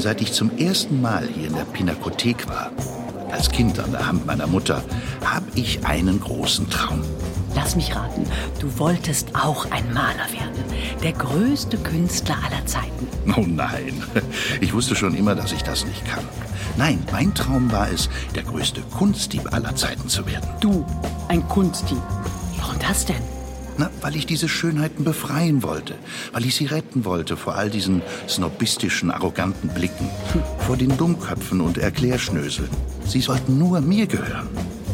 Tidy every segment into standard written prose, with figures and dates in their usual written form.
Seit ich zum ersten Mal hier in der Pinakothek war, als Kind an der Hand meiner Mutter, habe ich einen großen Traum. Lass mich raten, du wolltest auch ein Maler werden. Der größte Künstler aller Zeiten. Oh nein, ich wusste schon immer, dass ich das nicht kann. Nein, mein Traum war es, der größte Kunstdieb aller Zeiten zu werden. Du, ein Kunstdieb. Warum das denn? Na, weil ich diese Schönheiten befreien wollte. Weil ich sie retten wollte vor all diesen snobistischen, arroganten Blicken. Vor den Dummköpfen und Erklärschnöseln. Sie sollten nur mir gehören.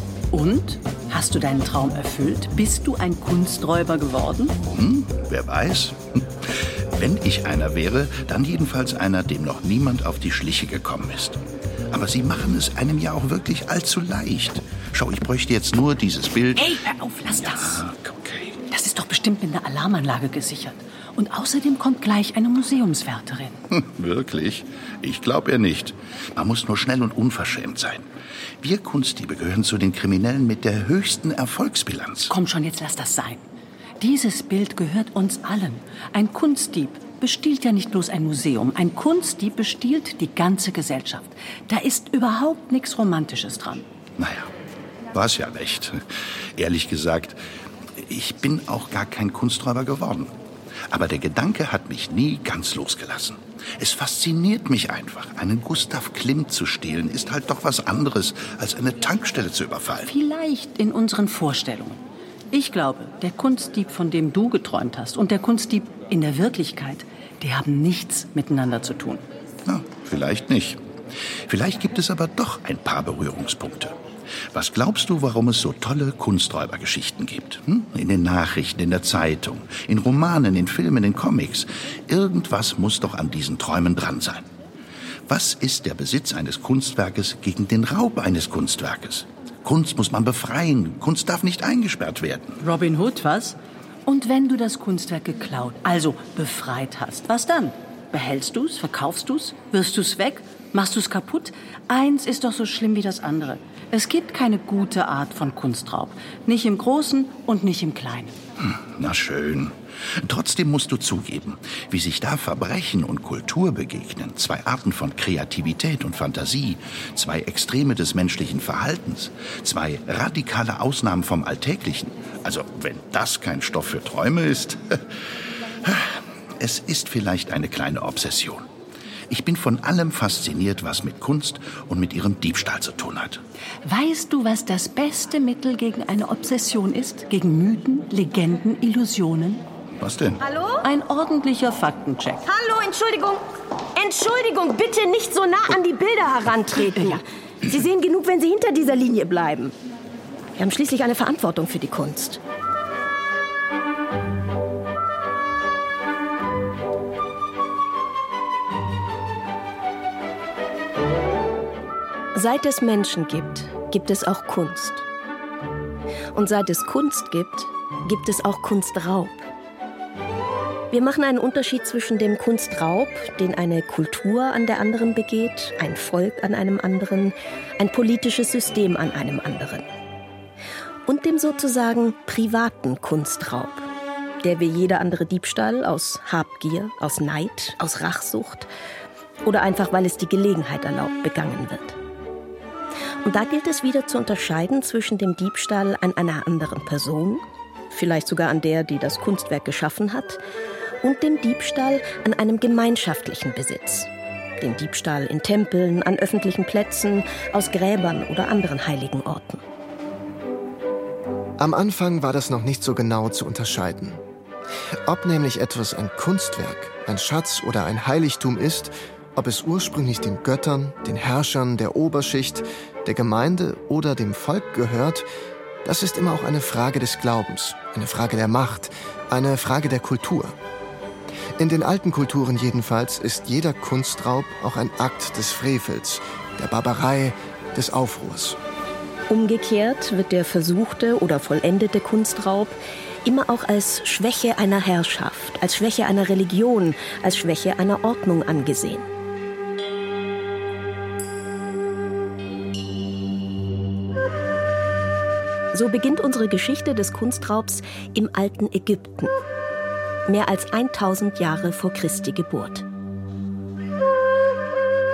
Und? Hast du deinen Traum erfüllt? Bist du ein Kunsträuber geworden? Wer weiß. Wenn ich einer wäre, dann jedenfalls einer, dem noch niemand auf die Schliche gekommen ist. Aber sie machen es einem ja auch wirklich allzu leicht. Schau, ich bräuchte jetzt nur dieses Bild. Hey, hör auf, lass das. Okay. Das ist doch bestimmt mit einer Alarmanlage gesichert. Und außerdem kommt gleich eine Museumswärterin. Wirklich? Ich glaube ja nicht. Man muss nur schnell und unverschämt sein. Wir Kunstdiebe gehören zu den Kriminellen mit der höchsten Erfolgsbilanz. Komm schon, jetzt lass das sein. Dieses Bild gehört uns allen. Ein Kunstdieb bestiehlt ja nicht bloß ein Museum. Ein Kunstdieb bestiehlt die ganze Gesellschaft. Da ist überhaupt nichts Romantisches dran. Naja, du hast ja recht. Ehrlich gesagt, ich bin auch gar kein Kunsträuber geworden. Aber der Gedanke hat mich nie ganz losgelassen. Es fasziniert mich einfach. Einen Gustav Klimt zu stehlen, ist halt doch was anderes, als eine Tankstelle zu überfallen. Vielleicht in unseren Vorstellungen. Ich glaube, der Kunstdieb, von dem du geträumt hast, und der Kunstdieb in der Wirklichkeit, die haben nichts miteinander zu tun. Na, vielleicht nicht. Vielleicht gibt es aber doch ein paar Berührungspunkte. Was glaubst du, warum es so tolle Kunsträubergeschichten gibt? In den Nachrichten, in der Zeitung, in Romanen, in Filmen, in Comics. Irgendwas muss doch an diesen Träumen dran sein. Was ist der Besitz eines Kunstwerkes gegen den Raub eines Kunstwerkes? Kunst muss man befreien. Kunst darf nicht eingesperrt werden. Robin Hood, was? Und wenn du das Kunstwerk geklaut, also befreit hast, was dann? Behältst du's? Verkaufst du's? Wirfst du's weg? Machst du's kaputt? Eins ist doch so schlimm wie das andere. Es gibt keine gute Art von Kunstraub. Nicht im Großen und nicht im Kleinen. Na schön. Trotzdem musst du zugeben, wie sich da Verbrechen und Kultur begegnen. Zwei Arten von Kreativität und Fantasie. Zwei Extreme des menschlichen Verhaltens. Zwei radikale Ausnahmen vom Alltäglichen. Also, wenn das kein Stoff für Träume ist. Es ist vielleicht eine kleine Obsession. Ich bin von allem fasziniert, was mit Kunst und mit ihrem Diebstahl zu tun hat. Weißt du, was das beste Mittel gegen eine Obsession ist? Gegen Mythen, Legenden, Illusionen? Was denn? Hallo? Ein ordentlicher Faktencheck. Hallo, Entschuldigung. Entschuldigung, bitte nicht so nah an die Bilder herantreten. Ja. Sie sehen genug, wenn Sie hinter dieser Linie bleiben. Wir haben schließlich eine Verantwortung für die Kunst. Seit es Menschen gibt, gibt es auch Kunst. Und seit es Kunst gibt, gibt es auch Kunstraub. Wir machen einen Unterschied zwischen dem Kunstraub, den eine Kultur an der anderen begeht, ein Volk an einem anderen, ein politisches System an einem anderen. Und dem sozusagen privaten Kunstraub, der wie jeder andere Diebstahl aus Habgier, aus Neid, aus Rachsucht oder einfach, weil es die Gelegenheit erlaubt, begangen wird. Und da gilt es wieder zu unterscheiden zwischen dem Diebstahl an einer anderen Person, vielleicht sogar an der, die das Kunstwerk geschaffen hat, und dem Diebstahl an einem gemeinschaftlichen Besitz. Den Diebstahl in Tempeln, an öffentlichen Plätzen, aus Gräbern oder anderen heiligen Orten. Am Anfang war das noch nicht so genau zu unterscheiden. Ob nämlich etwas ein Kunstwerk, ein Schatz oder ein Heiligtum ist, ob es ursprünglich den Göttern, den Herrschern der Oberschicht, der Gemeinde oder dem Volk gehört, das ist immer auch eine Frage des Glaubens, eine Frage der Macht, eine Frage der Kultur. In den alten Kulturen jedenfalls ist jeder Kunstraub auch ein Akt des Frevels, der Barbarei, des Aufruhrs. Umgekehrt wird der versuchte oder vollendete Kunstraub immer auch als Schwäche einer Herrschaft, als Schwäche einer Religion, als Schwäche einer Ordnung angesehen. So beginnt unsere Geschichte des Kunstraubs im alten Ägypten, mehr als 1000 Jahre vor Christi Geburt.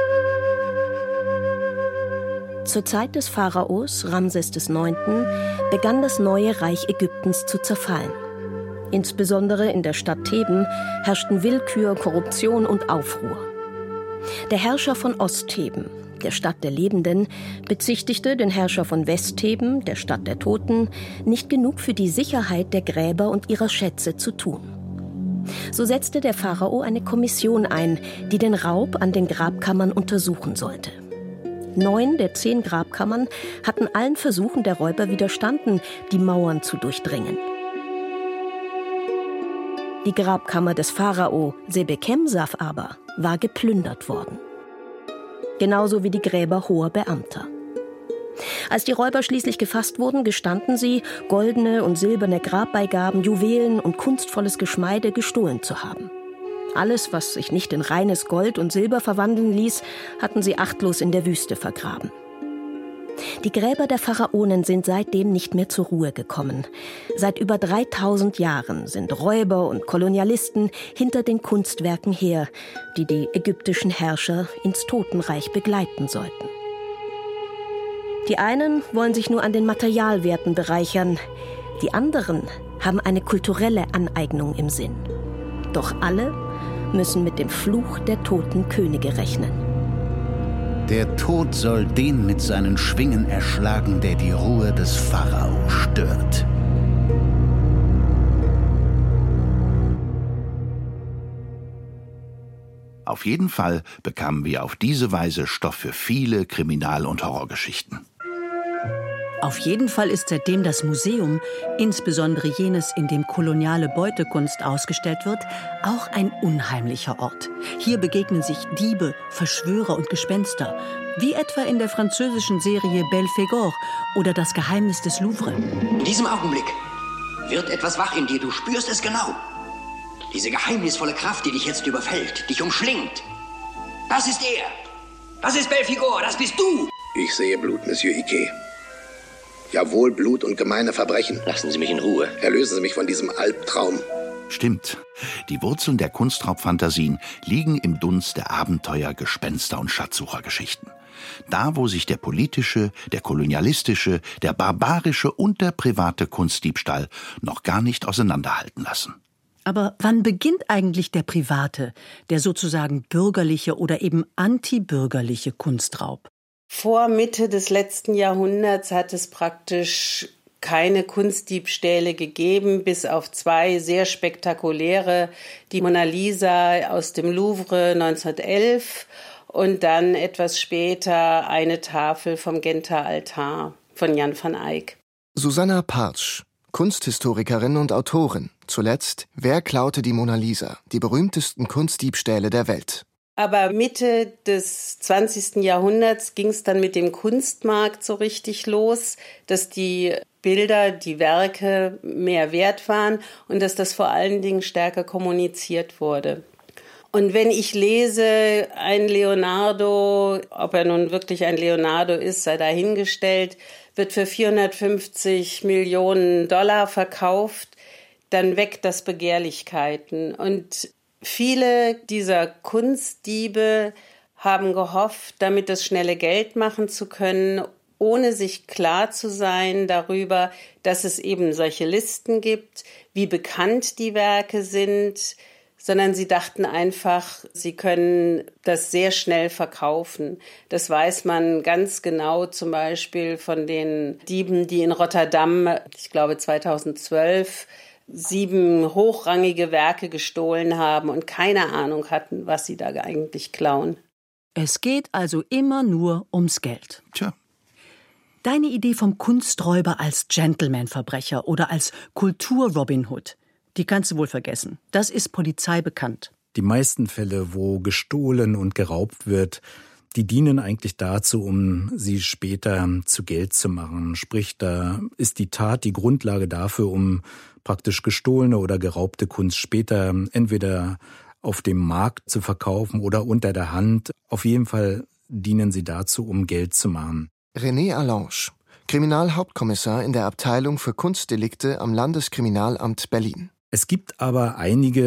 Zur Zeit des Pharaos Ramses IX. Begann das neue Reich Ägyptens zu zerfallen. Insbesondere in der Stadt Theben herrschten Willkür, Korruption und Aufruhr. Der Herrscher von Osttheben, der Stadt der Lebenden, bezichtigte den Herrscher von Westtheben, der Stadt der Toten, nicht genug für die Sicherheit der Gräber und ihrer Schätze zu tun. So setzte der Pharao eine Kommission ein, die den Raub an den Grabkammern untersuchen sollte. 9 der 10 Grabkammern hatten allen Versuchen der Räuber widerstanden, die Mauern zu durchdringen. Die Grabkammer des Pharao Sebekemsaf aber war geplündert worden. Genauso wie die Gräber hoher Beamter. Als die Räuber schließlich gefasst wurden, gestanden sie, goldene und silberne Grabbeigaben, Juwelen und kunstvolles Geschmeide gestohlen zu haben. Alles, was sich nicht in reines Gold und Silber verwandeln ließ, hatten sie achtlos in der Wüste vergraben. Die Gräber der Pharaonen sind seitdem nicht mehr zur Ruhe gekommen. Seit über 3000 Jahren sind Räuber und Kolonialisten hinter den Kunstwerken her, die die ägyptischen Herrscher ins Totenreich begleiten sollten. Die einen wollen sich nur an den Materialwerten bereichern, die anderen haben eine kulturelle Aneignung im Sinn. Doch alle müssen mit dem Fluch der toten Könige rechnen. Der Tod soll den mit seinen Schwingen erschlagen, der die Ruhe des Pharao stört. Auf jeden Fall bekamen wir auf diese Weise Stoff für viele Kriminal- und Horrorgeschichten. Auf jeden Fall ist seitdem das Museum, insbesondere jenes, in dem koloniale Beutekunst ausgestellt wird, auch ein unheimlicher Ort. Hier begegnen sich Diebe, Verschwörer und Gespenster, wie etwa in der französischen Serie Belphégor oder Das Geheimnis des Louvre. In diesem Augenblick wird etwas wach in dir, du spürst es genau. Diese geheimnisvolle Kraft, die dich jetzt überfällt, dich umschlingt. Das ist er. Das ist Belphégor, das bist du. Ich sehe Blut, Monsieur Ike. Jawohl, Blut und gemeine Verbrechen. Lassen Sie mich in Ruhe. Erlösen Sie mich von diesem Albtraum. Stimmt. Die Wurzeln der Kunstraubfantasien liegen im Dunst der Abenteuer, Gespenster und Schatzsuchergeschichten. Da, wo sich der politische, der kolonialistische, der barbarische und der private Kunstdiebstahl noch gar nicht auseinanderhalten lassen. Aber wann beginnt eigentlich der private, der sozusagen bürgerliche oder eben antibürgerliche Kunstraub? Vor Mitte des letzten Jahrhunderts hat es praktisch keine Kunstdiebstähle gegeben, bis auf 2 sehr spektakuläre, die Mona Lisa aus dem Louvre 1911 und dann etwas später eine Tafel vom Genter Altar von Jan van Eyck. Susanna Partsch, Kunsthistorikerin und Autorin. Zuletzt Wer klaute die Mona Lisa? Die berühmtesten Kunstdiebstähle der Welt. Aber Mitte des 20. Jahrhunderts ging es dann mit dem Kunstmarkt so richtig los, dass die Bilder, die Werke mehr wert waren und dass das vor allen Dingen stärker kommuniziert wurde. Und wenn ich lese, ein Leonardo, ob er nun wirklich ein Leonardo ist, sei dahingestellt, wird für $450 Millionen verkauft, dann weckt das Begehrlichkeiten. Und viele dieser Kunstdiebe haben gehofft, damit das schnelle Geld machen zu können, ohne sich klar zu sein darüber, dass es eben solche Listen gibt, wie bekannt die Werke sind, sondern sie dachten einfach, sie können das sehr schnell verkaufen. Das weiß man ganz genau zum Beispiel von den Dieben, die in Rotterdam, ich glaube 2012, 7 hochrangige Werke gestohlen haben und keine Ahnung hatten, was sie da eigentlich klauen. Es geht also immer nur ums Geld. Tja. Deine Idee vom Kunsträuber als Gentleman-Verbrecher oder als Kultur-Robin Hood, die kannst du wohl vergessen. Das ist Polizei bekannt. Die meisten Fälle, wo gestohlen und geraubt wird, die dienen eigentlich dazu, um sie später zu Geld zu machen. Sprich, da ist die Tat die Grundlage dafür, um praktisch gestohlene oder geraubte Kunst später entweder auf dem Markt zu verkaufen oder unter der Hand. Auf jeden Fall dienen sie dazu, um Geld zu machen. René Allange, Kriminalhauptkommissar in der Abteilung für Kunstdelikte am Landeskriminalamt Berlin. Es gibt aber einige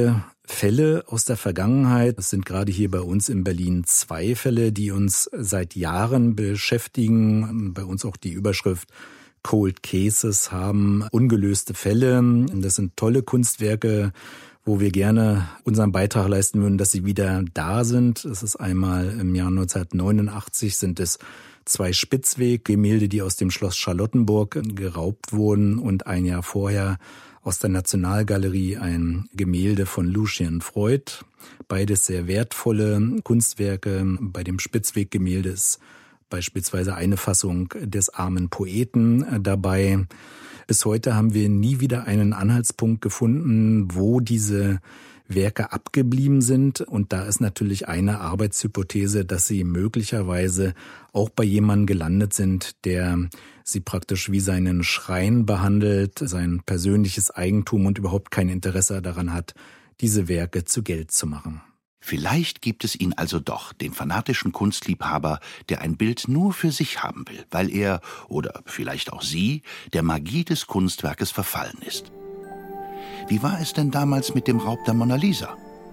Fälle aus der Vergangenheit. Es sind gerade hier bei uns in Berlin 2 Fälle, die uns seit Jahren beschäftigen. Bei uns auch die Überschrift Cold Cases haben, ungelöste Fälle. Das sind tolle Kunstwerke, wo wir gerne unseren Beitrag leisten würden, dass sie wieder da sind. Es ist einmal im Jahr 1989 sind es 2 Spitzweg-Gemälde, die aus dem Schloss Charlottenburg geraubt wurden, und ein Jahr vorher aus der Nationalgalerie ein Gemälde von Lucien Freud. Beides sehr wertvolle Kunstwerke. Bei dem Spitzweg-Gemälde ist beispielsweise eine Fassung des armen Poeten dabei. Bis heute haben wir nie wieder einen Anhaltspunkt gefunden, wo diese Werke abgeblieben sind. Und da ist natürlich eine Arbeitshypothese, dass sie möglicherweise auch bei jemandem gelandet sind, der sie praktisch wie seinen Schrein behandelt, sein persönliches Eigentum, und überhaupt kein Interesse daran hat, diese Werke zu Geld zu machen. Vielleicht gibt es ihn also doch, den fanatischen Kunstliebhaber, der ein Bild nur für sich haben will, weil er, oder vielleicht auch sie, der Magie des Kunstwerkes verfallen ist. Wie war es denn damals mit dem Raub der Mona Lisa?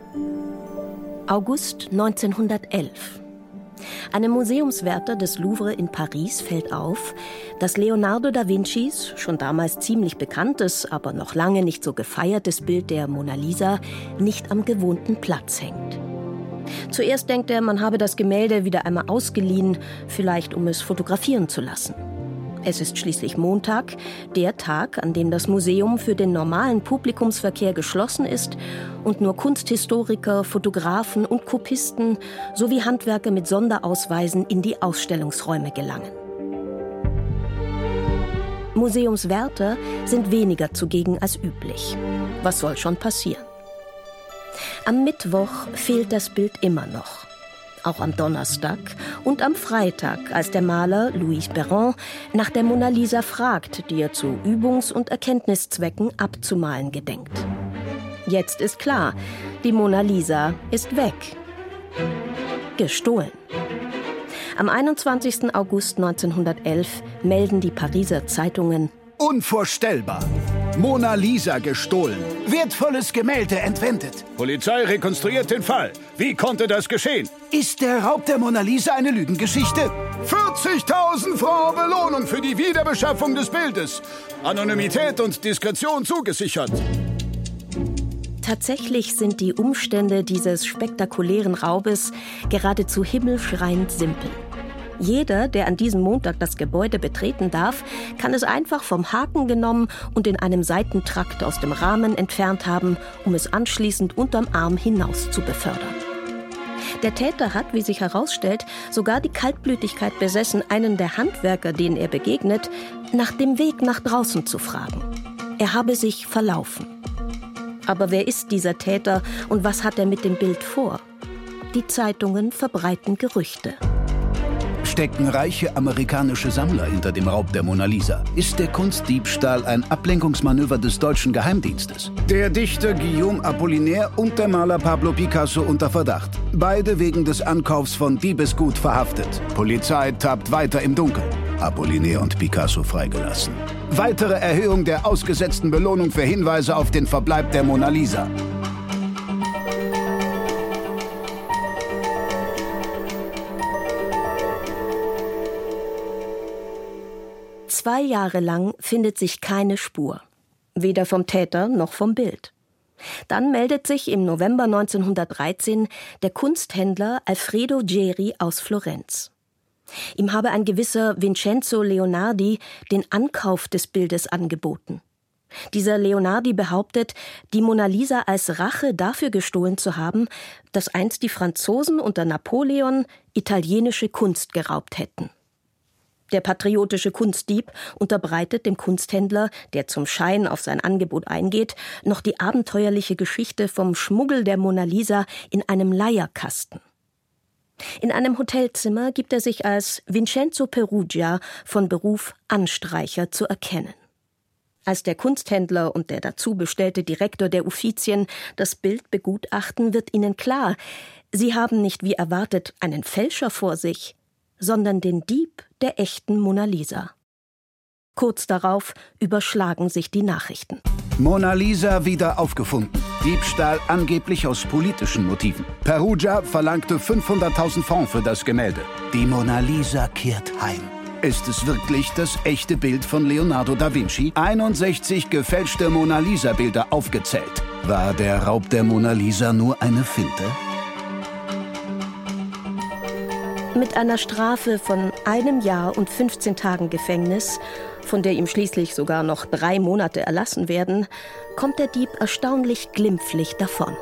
August 1911. Einem Museumswärter des Louvre in Paris fällt auf, dass Leonardo da Vincis, schon damals ziemlich bekanntes, aber noch lange nicht so gefeiertes Bild der Mona Lisa, nicht am gewohnten Platz hängt. Zuerst denkt er, man habe das Gemälde wieder einmal ausgeliehen, vielleicht um es fotografieren zu lassen. Es ist schließlich Montag, der Tag, an dem das Museum für den normalen Publikumsverkehr geschlossen ist und nur Kunsthistoriker, Fotografen und Kopisten sowie Handwerker mit Sonderausweisen in die Ausstellungsräume gelangen. Museumswärter sind weniger zugegen als üblich. Was soll schon passieren? Am Mittwoch fehlt das Bild immer noch. Auch am Donnerstag und am Freitag, als der Maler Louis Perron nach der Mona Lisa fragt, die er zu Übungs- und Erkenntniszwecken abzumalen gedenkt. Jetzt ist klar, die Mona Lisa ist weg. Gestohlen. Am 21. August 1911 melden die Pariser Zeitungen: Unvorstellbar! Mona Lisa gestohlen. Wertvolles Gemälde entwendet. Polizei rekonstruiert den Fall. Wie konnte das geschehen? Ist der Raub der Mona Lisa eine Lügengeschichte? 40.000 Francs Belohnung für die Wiederbeschaffung des Bildes. Anonymität und Diskretion zugesichert. Tatsächlich sind die Umstände dieses spektakulären Raubes geradezu himmelschreiend simpel. Jeder, der an diesem Montag das Gebäude betreten darf, kann es einfach vom Haken genommen und in einem Seitentrakt aus dem Rahmen entfernt haben, um es anschließend unterm Arm hinaus zu befördern. Der Täter hat, wie sich herausstellt, sogar die Kaltblütigkeit besessen, einen der Handwerker, denen er begegnet, nach dem Weg nach draußen zu fragen. Er habe sich verlaufen. Aber wer ist dieser Täter und was hat er mit dem Bild vor? Die Zeitungen verbreiten Gerüchte. Stecken reiche amerikanische Sammler hinter dem Raub der Mona Lisa? Ist der Kunstdiebstahl ein Ablenkungsmanöver des deutschen Geheimdienstes? Der Dichter Guillaume Apollinaire und der Maler Pablo Picasso unter Verdacht. Beide wegen des Ankaufs von Diebesgut verhaftet. Polizei tappt weiter im Dunkeln. Apollinaire und Picasso freigelassen. Weitere Erhöhung der ausgesetzten Belohnung für Hinweise auf den Verbleib der Mona Lisa. Zwei Jahre lang findet sich keine Spur. Weder vom Täter noch vom Bild. Dann meldet sich im November 1913 der Kunsthändler Alfredo Geri aus Florenz. Ihm habe ein gewisser Vincenzo Leonardi den Ankauf des Bildes angeboten. Dieser Leonardi behauptet, die Mona Lisa als Rache dafür gestohlen zu haben, dass einst die Franzosen unter Napoleon italienische Kunst geraubt hätten. Der patriotische Kunstdieb unterbreitet dem Kunsthändler, der zum Schein auf sein Angebot eingeht, noch die abenteuerliche Geschichte vom Schmuggel der Mona Lisa in einem Leierkasten. In einem Hotelzimmer gibt er sich als Vincenzo Perugia, von Beruf Anstreicher, zu erkennen. Als der Kunsthändler und der dazu bestellte Direktor der Uffizien das Bild begutachten, wird ihnen klar, sie haben nicht wie erwartet einen Fälscher vor sich, sondern den Dieb der echten Mona Lisa. Kurz darauf überschlagen sich die Nachrichten. Mona Lisa wieder aufgefunden. Diebstahl angeblich aus politischen Motiven. Perugia verlangte 500.000 Francs für das Gemälde. Die Mona Lisa kehrt heim. Ist es wirklich das echte Bild von Leonardo da Vinci? 61 gefälschte Mona Lisa-Bilder aufgezählt. War der Raub der Mona Lisa nur eine Finte? Mit einer Strafe von 1 Jahr und 15 Tagen Gefängnis, von der ihm schließlich sogar noch 3 Monate erlassen werden, kommt der Dieb erstaunlich glimpflich davon.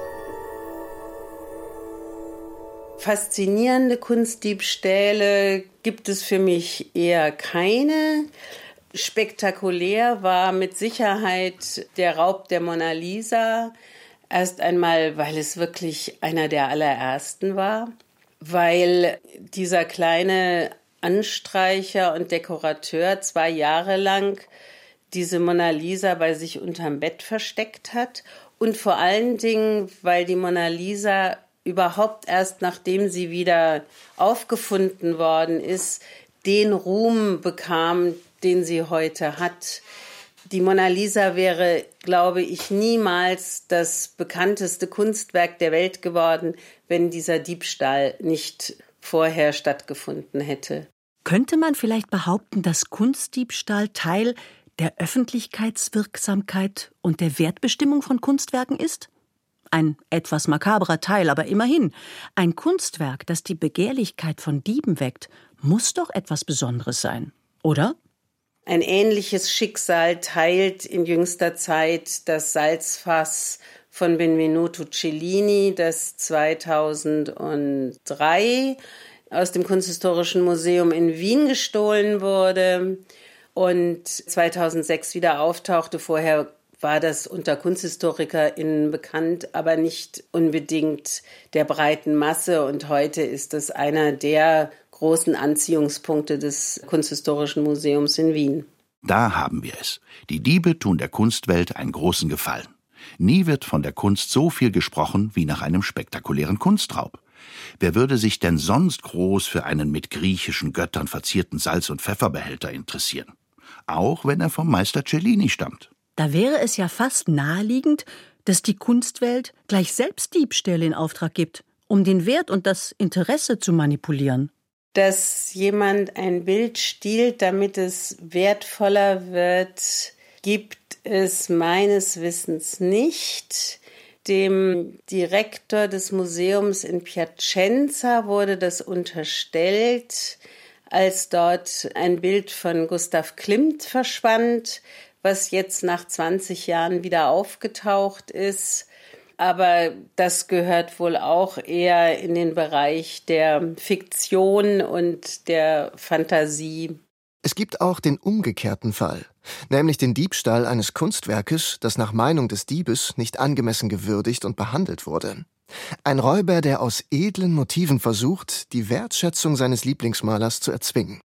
Faszinierende Kunstdiebstähle gibt es für mich eher keine. Spektakulär war mit Sicherheit der Raub der Mona Lisa. Erst einmal, weil es wirklich einer der allerersten war, weil dieser kleine Anstreicher und Dekorateur 2 Jahre lang diese Mona Lisa bei sich unterm Bett versteckt hat und vor allen Dingen, weil die Mona Lisa überhaupt erst nachdem sie wieder aufgefunden worden ist, den Ruhm bekam, den sie heute hat. Die Mona Lisa wäre, glaube ich, niemals das bekannteste Kunstwerk der Welt geworden, wenn dieser Diebstahl nicht vorher stattgefunden hätte. Könnte man vielleicht behaupten, dass Kunstdiebstahl Teil der Öffentlichkeitswirksamkeit und der Wertbestimmung von Kunstwerken ist? Ein etwas makabrer Teil, aber immerhin. Ein Kunstwerk, das die Begehrlichkeit von Dieben weckt, muss doch etwas Besonderes sein, oder? Ein ähnliches Schicksal teilt in jüngster Zeit das Salzfass von Benvenuto Cellini, das 2003 aus dem Kunsthistorischen Museum in Wien gestohlen wurde und 2006 wieder auftauchte. Vorher war das unter KunsthistorikerInnen bekannt, aber nicht unbedingt der breiten Masse. Und heute ist es einer der großen Anziehungspunkte des Kunsthistorischen Museums in Wien. Da haben wir es. Die Diebe tun der Kunstwelt einen großen Gefallen. Nie wird von der Kunst so viel gesprochen wie nach einem spektakulären Kunstraub. Wer würde sich denn sonst groß für einen mit griechischen Göttern verzierten Salz- und Pfefferbehälter interessieren? Auch wenn er vom Meister Cellini stammt. Da wäre es ja fast naheliegend, dass die Kunstwelt gleich selbst Diebstähle in Auftrag gibt, um den Wert und das Interesse zu manipulieren. Dass jemand ein Bild stiehlt, damit es wertvoller wird, gibt es meines Wissens nicht. Dem Direktor des Museums in Piacenza wurde das unterstellt, als dort ein Bild von Gustav Klimt verschwand, was jetzt nach 20 Jahren wieder aufgetaucht ist. Aber das gehört wohl auch eher in den Bereich der Fiktion und der Fantasie. Es gibt auch den umgekehrten Fall, nämlich den Diebstahl eines Kunstwerkes, das nach Meinung des Diebes nicht angemessen gewürdigt und behandelt wurde. Ein Räuber, der aus edlen Motiven versucht, die Wertschätzung seines Lieblingsmalers zu erzwingen.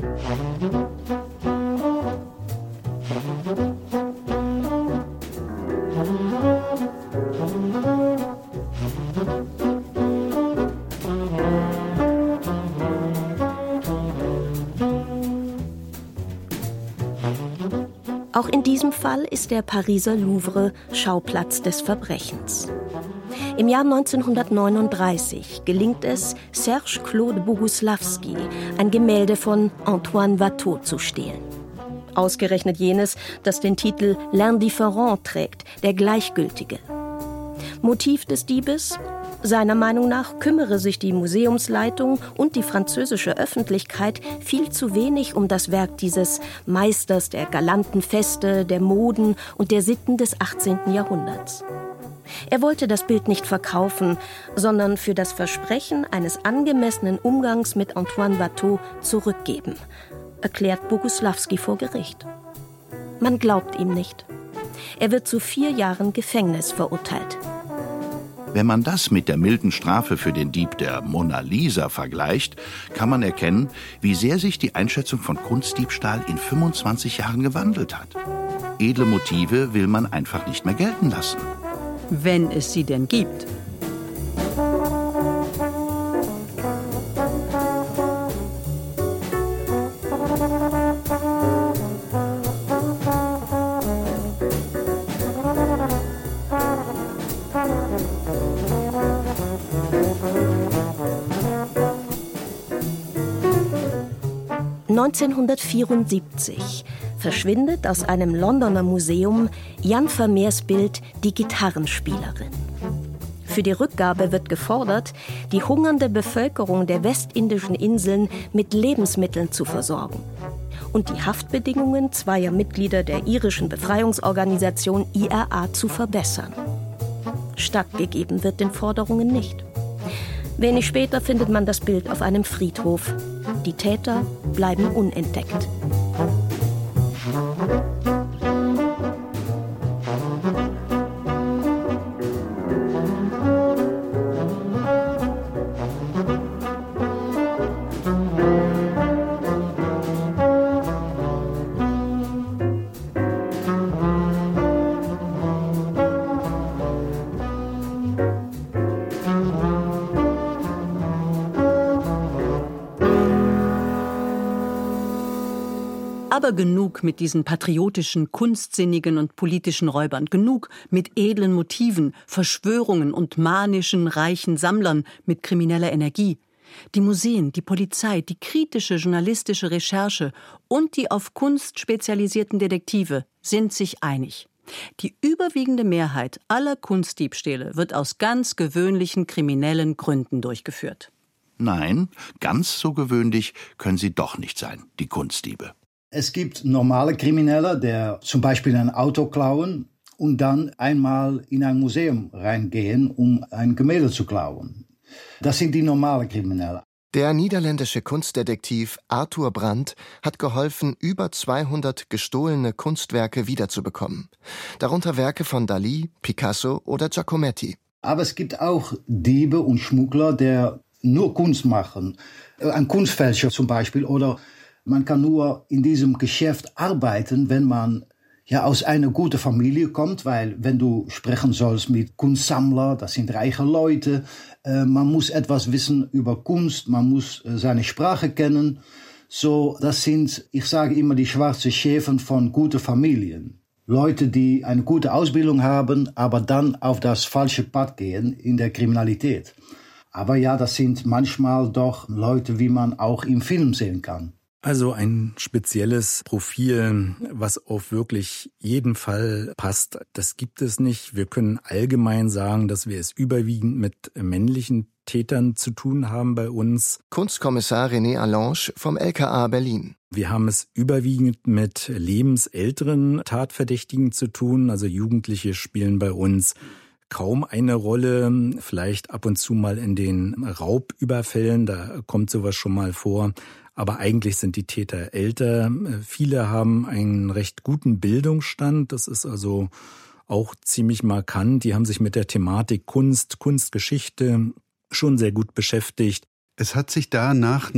Auch in diesem Fall ist der Pariser Louvre Schauplatz des Verbrechens. Im Jahr 1939 gelingt es, Serge Claude Boguslawski ein Gemälde von Antoine Watteau zu stehlen. Ausgerechnet jenes, das den Titel L'Indifférent trägt, der Gleichgültige. Motiv des Diebes? Seiner Meinung nach kümmere sich die Museumsleitung und die französische Öffentlichkeit viel zu wenig um das Werk dieses Meisters der galanten Feste, der Moden und der Sitten des 18. Jahrhunderts. Er wollte das Bild nicht verkaufen, sondern für das Versprechen eines angemessenen Umgangs mit Antoine Watteau zurückgeben, erklärt Boguslawski vor Gericht. Man glaubt ihm nicht. Er wird zu 4 Jahren Gefängnis verurteilt. Wenn man das mit der milden Strafe für den Dieb der Mona Lisa vergleicht, kann man erkennen, wie sehr sich die Einschätzung von Kunstdiebstahl in 25 Jahren gewandelt hat. Edle Motive will man einfach nicht mehr gelten lassen. Wenn es sie denn gibt. 1974 verschwindet aus einem Londoner Museum Jan Vermeers Bild »Die Gitarrenspielerin«. Für die Rückgabe wird gefordert, die hungernde Bevölkerung der westindischen Inseln mit Lebensmitteln zu versorgen und die Haftbedingungen zweier Mitglieder der irischen Befreiungsorganisation IRA zu verbessern. Stattgegeben wird den Forderungen nicht. Wenig später findet man das Bild auf einem Friedhof. Die Täter bleiben unentdeckt. Aber genug mit diesen patriotischen, kunstsinnigen und politischen Räubern. Genug mit edlen Motiven, Verschwörungen und manischen, reichen Sammlern mit krimineller Energie. Die Museen, die Polizei, die kritische journalistische Recherche und die auf Kunst spezialisierten Detektive sind sich einig. Die überwiegende Mehrheit aller Kunstdiebstähle wird aus ganz gewöhnlichen kriminellen Gründen durchgeführt. Nein, ganz so gewöhnlich können sie doch nicht sein, die Kunstdiebe. Es gibt normale Kriminelle, die zum Beispiel ein Auto klauen und dann einmal in ein Museum reingehen, um ein Gemälde zu klauen. Das sind die normalen Kriminelle. Der niederländische Kunstdetektiv Arthur Brandt hat geholfen, über 200 gestohlene Kunstwerke wiederzubekommen. Darunter Werke von Dalí, Picasso oder Giacometti. Aber es gibt auch Diebe und Schmuggler, die nur Kunst machen. Ein Kunstfälscher zum Beispiel, oder man kann nur in diesem Geschäft arbeiten, wenn man aus einer guten Familie kommt, weil wenn du sprechen sollst mit Kunstsammler, das sind reiche Leute, man muss etwas wissen über Kunst, man muss seine Sprache kennen. So, das sind, ich sage immer, die schwarzen Schäfen von guten Familien. Leute, die eine gute Ausbildung haben, aber dann auf das falsche Pfad gehen in der Kriminalität. Aber ja, das sind manchmal doch Leute, wie man auch im Film sehen kann. Also ein spezielles Profil, was auf wirklich jeden Fall passt, das gibt es nicht. Wir können allgemein sagen, dass wir es überwiegend mit männlichen Tätern zu tun haben bei uns. Kunstkommissar René Allange vom LKA Berlin. Wir haben es überwiegend mit lebensälteren Tatverdächtigen zu tun. Also Jugendliche spielen bei uns kaum eine Rolle, vielleicht ab und zu mal in den Raubüberfällen, da kommt sowas schon mal vor. Aber eigentlich sind die Täter älter. Viele haben einen recht guten Bildungsstand. Das ist also auch ziemlich markant. Die haben sich mit der Thematik Kunst, Kunstgeschichte schon sehr gut beschäftigt. Es hat sich da nach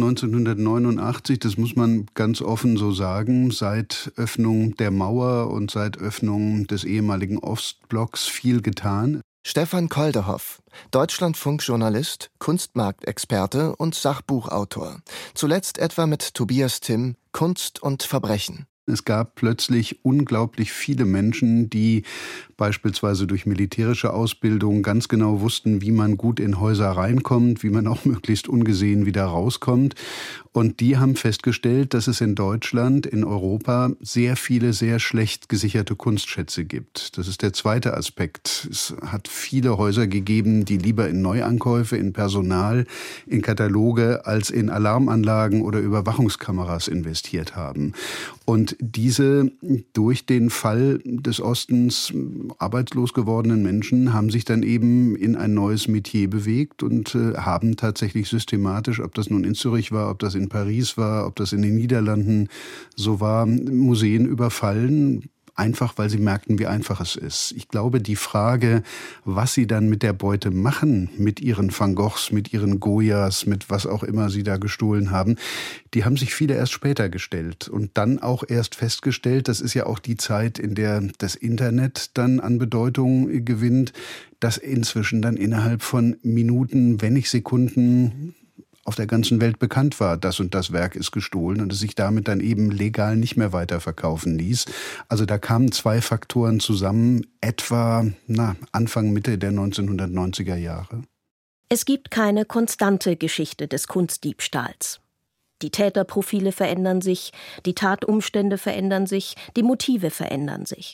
1989, das muss man ganz offen so sagen, seit Öffnung der Mauer und seit Öffnung des ehemaligen Ostblocks viel getan. Stefan Koldehoff, Deutschlandfunk-Journalist, Kunstmarktexperte und Sachbuchautor. Zuletzt etwa mit Tobias Timm Kunst und Verbrechen. Es gab plötzlich unglaublich viele Menschen, die beispielsweise durch militärische Ausbildung ganz genau wussten, wie man gut in Häuser reinkommt, wie man auch möglichst ungesehen wieder rauskommt. Und die haben festgestellt, dass es in Deutschland, in Europa sehr viele sehr schlecht gesicherte Kunstschätze gibt. Das ist der zweite Aspekt. Es hat viele Häuser gegeben, die lieber in Neuankäufe, in Personal, in Kataloge als in Alarmanlagen oder Überwachungskameras investiert haben. Und diese durch den Fall des Ostens arbeitslos gewordenen Menschen haben sich dann eben in ein neues Metier bewegt und haben tatsächlich systematisch, ob das nun in Zürich war, ob das in Paris war, ob das in den Niederlanden so war, Museen überfallen, einfach weil sie merkten, wie einfach es ist. Ich glaube, die Frage, was sie dann mit der Beute machen, mit ihren Van Goghs, mit ihren Goyas, mit was auch immer sie da gestohlen haben, die haben sich viele erst später gestellt und dann auch erst festgestellt, das ist ja auch die Zeit, in der das Internet dann an Bedeutung gewinnt, dass inzwischen dann innerhalb von Minuten, wenn nicht Sekunden, auf der ganzen Welt bekannt war, das und das Werk ist gestohlen und es sich damit dann eben legal nicht mehr weiterverkaufen ließ. Also da kamen zwei Faktoren zusammen, etwa Anfang, Mitte der 1990er Jahre. Es gibt keine konstante Geschichte des Kunstdiebstahls. Die Täterprofile verändern sich, die Tatumstände verändern sich, die Motive verändern sich.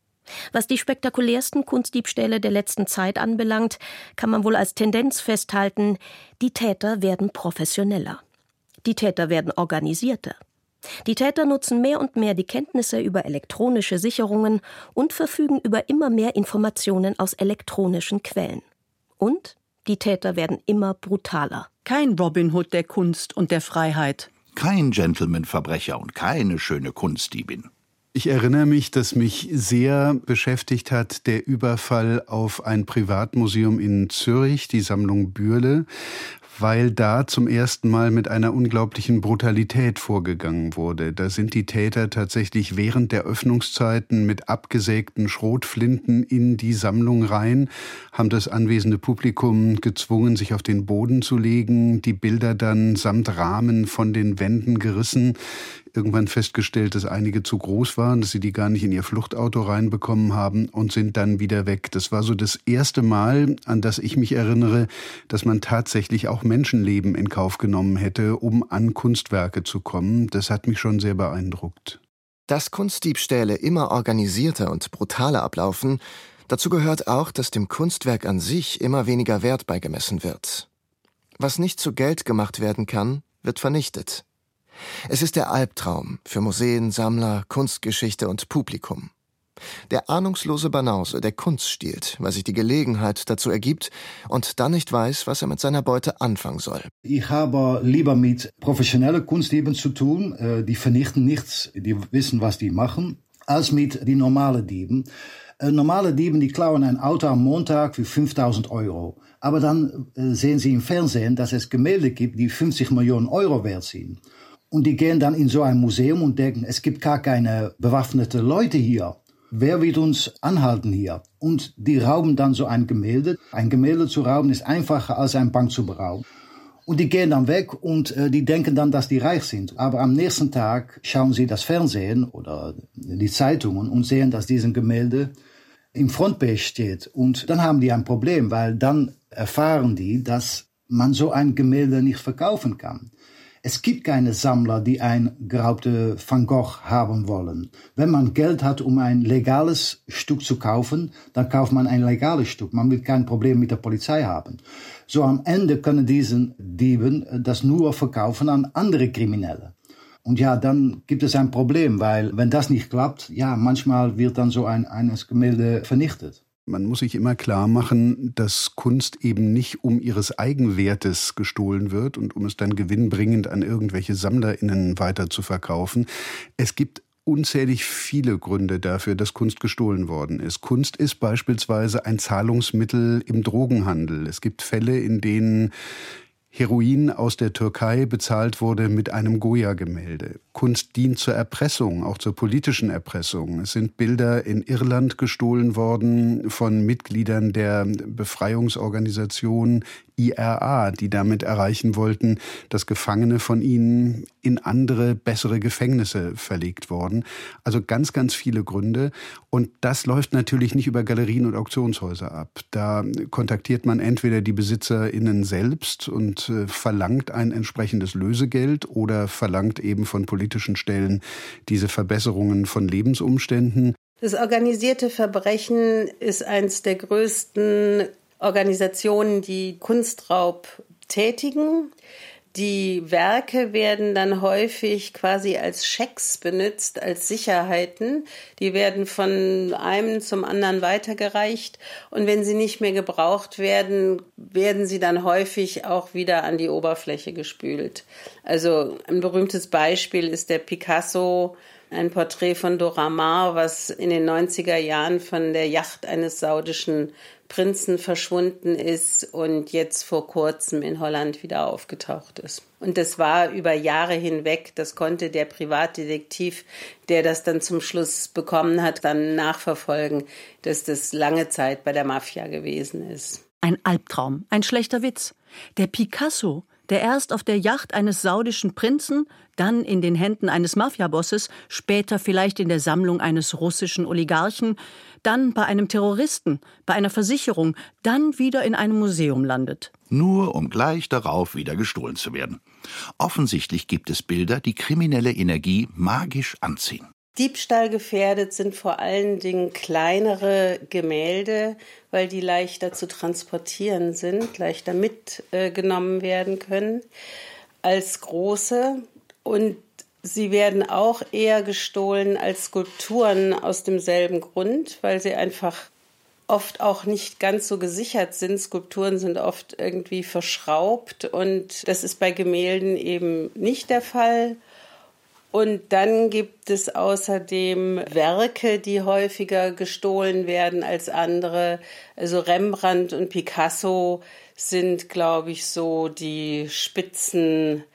Was die spektakulärsten Kunstdiebstähle der letzten Zeit anbelangt, kann man wohl als Tendenz festhalten, die Täter werden professioneller. Die Täter werden organisierter. Die Täter nutzen mehr und mehr die Kenntnisse über elektronische Sicherungen und verfügen über immer mehr Informationen aus elektronischen Quellen. Und die Täter werden immer brutaler. Kein Robin Hood der Kunst und der Freiheit. Kein Gentleman-Verbrecher und keine schöne Kunstdiebin. Ich erinnere mich, dass mich sehr beschäftigt hat der Überfall auf ein Privatmuseum in Zürich, die Sammlung Bürle, weil da zum ersten Mal mit einer unglaublichen Brutalität vorgegangen wurde. Da sind die Täter tatsächlich während der Öffnungszeiten mit abgesägten Schrotflinten in die Sammlung rein, haben das anwesende Publikum gezwungen, sich auf den Boden zu legen, die Bilder dann samt Rahmen von den Wänden gerissen, irgendwann festgestellt, dass einige zu groß waren, dass sie die gar nicht in ihr Fluchtauto reinbekommen haben und sind dann wieder weg. Das war so das erste Mal, an das ich mich erinnere, dass man tatsächlich auch Menschenleben in Kauf genommen hätte, um an Kunstwerke zu kommen. Das hat mich schon sehr beeindruckt. Dass Kunstdiebstähle immer organisierter und brutaler ablaufen, dazu gehört auch, dass dem Kunstwerk an sich immer weniger Wert beigemessen wird. Was nicht zu Geld gemacht werden kann, wird vernichtet. Es ist der Albtraum für Museen, Sammler, Kunstgeschichte und Publikum. Der ahnungslose Banause, der Kunst stiehlt, weil sich die Gelegenheit dazu ergibt und dann nicht weiß, was er mit seiner Beute anfangen soll. Ich habe lieber mit professionellen Kunstdieben zu tun, die vernichten nichts, die wissen, was die machen, als mit die normalen Dieben. Normale Dieben, die klauen ein Auto am Montag für 5.000 €. Aber dann sehen sie im Fernsehen, dass es Gemälde gibt, die 50 Millionen € wert sind. Und die gehen dann in so ein Museum und denken, es gibt gar keine bewaffnete Leute hier. Wer wird uns anhalten hier? Und die rauben dann so ein Gemälde. Ein Gemälde zu rauben ist einfacher als eine Bank zu berauben. Und die gehen dann weg und die denken dann, dass die reich sind. Aber am nächsten Tag schauen sie das Fernsehen oder die Zeitungen und sehen, dass dieses Gemälde im Frontpage steht. Und dann haben die ein Problem, weil dann erfahren die, dass man so ein Gemälde nicht verkaufen kann. Es gibt keine Sammler, die ein geraubte Van Gogh haben wollen. Wenn man Geld hat, um ein legales Stück zu kaufen, dann kauft man ein legales Stück. Man will kein Problem mit der Polizei haben. So am Ende können diese Dieben das nur verkaufen an andere Kriminelle. Und ja, dann gibt es ein Problem, weil wenn das nicht klappt, ja, manchmal wird dann so ein Gemälde vernichtet. Man muss sich immer klar machen, dass Kunst eben nicht um ihres Eigenwertes gestohlen wird und um es dann gewinnbringend an irgendwelche SammlerInnen weiter zu verkaufen. Es gibt unzählig viele Gründe dafür, dass Kunst gestohlen worden ist. Kunst ist beispielsweise ein Zahlungsmittel im Drogenhandel. Es gibt Fälle, in denen Heroin aus der Türkei bezahlt wurde mit einem Goya-Gemälde. Kunst dient zur Erpressung, auch zur politischen Erpressung. Es sind Bilder in Irland gestohlen worden von Mitgliedern der Befreiungsorganisation IRA, die damit erreichen wollten, dass Gefangene von ihnen in andere, bessere Gefängnisse verlegt wurden. Also ganz, ganz viele Gründe. Und das läuft natürlich nicht über Galerien und Auktionshäuser ab. Da kontaktiert man entweder die BesitzerInnen selbst und verlangt ein entsprechendes Lösegeld oder verlangt eben von politischen Stellen diese Verbesserungen von Lebensumständen. Das organisierte Verbrechen ist eines der größten Organisationen, die Kunstraub tätigen. Die Werke werden dann häufig quasi als Schecks benutzt, als Sicherheiten. Die werden von einem zum anderen weitergereicht. Und wenn sie nicht mehr gebraucht werden, werden sie dann häufig auch wieder an die Oberfläche gespült. Also ein berühmtes Beispiel ist der Picasso, ein Porträt von Dora Maar, was in den 90er Jahren von der Yacht eines saudischen Prinzen verschwunden ist und jetzt vor kurzem in Holland wieder aufgetaucht ist. Und das war über Jahre hinweg, das konnte der Privatdetektiv, der das dann zum Schluss bekommen hat, dann nachverfolgen, dass das lange Zeit bei der Mafia gewesen ist. Ein Albtraum, ein schlechter Witz. Der Picasso der erst auf der Yacht eines saudischen Prinzen, dann in den Händen eines Mafiabosses, später vielleicht in der Sammlung eines russischen Oligarchen, dann bei einem Terroristen, bei einer Versicherung, dann wieder in einem Museum landet. Nur um gleich darauf wieder gestohlen zu werden. Offensichtlich gibt es Bilder, die kriminelle Energie magisch anziehen. Diebstahlgefährdet sind vor allen Dingen kleinere Gemälde, weil die leichter zu transportieren sind, leichter mitgenommen werden können als große. Und sie werden auch eher gestohlen als Skulpturen aus demselben Grund, weil sie einfach oft auch nicht ganz so gesichert sind. Skulpturen sind oft irgendwie verschraubt und das ist bei Gemälden eben nicht der Fall. Und dann gibt es außerdem Werke, die häufiger gestohlen werden als andere. Also Rembrandt und Picasso sind, glaube ich, so die Spitzenwahl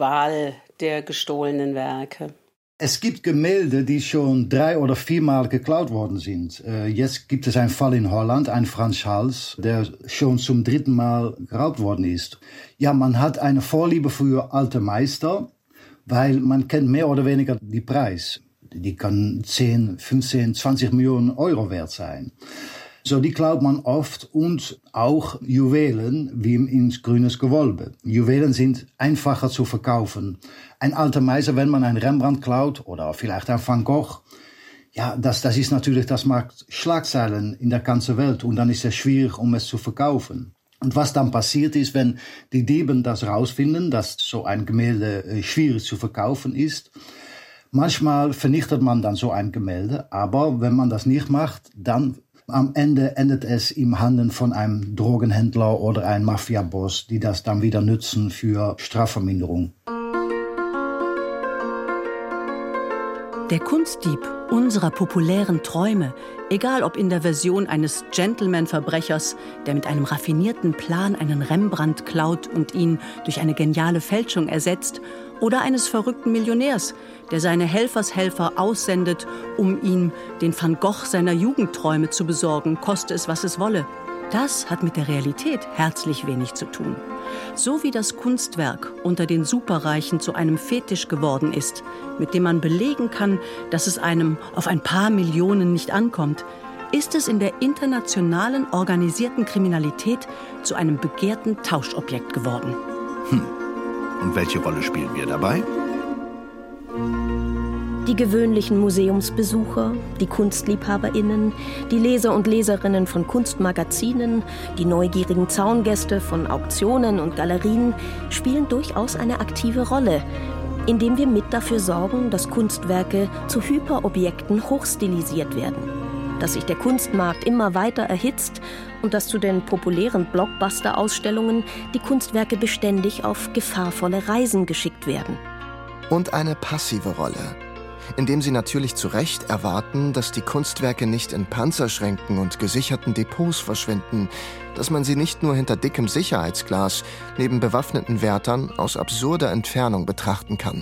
der gestohlenen Werke. Es gibt Gemälde, die schon 3 oder 4 Mal geklaut worden sind. Jetzt gibt es einen Fall in Holland, ein Frans Hals, der schon zum 3. Mal geraubt worden ist. Ja, man hat eine Vorliebe für alte Meister, weil man kennt mehr oder weniger die Preis. Die kann 10, 15, 20 Millionen Euro wert sein. So, die klaut man oft und auch Juwelen wie ins grünes Gewölbe. Juwelen sind einfacher zu verkaufen. Ein alter Meister, wenn man ein Rembrandt klaut oder vielleicht ein Van Gogh, ja, das ist natürlich, das macht Schlagzeilen in der ganzen Welt und dann ist es schwierig, um es zu verkaufen. Und was dann passiert ist, wenn die Dieben das rausfinden, dass so ein Gemälde schwierig zu verkaufen ist, manchmal vernichtet man dann so ein Gemälde, aber wenn man das nicht macht, dann am Ende endet es im Handen von einem Drogenhändler oder einem Mafiaboss, die das dann wieder nutzen für Strafverminderung. Der Kunstdieb unserer populären Träume, egal ob in der Version eines Gentleman-Verbrechers, der mit einem raffinierten Plan einen Rembrandt klaut und ihn durch eine geniale Fälschung ersetzt, oder eines verrückten Millionärs, der seine Helfershelfer aussendet, um ihm den Van Gogh seiner Jugendträume zu besorgen, koste es, was es wolle. Das hat mit der Realität herzlich wenig zu tun. So wie das Kunstwerk unter den Superreichen zu einem Fetisch geworden ist, mit dem man belegen kann, dass es einem auf ein paar Millionen nicht ankommt, ist es in der internationalen organisierten Kriminalität zu einem begehrten Tauschobjekt geworden. Und welche Rolle spielen wir dabei? Die gewöhnlichen Museumsbesucher, die KunstliebhaberInnen, die Leser und Leserinnen von Kunstmagazinen, die neugierigen Zaungäste von Auktionen und Galerien spielen durchaus eine aktive Rolle, indem wir mit dafür sorgen, dass Kunstwerke zu Hyperobjekten hochstilisiert werden, dass sich der Kunstmarkt immer weiter erhitzt und dass zu den populären Blockbuster-Ausstellungen die Kunstwerke beständig auf gefahrvolle Reisen geschickt werden. Und eine passive Rolle, indem sie natürlich zu Recht erwarten, dass die Kunstwerke nicht in Panzerschränken und gesicherten Depots verschwinden, dass man sie nicht nur hinter dickem Sicherheitsglas neben bewaffneten Wärtern aus absurder Entfernung betrachten kann.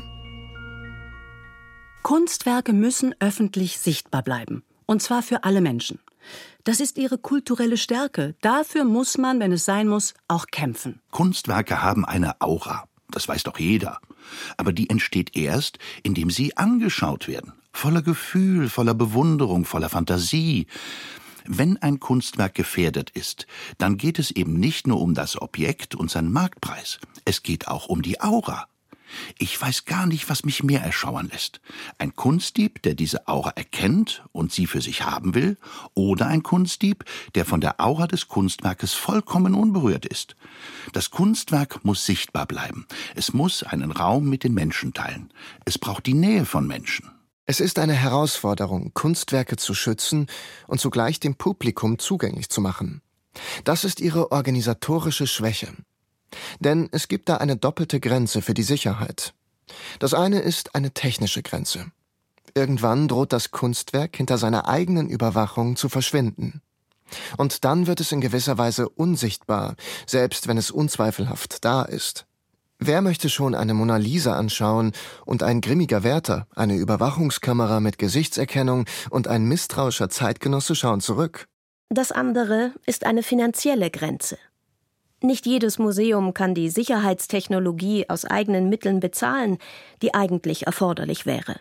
Kunstwerke müssen öffentlich sichtbar bleiben. Und zwar für alle Menschen. Das ist ihre kulturelle Stärke. Dafür muss man, wenn es sein muss, auch kämpfen. Kunstwerke haben eine Aura. Das weiß doch jeder. Aber die entsteht erst, indem sie angeschaut werden. Voller Gefühl, voller Bewunderung, voller Fantasie. Wenn ein Kunstwerk gefährdet ist, dann geht es eben nicht nur um das Objekt und seinen Marktpreis. Es geht auch um die Aura. Ich weiß gar nicht, was mich mehr erschauern lässt. Ein Kunstdieb, der diese Aura erkennt und sie für sich haben will, oder ein Kunstdieb, der von der Aura des Kunstwerkes vollkommen unberührt ist. Das Kunstwerk muss sichtbar bleiben. Es muss einen Raum mit den Menschen teilen. Es braucht die Nähe von Menschen. Es ist eine Herausforderung, Kunstwerke zu schützen und zugleich dem Publikum zugänglich zu machen. Das ist ihre organisatorische Schwäche. Denn es gibt da eine doppelte Grenze für die Sicherheit. Das eine ist eine technische Grenze. Irgendwann droht das Kunstwerk hinter seiner eigenen Überwachung zu verschwinden. Und dann wird es in gewisser Weise unsichtbar, selbst wenn es unzweifelhaft da ist. Wer möchte schon eine Mona Lisa anschauen und ein grimmiger Wärter, eine Überwachungskamera mit Gesichtserkennung und ein misstrauischer Zeitgenosse schauen zurück? Das andere ist eine finanzielle Grenze. Nicht jedes Museum kann die Sicherheitstechnologie aus eigenen Mitteln bezahlen, die eigentlich erforderlich wäre.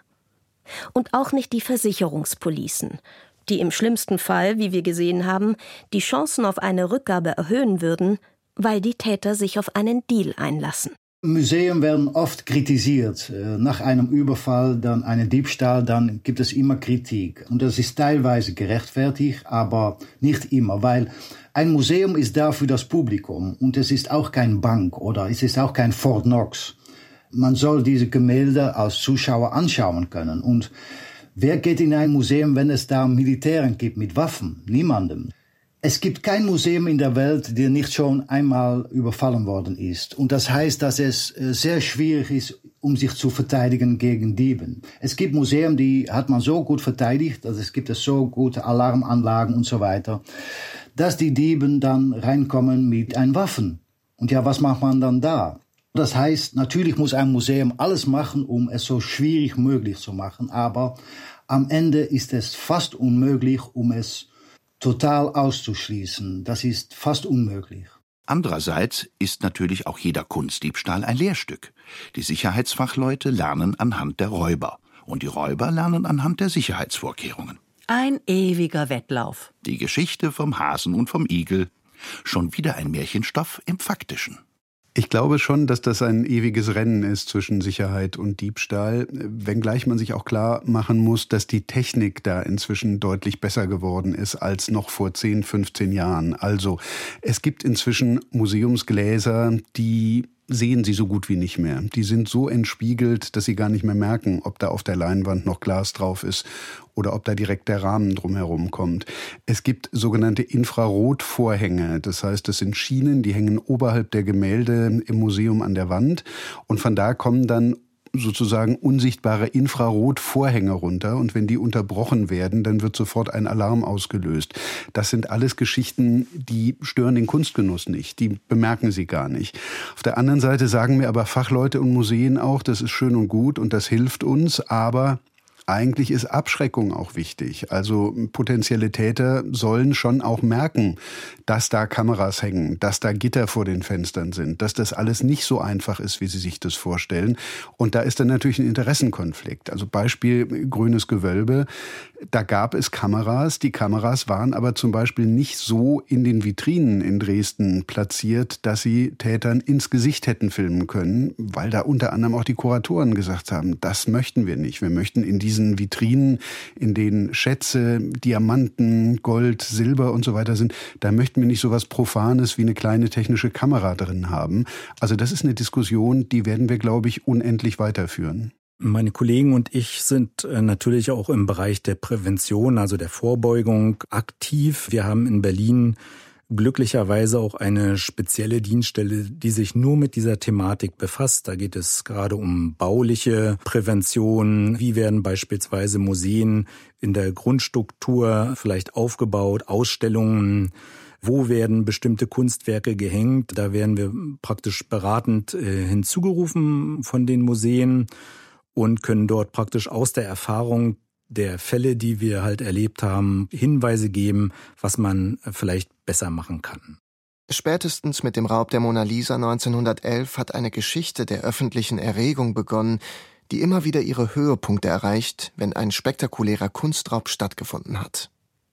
Und auch nicht die Versicherungspolicen, die im schlimmsten Fall, wie wir gesehen haben, die Chancen auf eine Rückgabe erhöhen würden, weil die Täter sich auf einen Deal einlassen. Museen werden oft kritisiert. Nach einem Überfall, dann einem Diebstahl, dann gibt es immer Kritik. Und das ist teilweise gerechtfertigt, aber nicht immer, weil ein Museum ist da für das Publikum und es ist auch kein Bank oder es ist auch kein Fort Knox. Man soll diese Gemälde als Zuschauer anschauen können. Und wer geht in ein Museum, wenn es da Militären gibt mit Waffen? Niemandem. Es gibt kein Museum in der Welt, der nicht schon einmal überfallen worden ist. Und das heißt, dass es sehr schwierig ist, um sich zu verteidigen gegen Dieben. Es gibt Museen, die hat man so gut verteidigt, dass es gibt so gute Alarmanlagen und so weiter, dass die Dieben dann reinkommen mit ein Waffen. Und ja, was macht man dann da? Das heißt, natürlich muss ein Museum alles machen, um es so schwierig möglich zu machen. Aber am Ende ist es fast unmöglich, um es total auszuschließen. Das ist fast unmöglich. Andererseits ist natürlich auch jeder Kunstdiebstahl ein Lehrstück. Die Sicherheitsfachleute lernen anhand der Räuber. Und die Räuber lernen anhand der Sicherheitsvorkehrungen. Ein ewiger Wettlauf. Die Geschichte vom Hasen und vom Igel. Schon wieder ein Märchenstoff im Faktischen. Ich glaube schon, dass das ein ewiges Rennen ist zwischen Sicherheit und Diebstahl, wenngleich man sich auch klar machen muss, dass die Technik da inzwischen deutlich besser geworden ist als noch vor 10, 15 Jahren. Also es gibt inzwischen Museumsgläser, die sehen Sie so gut wie nicht mehr. Die sind so entspiegelt, dass Sie gar nicht mehr merken, ob da auf der Leinwand noch Glas drauf ist oder ob da direkt der Rahmen drumherum kommt. Es gibt sogenannte Infrarotvorhänge. Das heißt, das sind Schienen, die hängen oberhalb der Gemälde im Museum an der Wand. Und von da kommen dann sozusagen unsichtbare Infrarotvorhänge runter. Und wenn die unterbrochen werden, dann wird sofort ein Alarm ausgelöst. Das sind alles Geschichten, die stören den Kunstgenuss nicht. Die bemerken Sie gar nicht. Auf der anderen Seite sagen mir aber Fachleute und Museen auch, das ist schön und gut und das hilft uns, aber eigentlich ist Abschreckung auch wichtig. Also potenzielle Täter sollen schon auch merken, dass da Kameras hängen, dass da Gitter vor den Fenstern sind, dass das alles nicht so einfach ist, wie sie sich das vorstellen. Und da ist dann natürlich ein Interessenkonflikt. Also Beispiel Grünes Gewölbe, da gab es Kameras. Die Kameras waren aber zum Beispiel nicht so in den Vitrinen in Dresden platziert, dass sie Tätern ins Gesicht hätten filmen können, weil da unter anderem auch die Kuratoren gesagt haben, das möchten wir nicht. Wir möchten in diesen Vitrinen, in denen Schätze, Diamanten, Gold, Silber und so weiter sind, da möchten wir nicht so was Profanes wie eine kleine technische Kamera drin haben. Also das ist eine Diskussion, die werden wir, glaube ich, unendlich weiterführen. Meine Kollegen und ich sind natürlich auch im Bereich der Prävention, also der Vorbeugung, aktiv. Wir haben in Berlin glücklicherweise auch eine spezielle Dienststelle, die sich nur mit dieser Thematik befasst. Da geht es gerade um bauliche Prävention. Wie werden beispielsweise Museen in der Grundstruktur vielleicht aufgebaut, Ausstellungen, wo werden bestimmte Kunstwerke gehängt. Da werden wir praktisch beratend hinzugerufen von den Museen und können dort praktisch aus der Erfahrung der Fälle, die wir halt erlebt haben, Hinweise geben, was man vielleicht besser machen kann. Spätestens mit dem Raub der Mona Lisa 1911 hat eine Geschichte der öffentlichen Erregung begonnen, die immer wieder ihre Höhepunkte erreicht, wenn ein spektakulärer Kunstraub stattgefunden hat.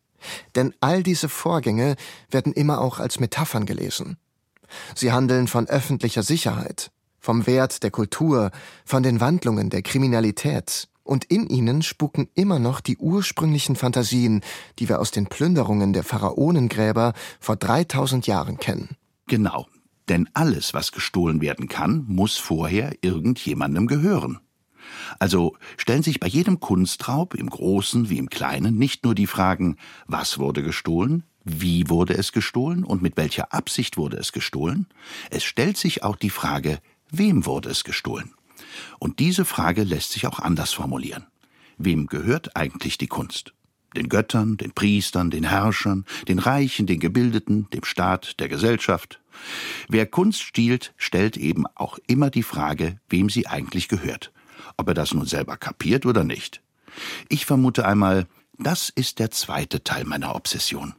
Denn all diese Vorgänge werden immer auch als Metaphern gelesen. Sie handeln von öffentlicher Sicherheit, vom Wert der Kultur, von den Wandlungen der Kriminalität. Und in ihnen spuken immer noch die ursprünglichen Fantasien, die wir aus den Plünderungen der Pharaonengräber vor 3000 Jahren kennen. Genau, denn alles, was gestohlen werden kann, muss vorher irgendjemandem gehören. Also stellen sich bei jedem Kunstraub, im Großen wie im Kleinen, nicht nur die Fragen, was wurde gestohlen, wie wurde es gestohlen und mit welcher Absicht wurde es gestohlen? Es stellt sich auch die Frage, wem wurde es gestohlen? Und diese Frage lässt sich auch anders formulieren. Wem gehört eigentlich die Kunst? Den Göttern, den Priestern, den Herrschern, den Reichen, den Gebildeten, dem Staat, der Gesellschaft? Wer Kunst stiehlt, stellt eben auch immer die Frage, wem sie eigentlich gehört. Ob er das nun selber kapiert oder nicht. Ich vermute einmal, das ist der zweite Teil meiner Obsession.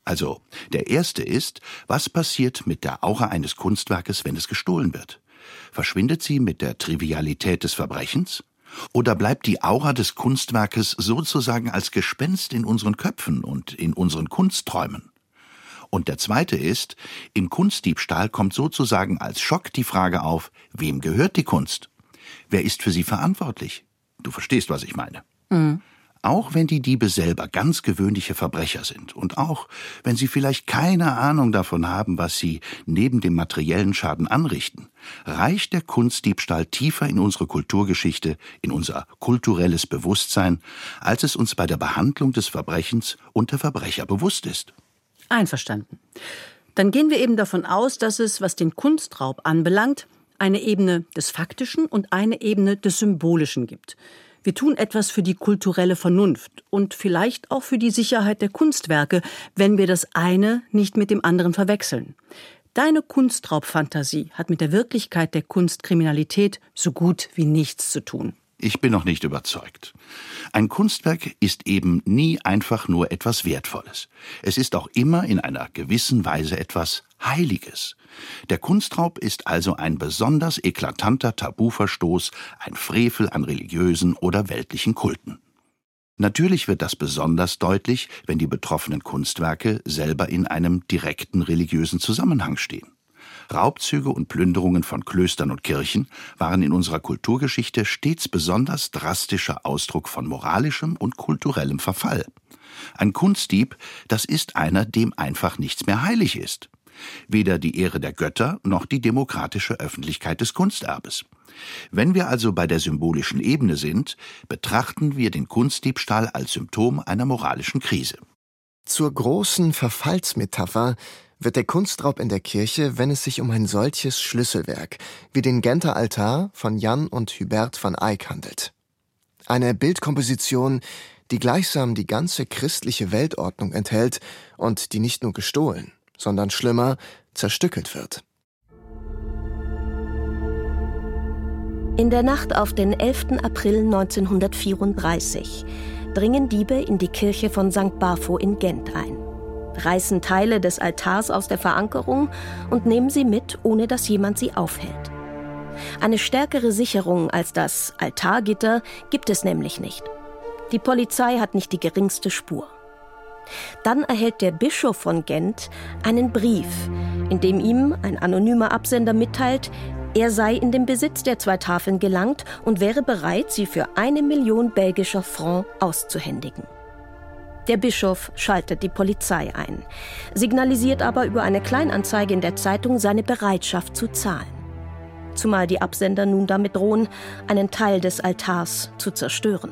Also, der erste ist, was passiert mit der Aura eines Kunstwerkes, wenn es gestohlen wird? Verschwindet sie mit der Trivialität des Verbrechens? Oder bleibt die Aura des Kunstwerkes sozusagen als Gespenst in unseren Köpfen und in unseren Kunstträumen? Und der zweite ist, im Kunstdiebstahl kommt sozusagen als Schock die Frage auf, wem gehört die Kunst? Wer ist für sie verantwortlich? Du verstehst, was ich meine. Mhm. Auch wenn die Diebe selber ganz gewöhnliche Verbrecher sind und auch wenn sie vielleicht keine Ahnung davon haben, was sie neben dem materiellen Schaden anrichten, reicht der Kunstdiebstahl tiefer in unsere Kulturgeschichte, in unser kulturelles Bewusstsein, als es uns bei der Behandlung des Verbrechens und der Verbrecher bewusst ist. Einverstanden. Dann gehen wir eben davon aus, dass es, was den Kunstraub anbelangt, eine Ebene des Faktischen und eine Ebene des Symbolischen gibt. Wir tun etwas für die kulturelle Vernunft und vielleicht auch für die Sicherheit der Kunstwerke, wenn wir das eine nicht mit dem anderen verwechseln. Deine Kunstraubfantasie hat mit der Wirklichkeit der Kunstkriminalität so gut wie nichts zu tun. Ich bin noch nicht überzeugt. Ein Kunstwerk ist eben nie einfach nur etwas Wertvolles. Es ist auch immer in einer gewissen Weise etwas Heiliges. Der Kunstraub ist also ein besonders eklatanter Tabuverstoß, ein Frevel an religiösen oder weltlichen Kulten. Natürlich wird das besonders deutlich, wenn die betroffenen Kunstwerke selber in einem direkten religiösen Zusammenhang stehen. Raubzüge und Plünderungen von Klöstern und Kirchen waren in unserer Kulturgeschichte stets besonders drastischer Ausdruck von moralischem und kulturellem Verfall. Ein Kunstdieb, das ist einer, dem einfach nichts mehr heilig ist. Weder die Ehre der Götter noch die demokratische Öffentlichkeit des Kunsterbes. Wenn wir also bei der symbolischen Ebene sind, betrachten wir den Kunstdiebstahl als Symptom einer moralischen Krise. Zur großen Verfallsmetapher wird der Kunstraub in der Kirche, wenn es sich um ein solches Schlüsselwerk wie den Genter Altar von Jan und Hubert van Eyck handelt. Eine Bildkomposition, die gleichsam die ganze christliche Weltordnung enthält und die nicht nur gestohlen, sondern schlimmer, zerstückelt wird. In der Nacht auf den 11. April 1934 dringen Diebe in die Kirche von St. Bafo in Gent ein, reißen Teile des Altars aus der Verankerung und nehmen sie mit, ohne dass jemand sie aufhält. Eine stärkere Sicherung als das Altargitter gibt es nämlich nicht. Die Polizei hat nicht die geringste Spur. Dann erhält der Bischof von Gent einen Brief, in dem ihm ein anonymer Absender mitteilt, er sei in den Besitz der 2 Tafeln gelangt und wäre bereit, sie für 1 Million belgischer Franc auszuhändigen. Der Bischof schaltet die Polizei ein, signalisiert aber über eine Kleinanzeige in der Zeitung seine Bereitschaft zu zahlen. Zumal die Absender nun damit drohen, einen Teil des Altars zu zerstören.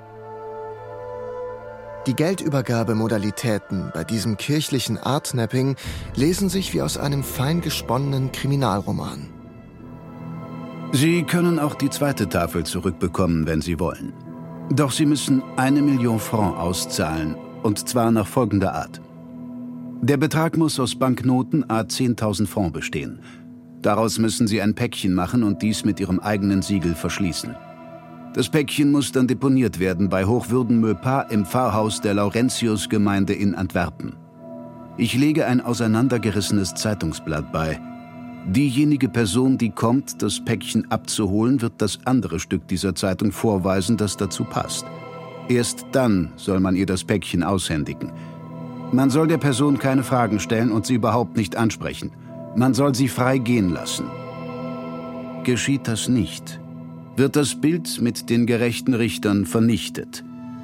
Die Geldübergabemodalitäten bei diesem kirchlichen Artnapping lesen sich wie aus einem fein gesponnenen Kriminalroman. Sie können auch die 2. Tafel zurückbekommen, wenn Sie wollen. Doch Sie müssen 1 Million Franc auszahlen, und zwar nach folgender Art. Der Betrag muss aus Banknoten à 10.000 Franc bestehen. Daraus müssen Sie ein Päckchen machen und dies mit Ihrem eigenen Siegel verschließen. Das Päckchen muss dann deponiert werden bei Hochwürden-Meupas im Pfarrhaus der Laurentius-Gemeinde in Antwerpen. Ich lege ein auseinandergerissenes Zeitungsblatt bei. Diejenige Person, die kommt, das Päckchen abzuholen, wird das andere Stück dieser Zeitung vorweisen, das dazu passt. Erst dann soll man ihr das Päckchen aushändigen. Man soll der Person keine Fragen stellen und sie überhaupt nicht ansprechen. Man soll sie frei gehen lassen. Geschieht das nicht, wird das Bild mit den gerechten Richtern vernichtet.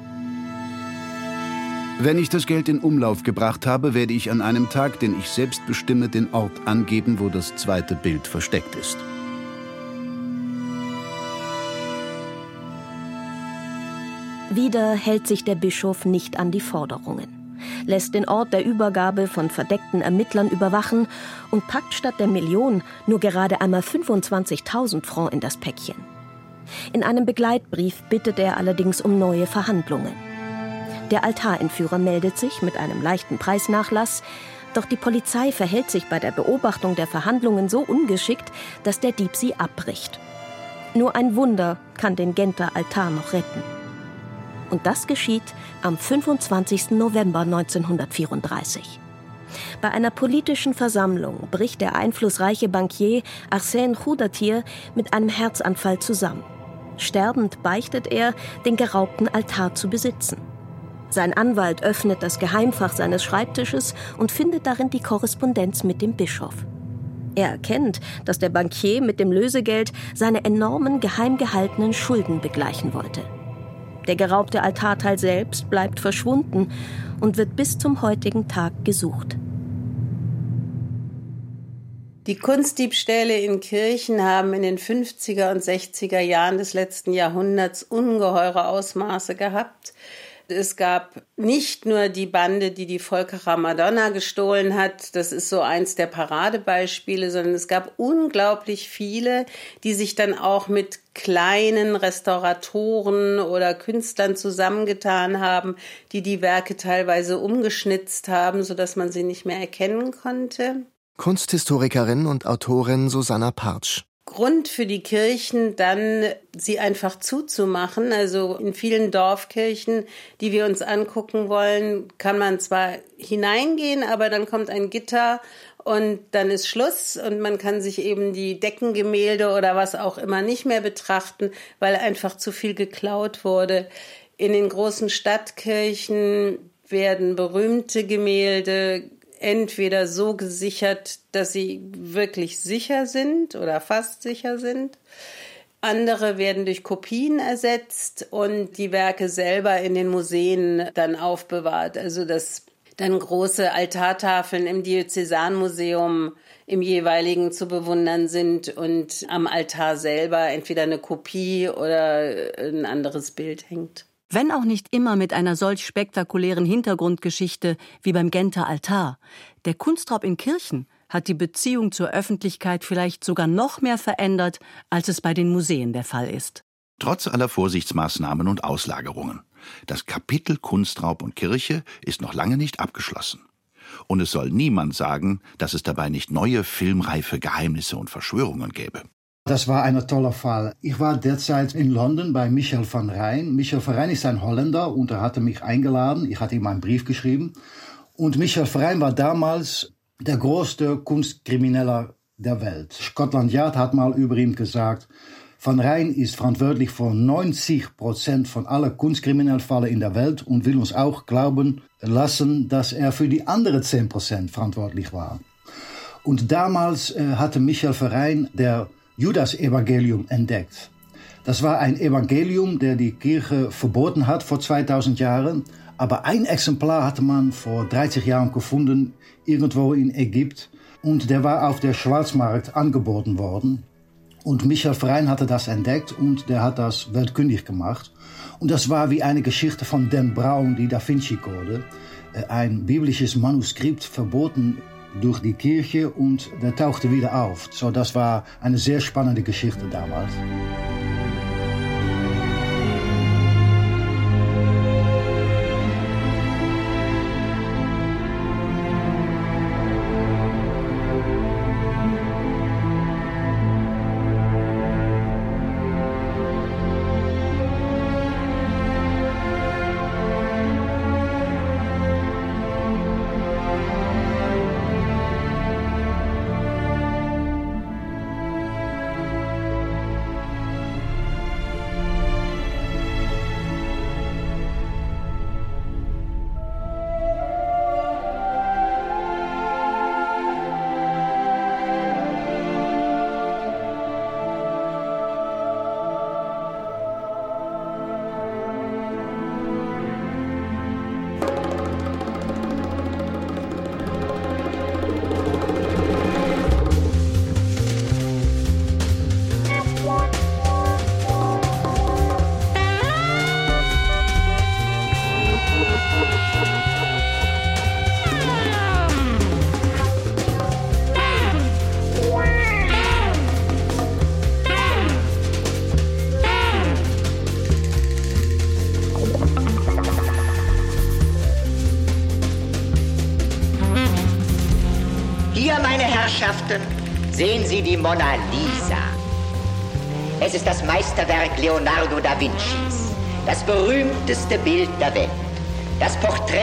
Wenn ich das Geld in Umlauf gebracht habe, werde ich an einem Tag, den ich selbst bestimme, den Ort angeben, wo das 2. Bild versteckt ist. Wieder hält sich der Bischof nicht an die Forderungen, lässt den Ort der Übergabe von verdeckten Ermittlern überwachen und packt statt der Million nur gerade einmal 25.000 Franc in das Päckchen. In einem Begleitbrief bittet er allerdings um neue Verhandlungen. Der Altarentführer meldet sich mit einem leichten Preisnachlass, doch die Polizei verhält sich bei der Beobachtung der Verhandlungen so ungeschickt, dass der Dieb sie abbricht. Nur ein Wunder kann den Genter Altar noch retten. Und das geschieht am 25. November 1934. Bei einer politischen Versammlung bricht der einflussreiche Bankier Arsène Roudatir mit einem Herzanfall zusammen. Sterbend beichtet er, den geraubten Altar zu besitzen. Sein Anwalt öffnet das Geheimfach seines Schreibtisches und findet darin die Korrespondenz mit dem Bischof. Er erkennt, dass der Bankier mit dem Lösegeld seine enormen geheim gehaltenen Schulden begleichen wollte. Der geraubte Altarteil selbst bleibt verschwunden und wird bis zum heutigen Tag gesucht. Die Kunstdiebstähle in Kirchen haben in den 50er und 60er Jahren des letzten Jahrhunderts ungeheure Ausmaße gehabt. Es gab nicht nur die Bande, die Volkerer Madonna gestohlen hat, das ist so eins der Paradebeispiele, sondern es gab unglaublich viele, die sich dann auch mit kleinen Restauratoren oder Künstlern zusammengetan haben, die Werke teilweise umgeschnitzt haben, sodass man sie nicht mehr erkennen konnte. Kunsthistorikerin und Autorin Susanna Partsch. Grund für die Kirchen dann, sie einfach zuzumachen. Also in vielen Dorfkirchen, die wir uns angucken wollen, kann man zwar hineingehen, aber dann kommt ein Gitter und dann ist Schluss und man kann sich eben die Deckengemälde oder was auch immer nicht mehr betrachten, weil einfach zu viel geklaut wurde. In den großen Stadtkirchen werden berühmte Gemälde entweder so gesichert, dass sie wirklich sicher sind oder fast sicher sind. Andere werden durch Kopien ersetzt und die Werke selber in den Museen dann aufbewahrt. Also dass dann große Altartafeln im Diözesanmuseum im jeweiligen zu bewundern sind und am Altar selber entweder eine Kopie oder ein anderes Bild hängt. Wenn auch nicht immer mit einer solch spektakulären Hintergrundgeschichte wie beim Genter Altar. Der Kunstraub in Kirchen hat die Beziehung zur Öffentlichkeit vielleicht sogar noch mehr verändert, als es bei den Museen der Fall ist. Trotz aller Vorsichtsmaßnahmen und Auslagerungen. Das Kapitel Kunstraub und Kirche ist noch lange nicht abgeschlossen. Und es soll niemand sagen, dass es dabei nicht neue filmreife Geheimnisse und Verschwörungen gäbe. Das war ein toller Fall. Ich war derzeit in London bei Michel van Rijn. Michel van Rijn ist ein Holländer und er hatte mich eingeladen. Ich hatte ihm einen Brief geschrieben. Und Michel van Rijn war damals der größte Kunstkrimineller der Welt. Scotland Yard hat mal über ihn gesagt, Van Rijn ist verantwortlich für 90% von allen Kunstkriminalfällen in der Welt und will uns auch glauben lassen, dass er für die anderen 10% verantwortlich war. Und damals hatte Michel van Rijn der Judas-Evangelium entdeckt. Das war ein Evangelium, der die Kirche verboten hat vor 2000 Jahren. Aber ein Exemplar hatte man vor 30 Jahren gefunden, irgendwo in Ägypten. Und der war auf der Schwarzmarkt angeboten worden. Und Michel van Rijn hatte das entdeckt und der hat das weltkundig gemacht. Und das war wie eine Geschichte von Dan Brown, die Da Vinci Code. Ein biblisches Manuskript verboten durch die Kirche und der tauchte wieder auf. So, das war eine sehr spannende Geschichte damals. Sehen Sie die Mona Lisa. Es ist das Meisterwerk Leonardo da Vincis, das berühmteste Bild der Welt. Das Porträt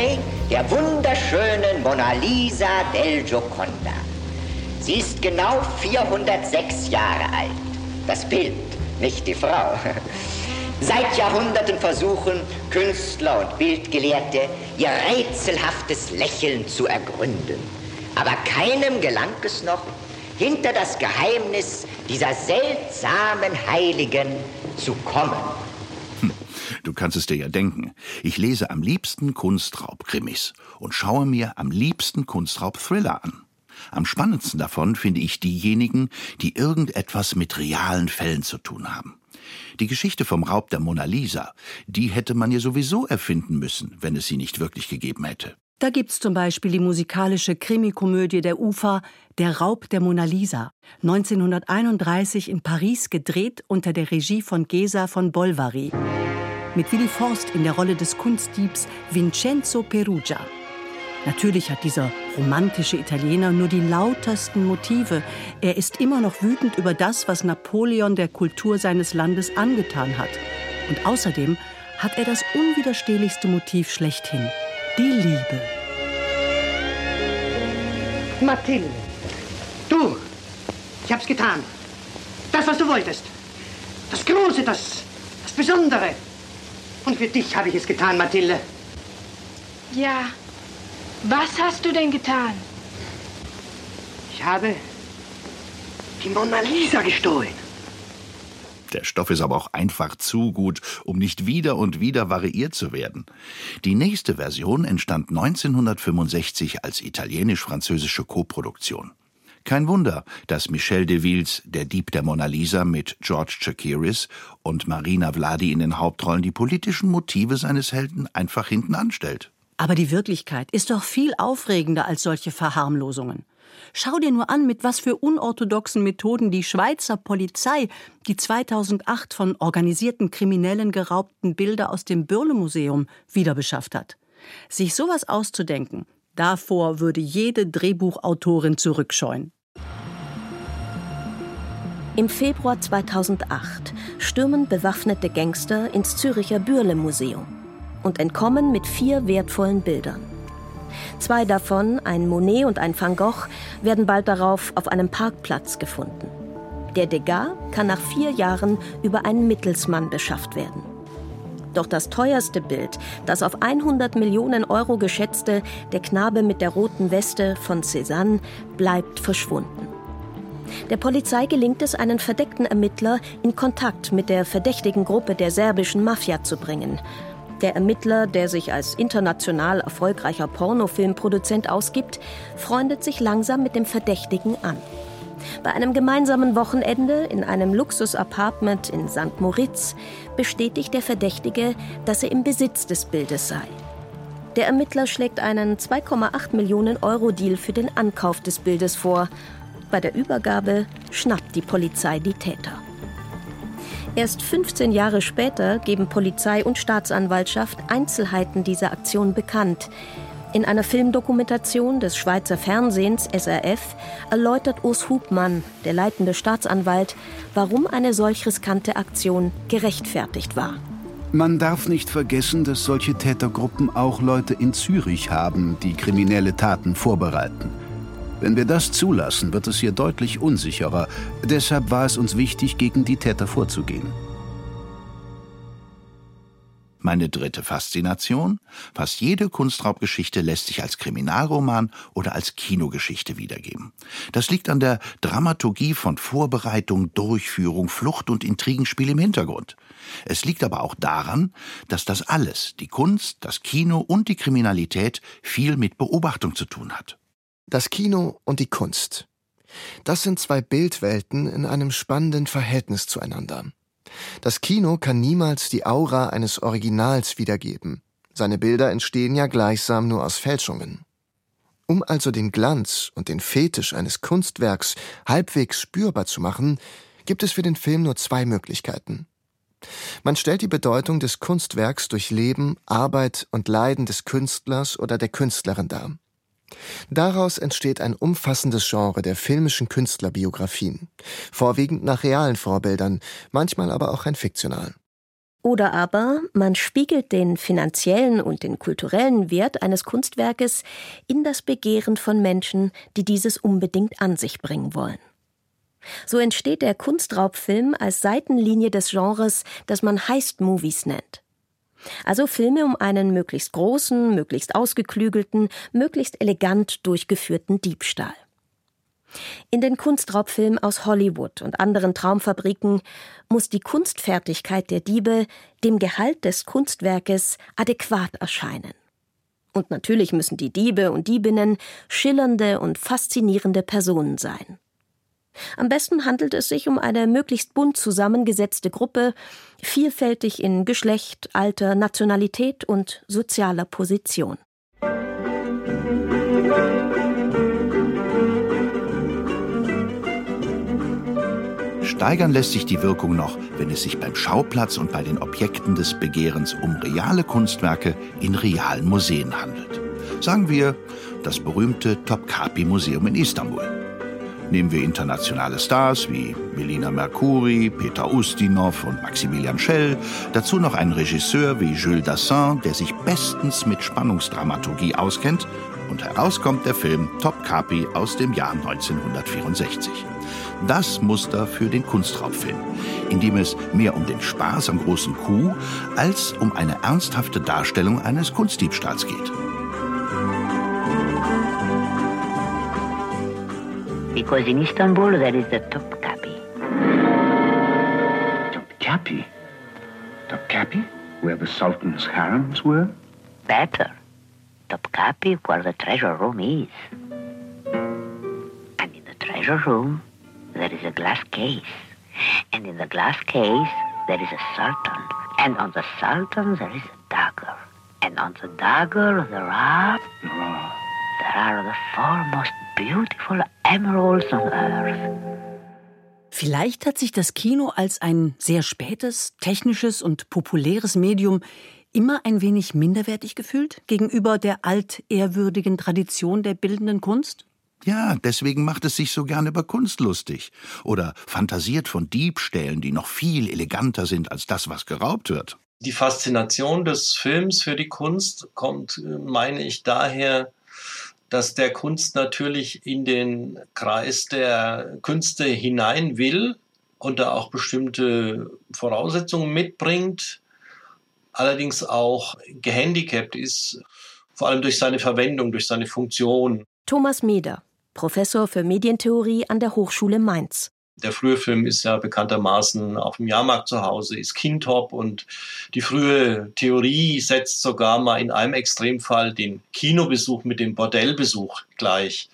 der wunderschönen Mona Lisa del Gioconda. Sie ist genau 406 Jahre alt. Das Bild, nicht die Frau. Seit Jahrhunderten versuchen Künstler und Bildgelehrte, ihr rätselhaftes Lächeln zu ergründen. Aber keinem gelang es noch, hinter das Geheimnis dieser seltsamen Heiligen zu kommen. Du kannst es dir ja denken. Ich lese am liebsten Kunstraub-Krimis und schaue mir am liebsten Kunstraub-Thriller an. Am spannendsten davon finde ich diejenigen, die irgendetwas mit realen Fällen zu tun haben. Die Geschichte vom Raub der Mona Lisa, die hätte man ja sowieso erfinden müssen, wenn es sie nicht wirklich gegeben hätte. Da gibt's zum Beispiel die musikalische Krimikomödie der UFA Der Raub der Mona Lisa, 1931 in Paris gedreht unter der Regie von Gesa von Bolvari. Mit Willi Forst in der Rolle des Kunstdiebs Vincenzo Perugia. Natürlich hat dieser romantische Italiener nur die lautersten Motive. Er ist immer noch wütend über das, was Napoleon der Kultur seines Landes angetan hat. Und außerdem hat er das unwiderstehlichste Motiv schlechthin: die Liebe. Mathilde, du, ich hab's getan. Das, was du wolltest. Das Große, das Besondere. Und für dich habe ich es getan, Mathilde. Ja. Was hast du denn getan? Ich habe die Mona Lisa gestohlen. Der Stoff ist aber auch einfach zu gut, um nicht wieder und wieder variiert zu werden. Die nächste Version entstand 1965 als italienisch-französische Koproduktion. Kein Wunder, dass Michel de Villes Der Dieb der Mona Lisa mit George Chakiris und Marina Vladi in den Hauptrollen die politischen Motive seines Helden einfach hinten anstellt. Aber die Wirklichkeit ist doch viel aufregender als solche Verharmlosungen. Schau dir nur an, mit was für unorthodoxen Methoden die Schweizer Polizei die 2008 von organisierten Kriminellen geraubten Bilder aus dem Bürle-Museum wiederbeschafft hat. Sich sowas auszudenken, davor würde jede Drehbuchautorin zurückscheuen. Im Februar 2008 stürmen bewaffnete Gangster ins Züricher Bürle-Museum und entkommen mit 4 wertvollen Bildern. 2 davon, ein Monet und ein Van Gogh, werden bald darauf auf einem Parkplatz gefunden. Der Degas kann nach 4 Jahren über einen Mittelsmann beschafft werden. Doch das teuerste Bild, das auf 100 Millionen Euro geschätzte Der Knabe mit der roten Weste von Cézanne, bleibt verschwunden. Der Polizei gelingt es, einen verdeckten Ermittler in Kontakt mit der verdächtigen Gruppe der serbischen Mafia zu bringen. Der Ermittler, der sich als international erfolgreicher Pornofilmproduzent ausgibt, freundet sich langsam mit dem Verdächtigen an. Bei einem gemeinsamen Wochenende in einem Luxus-Apartment in St. Moritz bestätigt der Verdächtige, dass er im Besitz des Bildes sei. Der Ermittler schlägt einen 2,8 Millionen Euro Deal für den Ankauf des Bildes vor. Bei der Übergabe schnappt die Polizei die Täter. Erst 15 Jahre später geben Polizei und Staatsanwaltschaft Einzelheiten dieser Aktion bekannt. In einer Filmdokumentation des Schweizer Fernsehens SRF erläutert Urs Hubmann, der leitende Staatsanwalt, warum eine solch riskante Aktion gerechtfertigt war. Man darf nicht vergessen, dass solche Tätergruppen auch Leute in Zürich haben, die kriminelle Taten vorbereiten. Wenn wir das zulassen, wird es hier deutlich unsicherer. Deshalb war es uns wichtig, gegen die Täter vorzugehen. Meine dritte Faszination: Fast jede Kunstraubgeschichte lässt sich als Kriminalroman oder als Kinogeschichte wiedergeben. Das liegt an der Dramaturgie von Vorbereitung, Durchführung, Flucht und Intrigenspiel im Hintergrund. Es liegt aber auch daran, dass das alles, die Kunst, das Kino und die Kriminalität, viel mit Beobachtung zu tun hat. Das Kino und die Kunst. Das sind 2 Bildwelten in einem spannenden Verhältnis zueinander. Das Kino kann niemals die Aura eines Originals wiedergeben. Seine Bilder entstehen ja gleichsam nur aus Fälschungen. Um also den Glanz und den Fetisch eines Kunstwerks halbwegs spürbar zu machen, gibt es für den Film nur 2 Möglichkeiten. Man stellt die Bedeutung des Kunstwerks durch Leben, Arbeit und Leiden des Künstlers oder der Künstlerin dar. Daraus entsteht ein umfassendes Genre der filmischen Künstlerbiografien, vorwiegend nach realen Vorbildern, manchmal aber auch rein fiktional. Oder aber man spiegelt den finanziellen und den kulturellen Wert eines Kunstwerkes in das Begehren von Menschen, die dieses unbedingt an sich bringen wollen. So entsteht der Kunstraubfilm als Seitenlinie des Genres, das man Heist-Movies nennt. Also Filme um einen möglichst großen, möglichst ausgeklügelten, möglichst elegant durchgeführten Diebstahl. In den Kunstraubfilmen aus Hollywood und anderen Traumfabriken muss die Kunstfertigkeit der Diebe dem Gehalt des Kunstwerkes adäquat erscheinen. Und natürlich müssen die Diebe und Diebinnen schillernde und faszinierende Personen sein. Am besten handelt es sich um eine möglichst bunt zusammengesetzte Gruppe, vielfältig in Geschlecht, Alter, Nationalität und sozialer Position. Steigern lässt sich die Wirkung noch, wenn es sich beim Schauplatz und bei den Objekten des Begehrens um reale Kunstwerke in realen Museen handelt. Sagen wir das berühmte Topkapi-Museum in Istanbul. Nehmen wir internationale Stars wie Melina Mercouri, Peter Ustinov und Maximilian Schell, dazu noch einen Regisseur wie Jules Dassin, der sich bestens mit Spannungsdramaturgie auskennt, und herauskommt der Film Topkapi aus dem Jahr 1964. Das Muster für den Kunstraubfilm, in dem es mehr um den Spaß am großen Coup als um eine ernsthafte Darstellung eines Kunstdiebstahls geht. Because in Istanbul there is the Topkapi. Topkapi? Topkapi? Where the Sultan's harems were? Better. Topkapi where the treasure room is. And in the treasure room there is a glass case. And in the glass case there is a sultan. And on the sultan there is a dagger. And on the dagger there are the four most beautiful emeralds on earth. Vielleicht hat sich das Kino als ein sehr spätes, technisches und populäres Medium immer ein wenig minderwertig gefühlt gegenüber der altehrwürdigen Tradition der bildenden Kunst? Ja, deswegen macht es sich so gern über Kunst lustig. Oder fantasiert von Diebstählen, die noch viel eleganter sind als das, was geraubt wird. Die Faszination des Films für die Kunst kommt, meine ich, daher, dass der Kunst natürlich in den Kreis der Künste hinein will und da auch bestimmte Voraussetzungen mitbringt, allerdings auch gehandicapt ist, vor allem durch seine Verwendung, durch seine Funktion. Thomas Meder, Professor für Medientheorie an der Hochschule Mainz. Der frühe Film ist ja bekanntermaßen auf dem Jahrmarkt zu Hause, ist Kindtop, und die frühe Theorie setzt sogar mal in einem Extremfall den Kinobesuch mit dem Bordellbesuch gleich.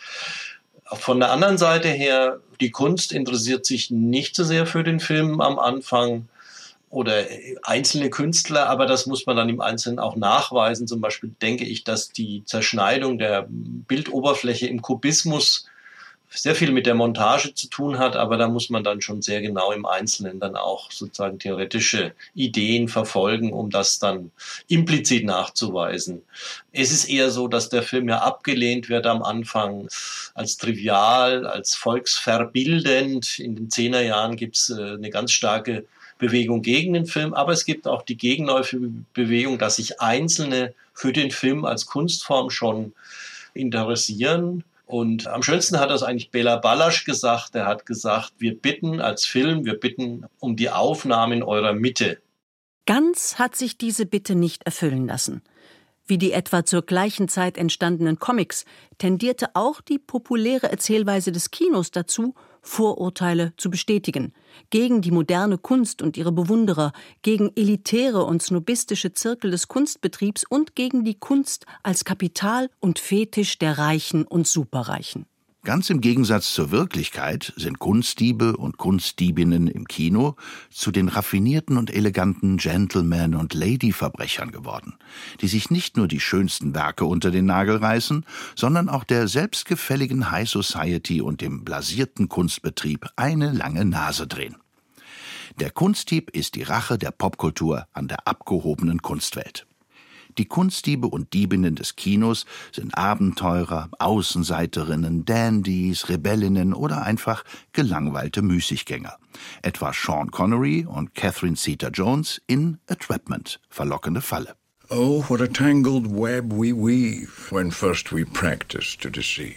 Von der anderen Seite her, die Kunst interessiert sich nicht so sehr für den Film am Anfang oder einzelne Künstler, aber das muss man dann im Einzelnen auch nachweisen. Zum Beispiel denke ich, dass die Zerschneidung der Bildoberfläche im Kubismus sehr viel mit der Montage zu tun hat, aber da muss man dann schon sehr genau im Einzelnen dann auch sozusagen theoretische Ideen verfolgen, um das dann implizit nachzuweisen. Es ist eher so, dass der Film ja abgelehnt wird am Anfang als trivial, als volksverbildend. In den 10er Jahren gibt es eine ganz starke Bewegung gegen den Film, aber es gibt auch die gegenläufige Bewegung, dass sich Einzelne für den Film als Kunstform schon interessieren. Und am schönsten hat das eigentlich Bela Balázs gesagt. Er hat gesagt, wir bitten als Film, wir bitten um die Aufnahme in eurer Mitte. Ganz hat sich diese Bitte nicht erfüllen lassen. Wie die etwa zur gleichen Zeit entstandenen Comics tendierte auch die populäre Erzählweise des Kinos dazu, Vorurteile zu bestätigen. Gegen die moderne Kunst und ihre Bewunderer, gegen elitäre und snobistische Zirkel des Kunstbetriebs und gegen die Kunst als Kapital und Fetisch der Reichen und Superreichen. Ganz im Gegensatz zur Wirklichkeit sind Kunstdiebe und Kunstdiebinnen im Kino zu den raffinierten und eleganten Gentleman- und Lady-Verbrechern geworden, die sich nicht nur die schönsten Werke unter den Nagel reißen, sondern auch der selbstgefälligen High Society und dem blasierten Kunstbetrieb eine lange Nase drehen. Der Kunstdieb ist die Rache der Popkultur an der abgehobenen Kunstwelt. Die Kunstdiebe und Diebinnen des Kinos sind Abenteurer, Außenseiterinnen, Dandys, Rebellinnen oder einfach gelangweilte Müßiggänger. Etwa Sean Connery und Catherine Zeta-Jones in Entrapment, verlockende Falle. Oh, what a tangled web we weave when first we practice to deceive.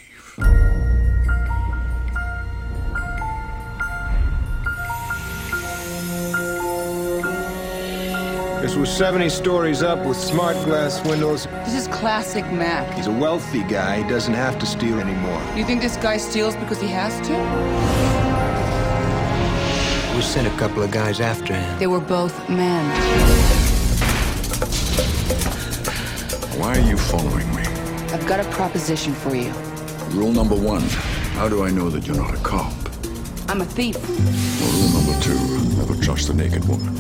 This was 70 stories up with smart glass windows. This is classic Mac. He's a wealthy guy. He doesn't have to steal anymore. You think this guy steals because he has to? We sent a couple of guys after him. They were both men. Why are you following me? I've got a proposition for you. Rule number 1, how do I know that you're not a cop? I'm a thief. Well, rule number 2, never trust a naked woman.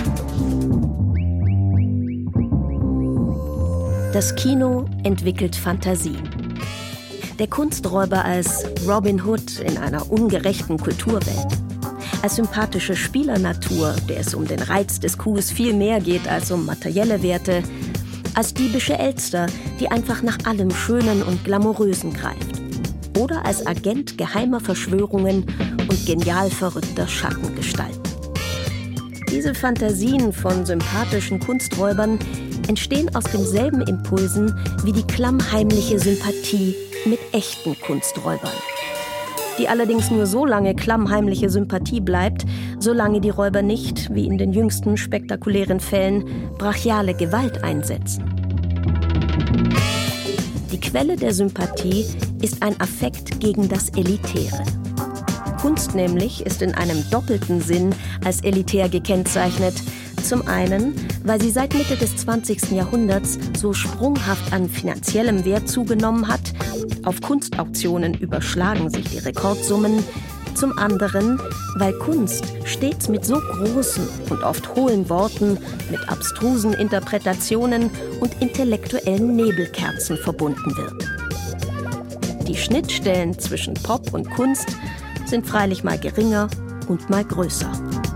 Das Kino entwickelt Fantasien. Der Kunsträuber als Robin Hood in einer ungerechten Kulturwelt. Als sympathische Spielernatur, der es um den Reiz des Coups viel mehr geht als um materielle Werte. Als diebische Elster, die einfach nach allem Schönen und Glamourösen greift. Oder als Agent geheimer Verschwörungen und genial verrückter Schattengestalten. Diese Fantasien von sympathischen Kunsträubern entstehen aus denselben Impulsen wie die klammheimliche Sympathie mit echten Kunsträubern. Die allerdings nur so lange klammheimliche Sympathie bleibt, solange die Räuber nicht, wie in den jüngsten spektakulären Fällen, brachiale Gewalt einsetzen. Die Quelle der Sympathie ist ein Affekt gegen das Elitäre. Kunst nämlich ist in einem doppelten Sinn als elitär gekennzeichnet. Zum einen, weil sie seit Mitte des 20. Jahrhunderts so sprunghaft an finanziellem Wert zugenommen hat. Auf Kunstauktionen überschlagen sich die Rekordsummen. Zum anderen, weil Kunst stets mit so großen und oft hohlen Worten, mit abstrusen Interpretationen und intellektuellen Nebelkerzen verbunden wird. Die Schnittstellen zwischen Pop und Kunst sind freilich mal geringer und mal größer.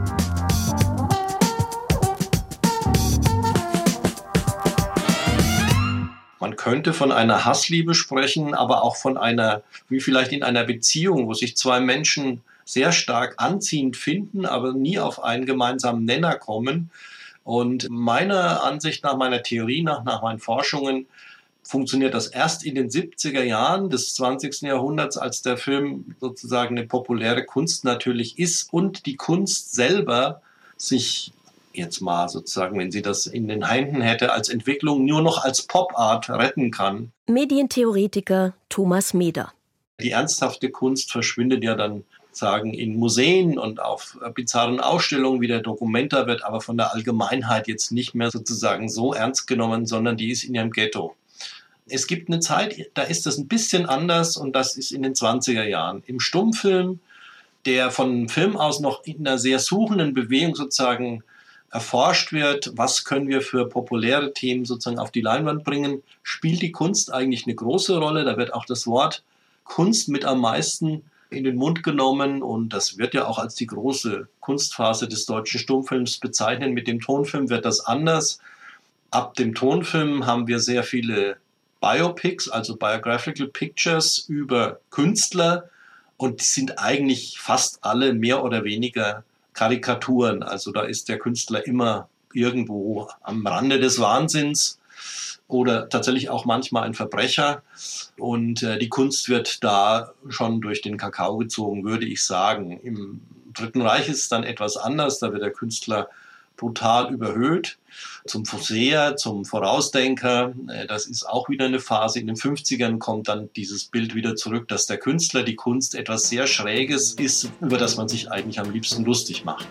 Man könnte von einer Hassliebe sprechen, aber auch von einer, wie vielleicht in einer Beziehung, wo sich zwei Menschen sehr stark anziehend finden, aber nie auf einen gemeinsamen Nenner kommen. Und meiner Ansicht nach, meiner Theorie nach meinen Forschungen, funktioniert das erst in den 70er Jahren des 20. Jahrhunderts, als der Film sozusagen eine populäre Kunst natürlich ist und die Kunst selber sich jetzt mal sozusagen, wenn sie das in den Händen hätte, als Entwicklung nur noch als Pop-Art retten kann. Medientheoretiker Thomas Meder. Die ernsthafte Kunst verschwindet ja dann sagen in Museen und auf bizarren Ausstellungen wie der Documenta, wird aber von der Allgemeinheit jetzt nicht mehr sozusagen so ernst genommen, sondern die ist in ihrem Ghetto. Es gibt eine Zeit, da ist das ein bisschen anders und das ist in den 20er Jahren. Im Stummfilm, der von Film aus noch in einer sehr suchenden Bewegung sozusagen erforscht wird, was können wir für populäre Themen sozusagen auf die Leinwand bringen, spielt die Kunst eigentlich eine große Rolle. Da wird auch das Wort Kunst mit am meisten in den Mund genommen und das wird ja auch als die große Kunstphase des deutschen Stummfilms bezeichnet. Mit dem Tonfilm wird das anders. Ab dem Tonfilm haben wir sehr viele Biopics, also Biographical Pictures über Künstler und die sind eigentlich fast alle mehr oder weniger Karikaturen. Also da ist der Künstler immer irgendwo am Rande des Wahnsinns oder tatsächlich auch manchmal ein Verbrecher. Und die Kunst wird da schon durch den Kakao gezogen, würde ich sagen. Im Dritten Reich ist es dann etwas anders. Da wird der Künstler brutal überhöht. Zum Vorseher, zum Vorausdenker. Das ist auch wieder eine Phase. In den 50ern kommt dann dieses Bild wieder zurück, dass der Künstler, die Kunst etwas sehr Schräges ist, über das man sich eigentlich am liebsten lustig macht.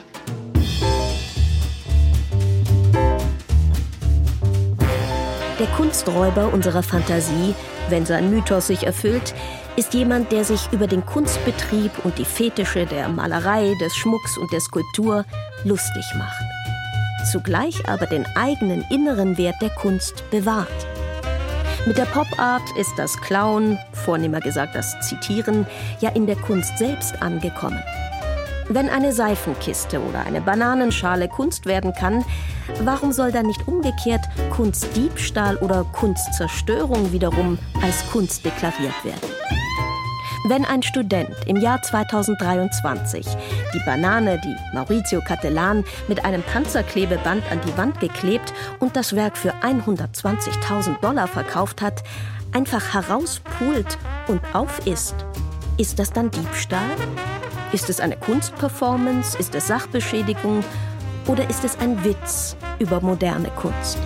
Der Kunsträuber unserer Fantasie, wenn sein Mythos sich erfüllt, ist jemand, der sich über den Kunstbetrieb und die Fetische der Malerei, des Schmucks und der Skulptur lustig macht. Zugleich aber den eigenen inneren Wert der Kunst bewahrt. Mit der Pop-Art ist das Klauen, vornehmer gesagt das Zitieren, ja in der Kunst selbst angekommen. Wenn eine Seifenkiste oder eine Bananenschale Kunst werden kann, warum soll dann nicht umgekehrt Kunstdiebstahl oder Kunstzerstörung wiederum als Kunst deklariert werden? Wenn ein Student im Jahr 2023 die Banane, die Maurizio Cattelan mit einem Panzerklebeband an die Wand geklebt und das Werk für $120.000 verkauft hat, einfach herauspult und aufisst, ist das dann Diebstahl? Ist es eine Kunstperformance? Ist es Sachbeschädigung? Oder ist es ein Witz über moderne Kunst?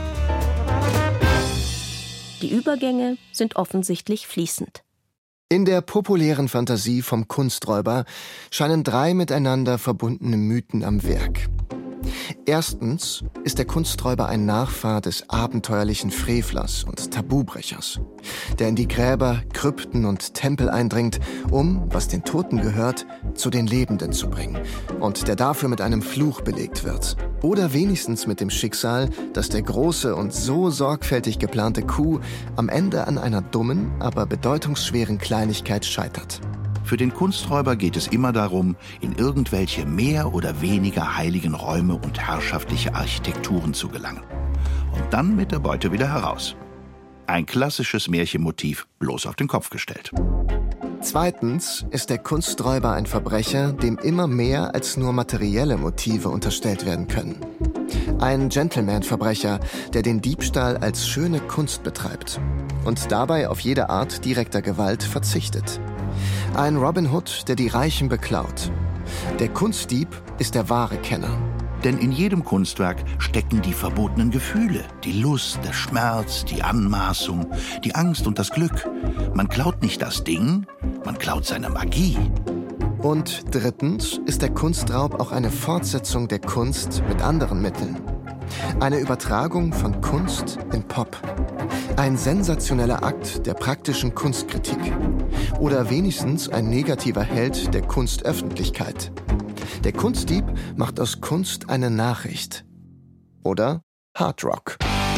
Die Übergänge sind offensichtlich fließend. In der populären Fantasie vom Kunsträuber scheinen 3 miteinander verbundene Mythen am Werk. Erstens ist der Kunsträuber ein Nachfahr des abenteuerlichen Frevlers und Tabubrechers, der in die Gräber, Krypten und Tempel eindringt, um, was den Toten gehört, zu den Lebenden zu bringen und der dafür mit einem Fluch belegt wird. Oder wenigstens mit dem Schicksal, dass der große und so sorgfältig geplante Coup am Ende an einer dummen, aber bedeutungsschweren Kleinigkeit scheitert. Für den Kunsträuber geht es immer darum, in irgendwelche mehr oder weniger heiligen Räume und herrschaftliche Architekturen zu gelangen. Und dann mit der Beute wieder heraus. Ein klassisches Märchenmotiv, bloß auf den Kopf gestellt. Zweitens ist der Kunsträuber ein Verbrecher, dem immer mehr als nur materielle Motive unterstellt werden können. Ein Gentleman-Verbrecher, der den Diebstahl als schöne Kunst betreibt und dabei auf jede Art direkter Gewalt verzichtet. Ein Robin Hood, der die Reichen beklaut. Der Kunstdieb ist der wahre Kenner. Denn in jedem Kunstwerk stecken die verbotenen Gefühle, die Lust, der Schmerz, die Anmaßung, die Angst und das Glück. Man klaut nicht das Ding, man klaut seine Magie. Und drittens ist der Kunstraub auch eine Fortsetzung der Kunst mit anderen Mitteln. Eine Übertragung von Kunst in Pop. Ein sensationeller Akt der praktischen Kunstkritik. Oder wenigstens ein negativer Held der Kunstöffentlichkeit. Der Kunstdieb macht aus Kunst eine Nachricht. Oder Hard Rock.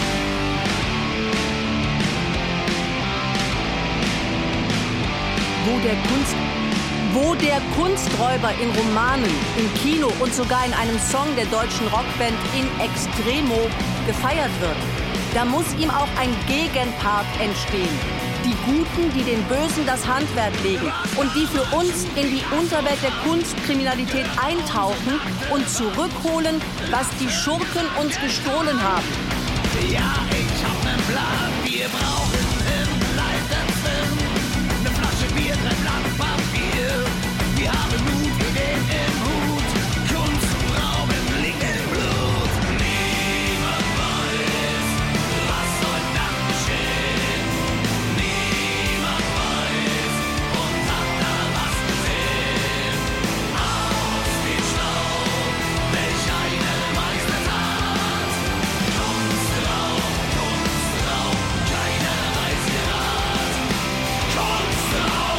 Wo der Kunsträuber in Romanen, im Kino und sogar in einem Song der deutschen Rockband In Extremo gefeiert wird, da muss ihm auch ein Gegenpart entstehen. Die Guten, die den Bösen das Handwerk legen und die für uns in die Unterwelt der Kunstkriminalität eintauchen und zurückholen, was die Schurken uns gestohlen haben. Ja, ich hab nen Plan, wir brauchen einen Leiterfilm, eine Flasche Bier, 3 Blatt Papier, wir haben Mut, Ideen im Hut, Kunst rauben, liegt im Blut. Niemand weiß, was soll dann geschehen, niemand weiß und hat da was gesehen. Aus dem Staub, welch eine Meistertat, Kunstraub, keiner weiß ihr Rat. Kunstraub,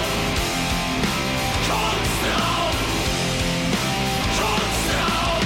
Kunstraub, Kunstraub.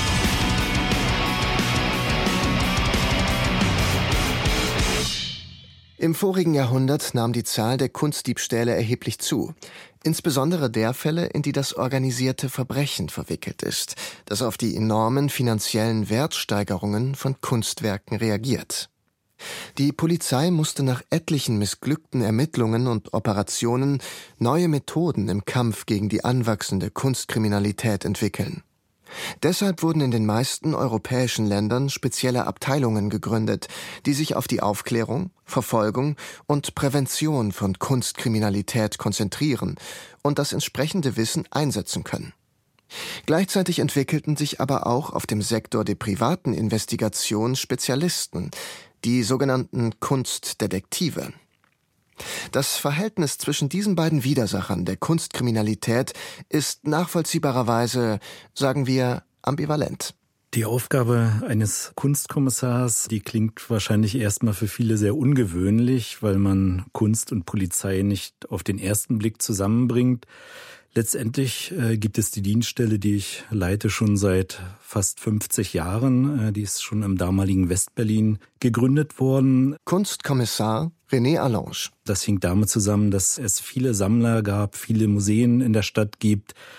Im vorigen Jahrhundert nahm die Zahl der Kunstdiebstähle erheblich zu. Insbesondere der Fälle, in die das organisierte Verbrechen verwickelt ist, das auf die enormen finanziellen Wertsteigerungen von Kunstwerken reagiert. Die Polizei musste nach etlichen missglückten Ermittlungen und Operationen neue Methoden im Kampf gegen die anwachsende Kunstkriminalität entwickeln. Deshalb wurden in den meisten europäischen Ländern spezielle Abteilungen gegründet, die sich auf die Aufklärung, Verfolgung und Prävention von Kunstkriminalität konzentrieren und das entsprechende Wissen einsetzen können. Gleichzeitig entwickelten sich aber auch auf dem Sektor der privaten Investigation Spezialisten, die sogenannten Kunstdetektive. Das Verhältnis zwischen diesen beiden Widersachern der Kunstkriminalität ist nachvollziehbarerweise, sagen wir, ambivalent. Die Aufgabe eines Kunstkommissars, die klingt wahrscheinlich erstmal für viele sehr ungewöhnlich, weil man Kunst und Polizei nicht auf den ersten Blick zusammenbringt. Letztendlich gibt es die Dienststelle, die ich leite, schon seit fast 50 Jahren. Die ist schon im damaligen Westberlin gegründet worden. Kunstkommissar René Allange. Das hing damit zusammen, dass es viele Sammler gab, viele Museen in der Stadt gibt,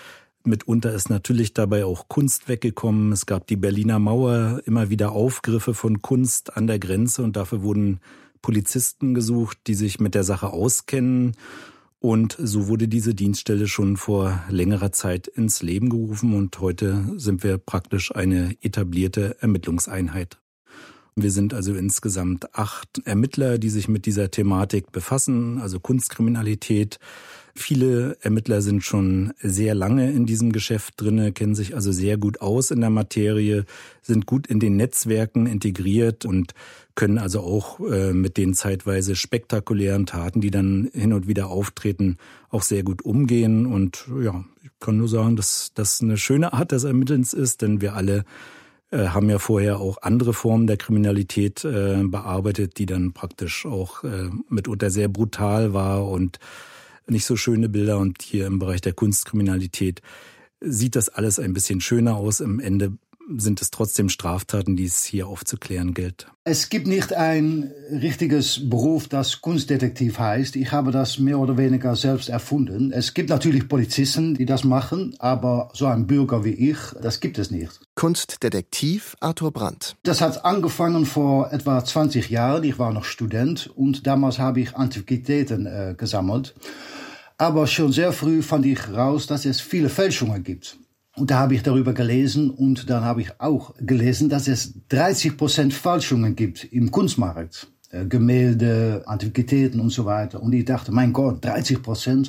Mitunter ist natürlich dabei auch Kunst weggekommen. Es gab die Berliner Mauer, immer wieder Aufgriffe von Kunst an der Grenze und dafür wurden Polizisten gesucht, die sich mit der Sache auskennen. Und so wurde diese Dienststelle schon vor längerer Zeit ins Leben gerufen und heute sind wir praktisch eine etablierte Ermittlungseinheit. Wir sind also insgesamt 8 Ermittler, die sich mit dieser Thematik befassen, also Kunstkriminalität. Viele Ermittler sind schon sehr lange in diesem Geschäft drinne, kennen sich also sehr gut aus in der Materie, sind gut in den Netzwerken integriert und können also auch mit den zeitweise spektakulären Taten, die dann hin und wieder auftreten, auch sehr gut umgehen. Und ja, ich kann nur sagen, dass das eine schöne Art des Ermittelns ist, denn wir alle haben ja vorher auch andere Formen der Kriminalität bearbeitet, die dann praktisch auch mitunter sehr brutal war und nicht so schöne Bilder. Und hier im Bereich der Kunstkriminalität sieht das alles ein bisschen schöner aus. Am Ende sind es trotzdem Straftaten, die es hier aufzuklären gilt. Es gibt nicht ein richtiges Beruf, das Kunstdetektiv heißt. Ich habe das mehr oder weniger selbst erfunden. Es gibt natürlich Polizisten, die das machen, aber so ein Bürger wie ich, das gibt es nicht. Kunstdetektiv Arthur Brandt. Das hat angefangen vor etwa 20 Jahren. Ich war noch Student und damals habe ich Antiquitäten gesammelt. Aber schon sehr früh fand ich raus, dass es viele Fälschungen gibt. Und da habe ich darüber gelesen und dann habe ich auch gelesen, dass es 30% Fälschungen gibt im Kunstmarkt. Gemälde, Antiquitäten und so weiter. Und ich dachte, mein Gott, 30%.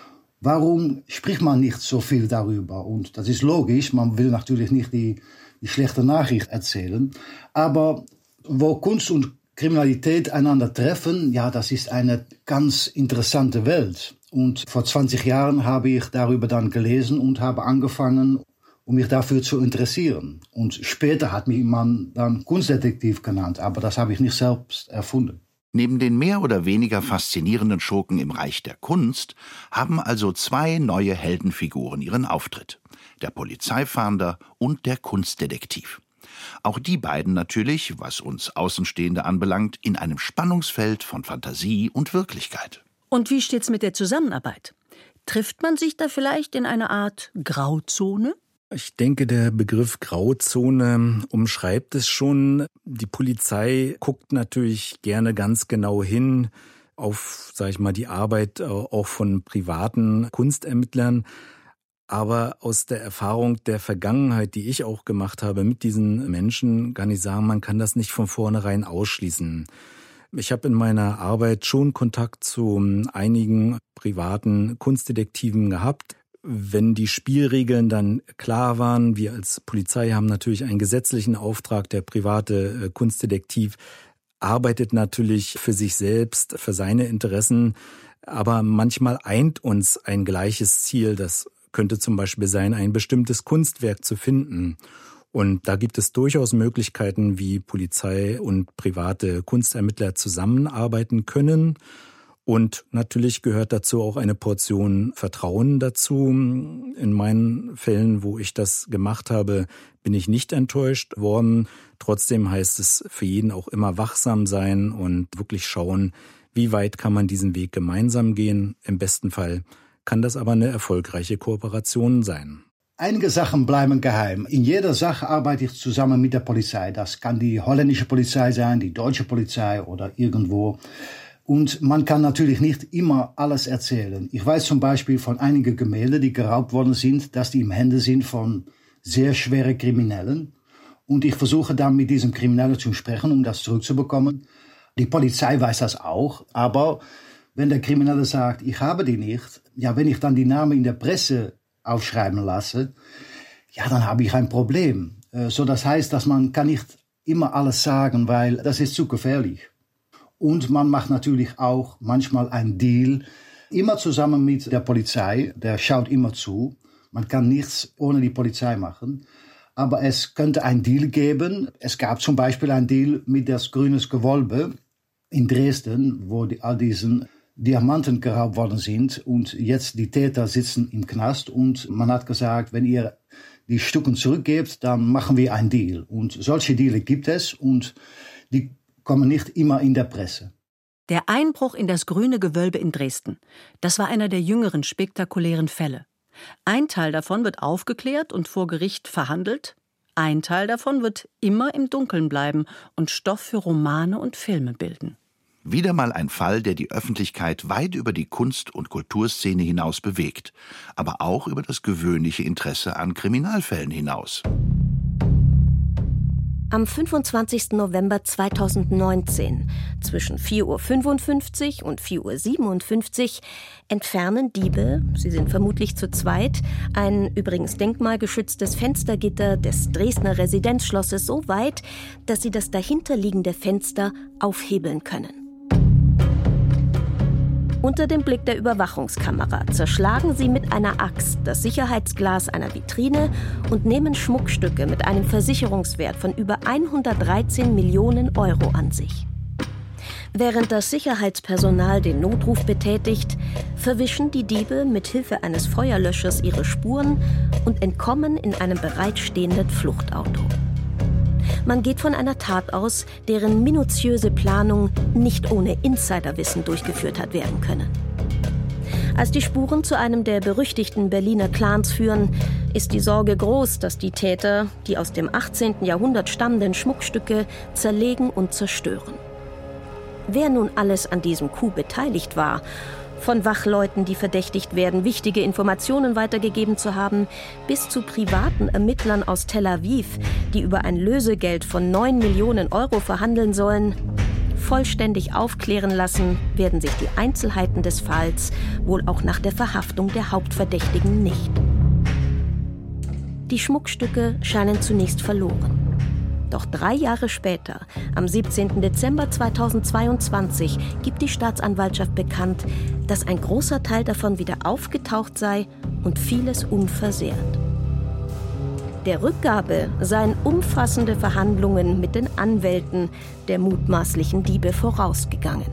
Warum spricht man nicht so viel darüber? Und das ist logisch, man will natürlich nicht die schlechte Nachricht erzählen. Aber wo Kunst und Kriminalität einander treffen, ja, das ist eine ganz interessante Welt. Und vor 20 Jahren habe ich darüber dann gelesen und habe angefangen, um mich dafür zu interessieren. Und später hat mich man dann Kunstdetektiv genannt, aber das habe ich nicht selbst erfunden. Neben den mehr oder weniger faszinierenden Schurken im Reich der Kunst haben also 2 neue Heldenfiguren ihren Auftritt: der Polizeifahnder und der Kunstdetektiv. Auch die beiden natürlich, was uns Außenstehende anbelangt, in einem Spannungsfeld von Fantasie und Wirklichkeit. Und wie steht's mit der Zusammenarbeit? Trifft man sich da vielleicht in einer Art Grauzone? Ich denke, der Begriff Grauzone umschreibt es schon. Die Polizei guckt natürlich gerne ganz genau hin auf, sag ich mal, die Arbeit auch von privaten Kunstermittlern. Aber aus der Erfahrung der Vergangenheit, die ich auch gemacht habe mit diesen Menschen, kann ich sagen, man kann das nicht von vornherein ausschließen. Ich habe in meiner Arbeit schon Kontakt zu einigen privaten Kunstdetektiven gehabt. Wenn die Spielregeln dann klar waren, wir als Polizei haben natürlich einen gesetzlichen Auftrag, der private Kunstdetektiv arbeitet natürlich für sich selbst, für seine Interessen, aber manchmal eint uns ein gleiches Ziel, das könnte zum Beispiel sein, ein bestimmtes Kunstwerk zu finden. Und da gibt es durchaus Möglichkeiten, wie Polizei und private Kunstermittler zusammenarbeiten können. Und natürlich gehört dazu auch eine Portion Vertrauen dazu. In meinen Fällen, wo ich das gemacht habe, bin ich nicht enttäuscht worden. Trotzdem heißt es für jeden auch immer wachsam sein und wirklich schauen, wie weit kann man diesen Weg gemeinsam gehen. Im besten Fall kann das aber eine erfolgreiche Kooperation sein. Einige Sachen bleiben geheim. In jeder Sache arbeite ich zusammen mit der Polizei. Das kann die holländische Polizei sein, die deutsche Polizei oder irgendwo. Und man kann natürlich nicht immer alles erzählen. Ich weiß zum Beispiel von einigen Gemälde, die geraubt worden sind, dass die im Hände sind von sehr schweren Kriminellen. Und ich versuche dann mit diesem Kriminellen zu sprechen, um das zurückzubekommen. Die Polizei weiß das auch, aber wenn der Kriminelle sagt, ich habe die nicht, ja, wenn ich dann die Namen in der Presse aufschreiben lasse, ja, dann habe ich ein Problem. So, das heißt, dass man kann nicht immer alles sagen, weil das ist zu gefährlich. Und man macht natürlich auch manchmal einen Deal, immer zusammen mit der Polizei, der schaut immer zu. Man kann nichts ohne die Polizei machen. Aber es könnte einen Deal geben. Es gab zum Beispiel einen Deal mit das Grüne Gewölbe in Dresden, wo all diesen Diamanten geraubt worden sind und jetzt die Täter sitzen im Knast und man hat gesagt, wenn ihr die Stücken zurückgebt, dann machen wir einen Deal. Und solche Deals gibt es und die kommen nicht immer in der Presse. Der Einbruch in das Grüne Gewölbe in Dresden, das war einer der jüngeren spektakulären Fälle. Ein Teil davon wird aufgeklärt und vor Gericht verhandelt. Ein Teil davon wird immer im Dunkeln bleiben und Stoff für Romane und Filme bilden. Wieder mal ein Fall, der die Öffentlichkeit weit über die Kunst- und Kulturszene hinaus bewegt, aber auch über das gewöhnliche Interesse an Kriminalfällen hinaus. Am 25. November 2019, zwischen 4:55 Uhr und 4:57 Uhr, entfernen Diebe, sie sind vermutlich zu zweit, ein übrigens denkmalgeschütztes Fenstergitter des Dresdner Residenzschlosses so weit, dass sie das dahinterliegende Fenster aufhebeln können. Unter dem Blick der Überwachungskamera zerschlagen sie mit einer Axt das Sicherheitsglas einer Vitrine und nehmen Schmuckstücke mit einem Versicherungswert von über 113 Millionen Euro an sich. Während das Sicherheitspersonal den Notruf betätigt, verwischen die Diebe mit Hilfe eines Feuerlöschers ihre Spuren und entkommen in einem bereitstehenden Fluchtauto. Man geht von einer Tat aus, deren minutiöse Planung nicht ohne Insiderwissen durchgeführt hat werden können. Als die Spuren zu einem der berüchtigten Berliner Clans führen, ist die Sorge groß, dass die Täter die aus dem 18. Jahrhundert stammenden Schmuckstücke zerlegen und zerstören. Wer nun alles an diesem Coup beteiligt war, von Wachleuten, die verdächtigt werden, wichtige Informationen weitergegeben zu haben, bis zu privaten Ermittlern aus Tel Aviv, die über ein Lösegeld von 9 Millionen Euro verhandeln sollen. Vollständig aufklären lassen werden sich die Einzelheiten des Falls wohl auch nach der Verhaftung der Hauptverdächtigen nicht. Die Schmuckstücke scheinen zunächst verloren. Doch 3 Jahre später, am 17. Dezember 2022, gibt die Staatsanwaltschaft bekannt, dass ein großer Teil davon wieder aufgetaucht sei und vieles unversehrt. Der Rückgabe seien umfassende Verhandlungen mit den Anwälten der mutmaßlichen Diebe vorausgegangen.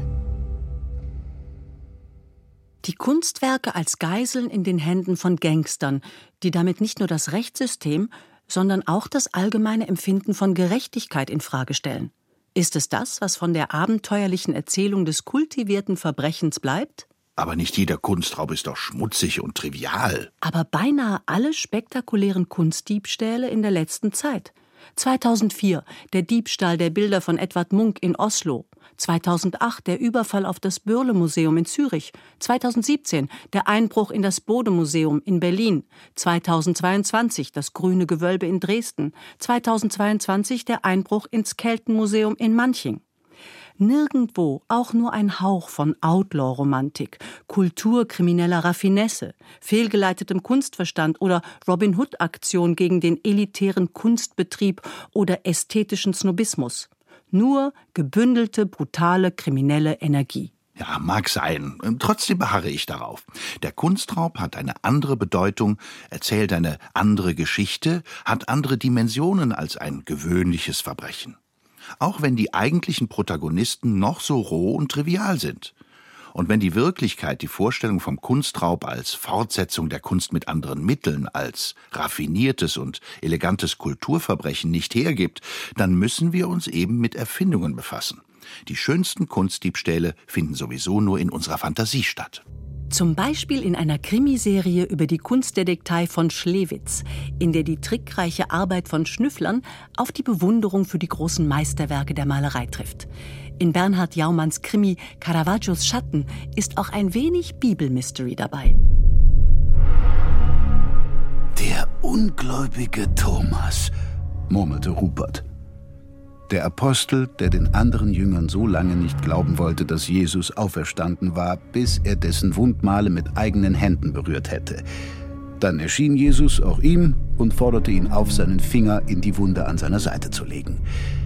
Die Kunstwerke als Geiseln in den Händen von Gangstern, die damit nicht nur das Rechtssystem, sondern auch das allgemeine Empfinden von Gerechtigkeit in Frage stellen. Ist es das, was von der abenteuerlichen Erzählung des kultivierten Verbrechens bleibt? Aber nicht jeder Kunstraub ist doch schmutzig und trivial. Aber beinahe alle spektakulären Kunstdiebstähle in der letzten Zeit. 2004 der Diebstahl der Bilder von Edvard Munch in Oslo. 2008 der Überfall auf das Börle-Museum in Zürich. 2017 der Einbruch in das Bode-Museum in Berlin. 2022 das Grüne Gewölbe in Dresden. 2022 der Einbruch ins Keltenmuseum in Manching. Nirgendwo auch nur ein Hauch von Outlaw-Romantik, kulturkrimineller Raffinesse, fehlgeleitetem Kunstverstand oder Robin Hood-Aktion gegen den elitären Kunstbetrieb oder ästhetischen Snobismus. Nur gebündelte, brutale, kriminelle Energie. Ja, mag sein. Trotzdem beharre ich darauf. Der Kunstraub hat eine andere Bedeutung, erzählt eine andere Geschichte, hat andere Dimensionen als ein gewöhnliches Verbrechen. Auch wenn die eigentlichen Protagonisten noch so roh und trivial sind. Und wenn die Wirklichkeit die Vorstellung vom Kunstraub als Fortsetzung der Kunst mit anderen Mitteln, als raffiniertes und elegantes Kulturverbrechen nicht hergibt, dann müssen wir uns eben mit Erfindungen befassen. Die schönsten Kunstdiebstähle finden sowieso nur in unserer Fantasie statt. Zum Beispiel in einer Krimiserie über die Kunstdetektei von Schlewitz, in der die trickreiche Arbeit von Schnüfflern auf die Bewunderung für die großen Meisterwerke der Malerei trifft. In Bernhard Jaumanns Krimi Caravaggios Schatten ist auch ein wenig Bibelmystery dabei. Der ungläubige Thomas, murmelte Rupert. Der Apostel, der den anderen Jüngern so lange nicht glauben wollte, dass Jesus auferstanden war, bis er dessen Wundmale mit eigenen Händen berührt hätte. Dann erschien Jesus auch ihm und forderte ihn auf, seinen Finger in die Wunde an seiner Seite zu legen.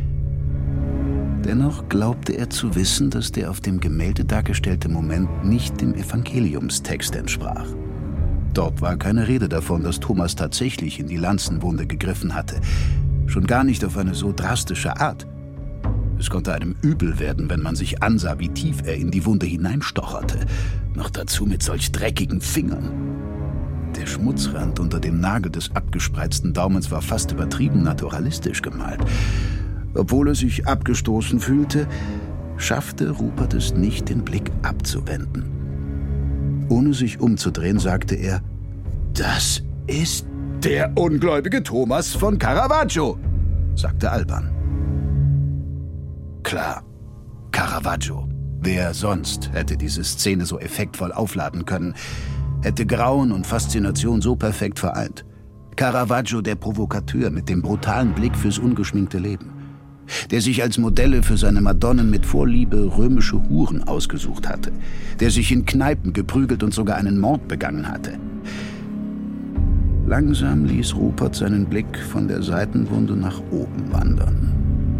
Dennoch glaubte er zu wissen, dass der auf dem Gemälde dargestellte Moment nicht dem Evangeliumstext entsprach. Dort war keine Rede davon, dass Thomas tatsächlich in die Lanzenwunde gegriffen hatte. Schon gar nicht auf eine so drastische Art. Es konnte einem übel werden, wenn man sich ansah, wie tief er in die Wunde hineinstocherte. Noch dazu mit solch dreckigen Fingern. Der Schmutzrand unter dem Nagel des abgespreizten Daumens war fast übertrieben naturalistisch gemalt. Obwohl er sich abgestoßen fühlte, schaffte Rupert es nicht, den Blick abzuwenden. Ohne sich umzudrehen, sagte er: Das ist der ungläubige Thomas von Caravaggio, sagte Alban. Klar, Caravaggio. Wer sonst hätte diese Szene so effektvoll aufladen können, hätte Grauen und Faszination so perfekt vereint. Caravaggio, der Provokateur mit dem brutalen Blick fürs ungeschminkte Leben, der sich als Modelle für seine Madonnen mit Vorliebe römische Huren ausgesucht hatte, der sich in Kneipen geprügelt und sogar einen Mord begangen hatte. Langsam ließ Rupert seinen Blick von der Seitenwunde nach oben wandern.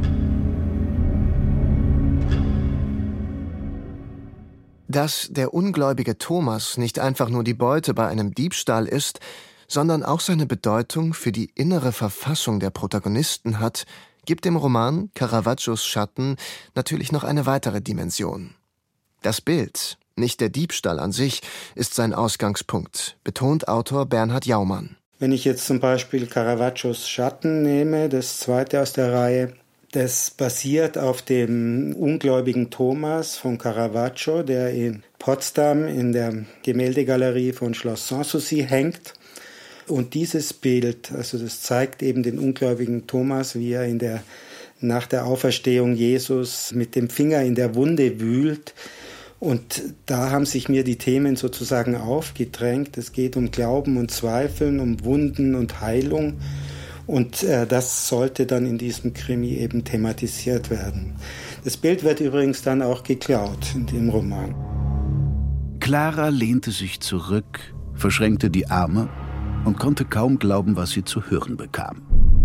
Dass der ungläubige Thomas nicht einfach nur die Beute bei einem Diebstahl ist, sondern auch seine Bedeutung für die innere Verfassung der Protagonisten hat, gibt dem Roman Caravaggios Schatten natürlich noch eine weitere Dimension. Das Bild, nicht der Diebstahl an sich, ist sein Ausgangspunkt, betont Autor Bernhard Jaumann. Wenn ich jetzt zum Beispiel Caravaggios Schatten nehme, das zweite aus der Reihe, das basiert auf dem ungläubigen Thomas von Caravaggio, der in Potsdam in der Gemäldegalerie von Schloss Sanssouci hängt. Und dieses Bild, also das zeigt eben den ungläubigen Thomas, wie er nach der Auferstehung Jesus mit dem Finger in der Wunde wühlt. Und da haben sich mir die Themen sozusagen aufgedrängt. Es geht um Glauben und Zweifeln, um Wunden und Heilung. Und das sollte dann in diesem Krimi eben thematisiert werden. Das Bild wird übrigens dann auch geklaut in dem Roman. Clara lehnte sich zurück, verschränkte die Arme und konnte kaum glauben, was sie zu hören bekam.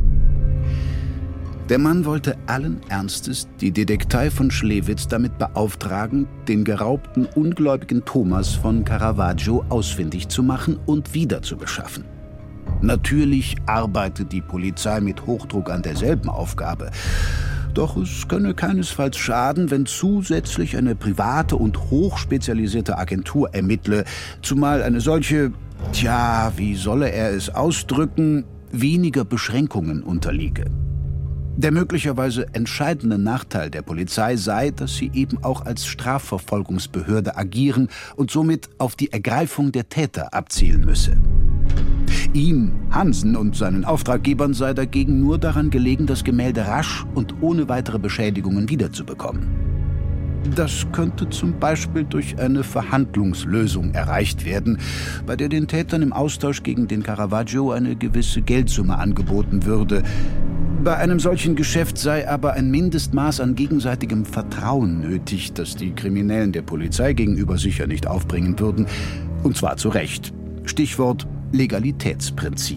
Der Mann wollte allen Ernstes die Detektei von Schlewitz damit beauftragen, den geraubten ungläubigen Thomas von Caravaggio ausfindig zu machen und wiederzubeschaffen. Natürlich arbeitet die Polizei mit Hochdruck an derselben Aufgabe. Doch es könne keinesfalls schaden, wenn zusätzlich eine private und hochspezialisierte Agentur ermittle, zumal eine solche, wie solle er es ausdrücken, weniger Beschränkungen unterliege. Der möglicherweise entscheidende Nachteil der Polizei sei, dass sie eben auch als Strafverfolgungsbehörde agieren und somit auf die Ergreifung der Täter abzielen müsse. Ihm, Hansen und seinen Auftraggebern sei dagegen nur daran gelegen, das Gemälde rasch und ohne weitere Beschädigungen wiederzubekommen. Das könnte zum Beispiel durch eine Verhandlungslösung erreicht werden, bei der den Tätern im Austausch gegen den Caravaggio eine gewisse Geldsumme angeboten würde. Bei einem solchen Geschäft sei aber ein Mindestmaß an gegenseitigem Vertrauen nötig, das die Kriminellen der Polizei gegenüber sicher nicht aufbringen würden. Und zwar zu Recht. Stichwort Legalitätsprinzip.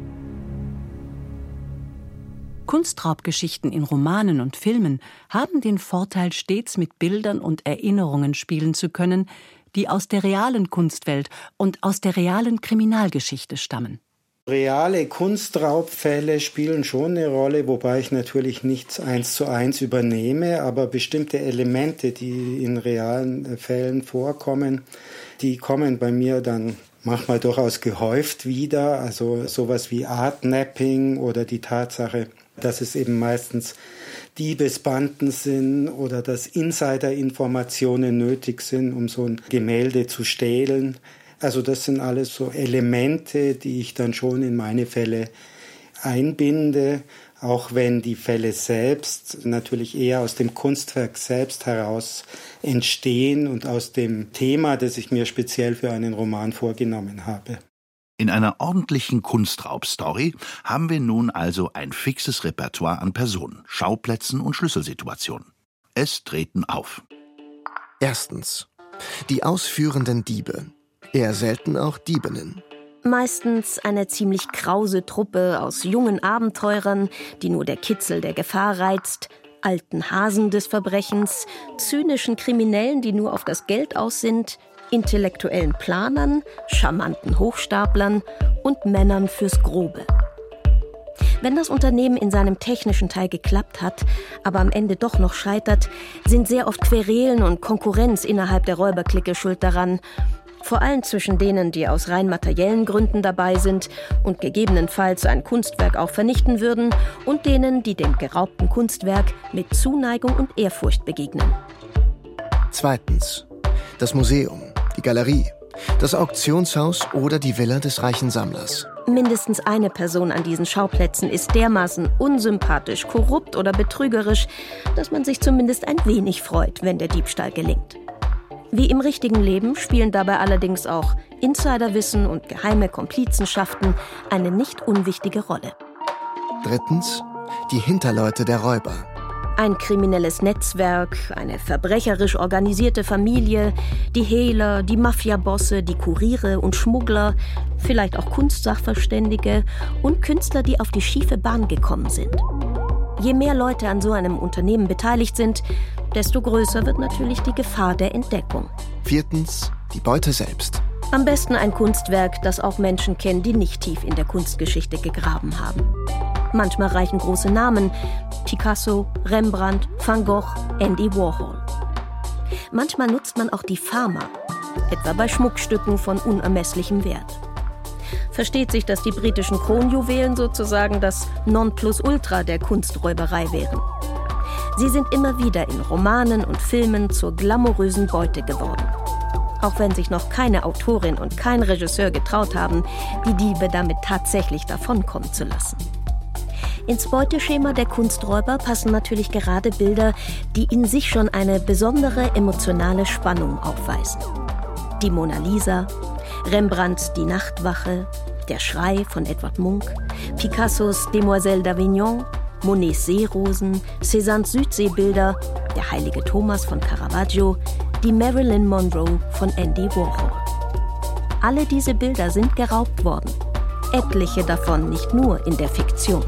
Kunstraubgeschichten in Romanen und Filmen haben den Vorteil, stets mit Bildern und Erinnerungen spielen zu können, die aus der realen Kunstwelt und aus der realen Kriminalgeschichte stammen. Reale Kunstraubfälle spielen schon eine Rolle, wobei ich natürlich nichts 1:1 übernehme, aber bestimmte Elemente, die in realen Fällen vorkommen, die kommen bei mir dann manchmal durchaus gehäuft wieder, also sowas wie Artnapping oder die Tatsache, dass es eben meistens Diebesbanden sind oder dass Insiderinformationen nötig sind, um so ein Gemälde zu stehlen. Also das sind alles so Elemente, die ich dann schon in meine Fälle einbinde, auch wenn die Fälle selbst natürlich eher aus dem Kunstwerk selbst heraus entstehen und aus dem Thema, das ich mir speziell für einen Roman vorgenommen habe. In einer ordentlichen Kunstraubstory haben wir nun also ein fixes Repertoire an Personen, Schauplätzen und Schlüsselsituationen. Es treten auf. Erstens. Die ausführenden Diebe. Eher selten auch Diebinnen. Meistens eine ziemlich krause Truppe aus jungen Abenteurern, die nur der Kitzel der Gefahr reizt, alten Hasen des Verbrechens, zynischen Kriminellen, die nur auf das Geld aus sind, intellektuellen Planern, charmanten Hochstaplern und Männern fürs Grobe. Wenn das Unternehmen in seinem technischen Teil geklappt hat, aber am Ende doch noch scheitert, sind sehr oft Querelen und Konkurrenz innerhalb der Räuberklicke schuld daran. Vor allem zwischen denen, die aus rein materiellen Gründen dabei sind und gegebenenfalls ein Kunstwerk auch vernichten würden, und denen, die dem geraubten Kunstwerk mit Zuneigung und Ehrfurcht begegnen. Zweitens. Das Museum, die Galerie, Das Auktionshaus oder die Villa des reichen Sammlers. Mindestens eine Person an diesen Schauplätzen ist dermaßen unsympathisch, korrupt oder betrügerisch, dass man sich zumindest ein wenig freut, wenn der Diebstahl gelingt. Wie im richtigen Leben spielen dabei allerdings auch Insiderwissen und geheime Komplizenschaften eine nicht unwichtige Rolle. Drittens, die Hinterleute der Räuber. Ein kriminelles Netzwerk, eine verbrecherisch organisierte Familie, die Hehler, die Mafiabosse, die Kuriere und Schmuggler, vielleicht auch Kunstsachverständige und Künstler, die auf die schiefe Bahn gekommen sind. Je mehr Leute an so einem Unternehmen beteiligt sind, desto größer wird natürlich die Gefahr der Entdeckung. Viertens, die Beute selbst. Am besten ein Kunstwerk, das auch Menschen kennen, die nicht tief in der Kunstgeschichte gegraben haben. Manchmal reichen große Namen: Picasso, Rembrandt, Van Gogh, Andy Warhol. Manchmal nutzt man auch die Pharma, etwa bei Schmuckstücken von unermesslichem Wert. Versteht sich, dass die britischen Kronjuwelen sozusagen das Nonplusultra der Kunsträuberei wären. Sie sind immer wieder in Romanen und Filmen zur glamourösen Beute geworden. Auch wenn sich noch keine Autorin und kein Regisseur getraut haben, die Diebe damit tatsächlich davonkommen zu lassen. Ins Beuteschema der Kunsträuber passen natürlich gerade Bilder, die in sich schon eine besondere emotionale Spannung aufweisen. Die Mona Lisa, Rembrandts Die Nachtwache, Der Schrei von Edvard Munch, Picassos Demoiselle d'Avignon, Monets Seerosen, Cézannes Südseebilder, Der heilige Thomas von Caravaggio, die Marilyn Monroe von Andy Warhol. Alle diese Bilder sind geraubt worden. Etliche davon nicht nur in der Fiktion.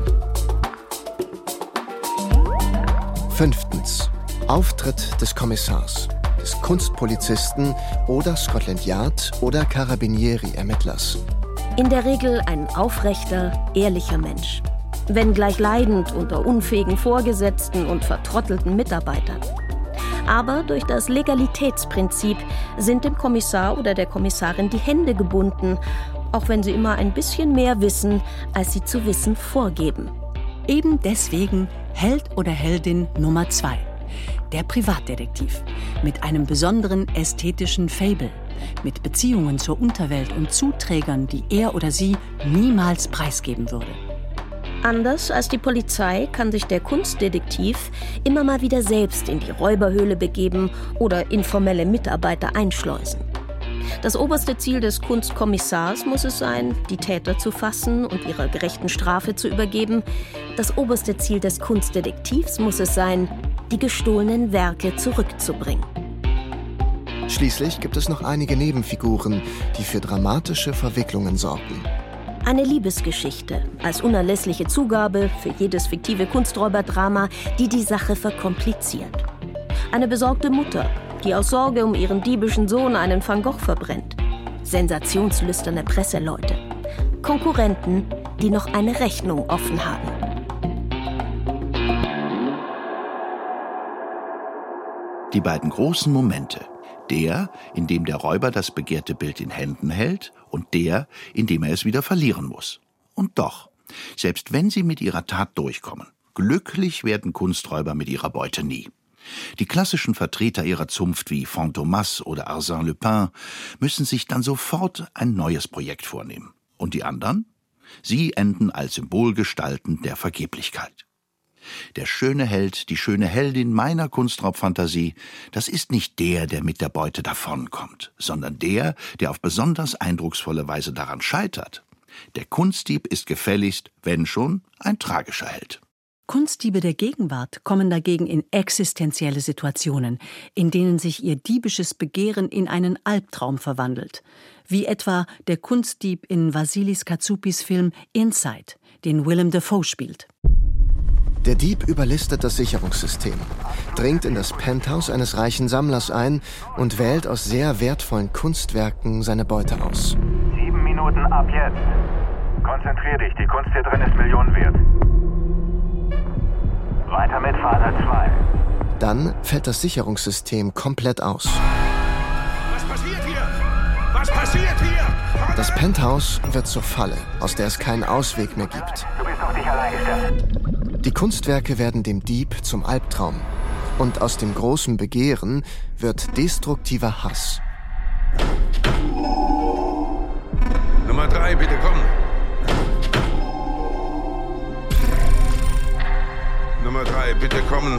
Fünftens. Auftritt des Kommissars, des Kunstpolizisten oder Scotland Yard oder Carabinieri-Ermittlers. In der Regel ein aufrechter, ehrlicher Mensch. Wenngleich leidend unter unfähigen Vorgesetzten und vertrottelten Mitarbeitern. Aber durch das Legalitätsprinzip sind dem Kommissar oder der Kommissarin die Hände gebunden, auch wenn sie immer ein bisschen mehr wissen, als sie zu wissen vorgeben. Eben deswegen Held oder Heldin Nummer 2. Der Privatdetektiv. Mit einem besonderen ästhetischen Faible. Mit Beziehungen zur Unterwelt und Zuträgern, die er oder sie niemals preisgeben würde. Anders als die Polizei kann sich der Kunstdetektiv immer mal wieder selbst in die Räuberhöhle begeben oder informelle Mitarbeiter einschleusen. Das oberste Ziel des Kunstkommissars muss es sein, die Täter zu fassen und ihrer gerechten Strafe zu übergeben. Das oberste Ziel des Kunstdetektivs muss es sein, die gestohlenen Werke zurückzubringen. Schließlich gibt es noch einige Nebenfiguren, die für dramatische Verwicklungen sorgen. Eine Liebesgeschichte als unerlässliche Zugabe für jedes fiktive Kunsträuberdrama, die die Sache verkompliziert. Eine besorgte Mutter, die aus Sorge um ihren diebischen Sohn einen Van Gogh verbrennt. Sensationslüsterne Presseleute. Konkurrenten, die noch eine Rechnung offen haben. Die beiden großen Momente. Der, in dem der Räuber das begehrte Bild in Händen hält, und der, in dem er es wieder verlieren muss. Und doch, selbst wenn sie mit ihrer Tat durchkommen, glücklich werden Kunsträuber mit ihrer Beute nie. Die klassischen Vertreter ihrer Zunft wie Fantômas oder Arsène Lupin müssen sich dann sofort ein neues Projekt vornehmen. Und die anderen? Sie enden als Symbolgestalten der Vergeblichkeit. Der schöne Held, die schöne Heldin meiner Kunstraubfantasie, das ist nicht der mit der Beute davonkommt, sondern der auf besonders eindrucksvolle Weise daran scheitert. Der Kunstdieb ist gefälligst, wenn schon, ein tragischer Held. Kunstdiebe der Gegenwart kommen dagegen in existenzielle Situationen, in denen sich ihr diebisches Begehren in einen Albtraum verwandelt. Wie etwa der Kunstdieb in Vasilis Katsoupis Film Inside, den Willem Dafoe spielt. Der Dieb überlistet das Sicherungssystem, dringt in das Penthouse eines reichen Sammlers ein und wählt aus sehr wertvollen Kunstwerken seine Beute aus. 7 Minuten ab jetzt. Konzentrier dich, die Kunst hier drin ist Millionen wert. Weiter mit Vater 2. Dann fällt das Sicherungssystem komplett aus. Was passiert hier? Was passiert hier? Das Penthouse wird zur Falle, aus der es keinen Ausweg mehr gibt. Du bist auf dich allein gestellt. Die Kunstwerke werden dem Dieb zum Albtraum. Und aus dem großen Begehren wird destruktiver Hass. bitte kommen. Nummer 3, bitte kommen.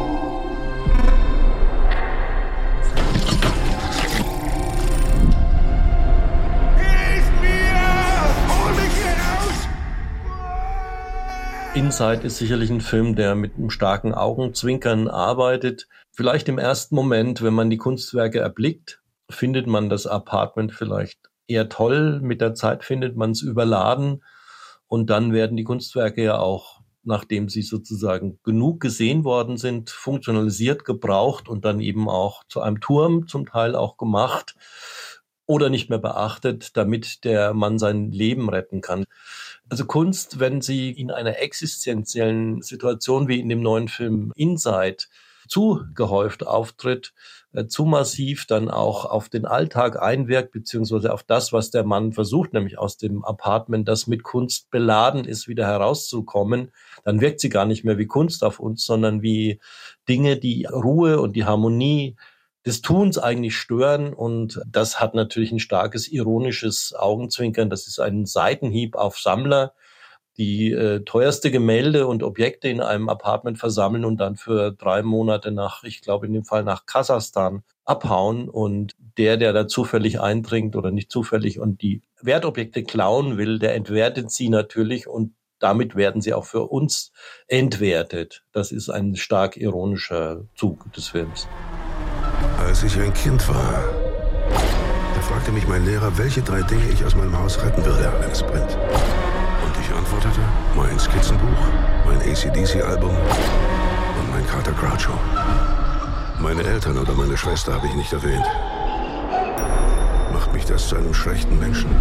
Inside ist sicherlich ein Film, der mit einem starken Augenzwinkern arbeitet. Vielleicht im ersten Moment, wenn man die Kunstwerke erblickt, findet man das Apartment vielleicht eher toll. Mit der Zeit findet man es überladen. Und dann werden die Kunstwerke ja auch, nachdem sie sozusagen genug gesehen worden sind, funktionalisiert, gebraucht und dann eben auch zu einem Turm zum Teil auch gemacht oder nicht mehr beachtet, damit der Mann sein Leben retten kann. Also Kunst, wenn sie in einer existenziellen Situation wie in dem neuen Film Inside zu gehäuft auftritt, zu massiv dann auch auf den Alltag einwirkt, beziehungsweise auf das, was der Mann versucht, nämlich aus dem Apartment, das mit Kunst beladen ist, wieder herauszukommen, dann wirkt sie gar nicht mehr wie Kunst auf uns, sondern wie Dinge, die Ruhe und die Harmonie des Tuns eigentlich stören. Und das hat natürlich ein starkes ironisches Augenzwinkern. Das ist ein Seitenhieb auf Sammler, die teuerste Gemälde und Objekte in einem Apartment versammeln und dann für 3 Monate ich glaube in dem Fall nach Kasachstan, abhauen. Und der da zufällig eindringt oder nicht zufällig und die Wertobjekte klauen will, der entwertet sie natürlich und damit werden sie auch für uns entwertet. Das ist ein stark ironischer Zug des Films. Als ich ein Kind war, da fragte mich mein Lehrer, welche 3 Dinge ich aus meinem Haus retten würde, wenn es brennt. Und ich antwortete, mein Skizzenbuch, mein AC/DC-Album und mein Kater Groucho. Meine Eltern oder meine Schwester habe ich nicht erwähnt. Macht mich das zu einem schlechten Menschen?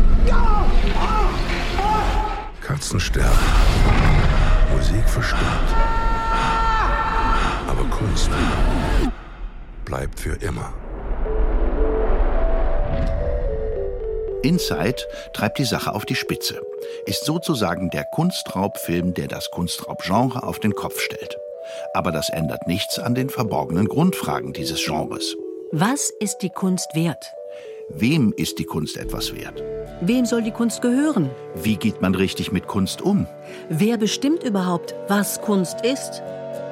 Katzen sterben, Musik verstummt, aber Kunst bleibt für immer. Inside treibt die Sache auf die Spitze, ist sozusagen der Kunstraubfilm, der das Kunstraubgenre auf den Kopf stellt. Aber das ändert nichts an den verborgenen Grundfragen dieses Genres. Was ist die Kunst wert? Wem ist die Kunst etwas wert? Wem soll die Kunst gehören? Wie geht man richtig mit Kunst um? Wer bestimmt überhaupt, was Kunst ist?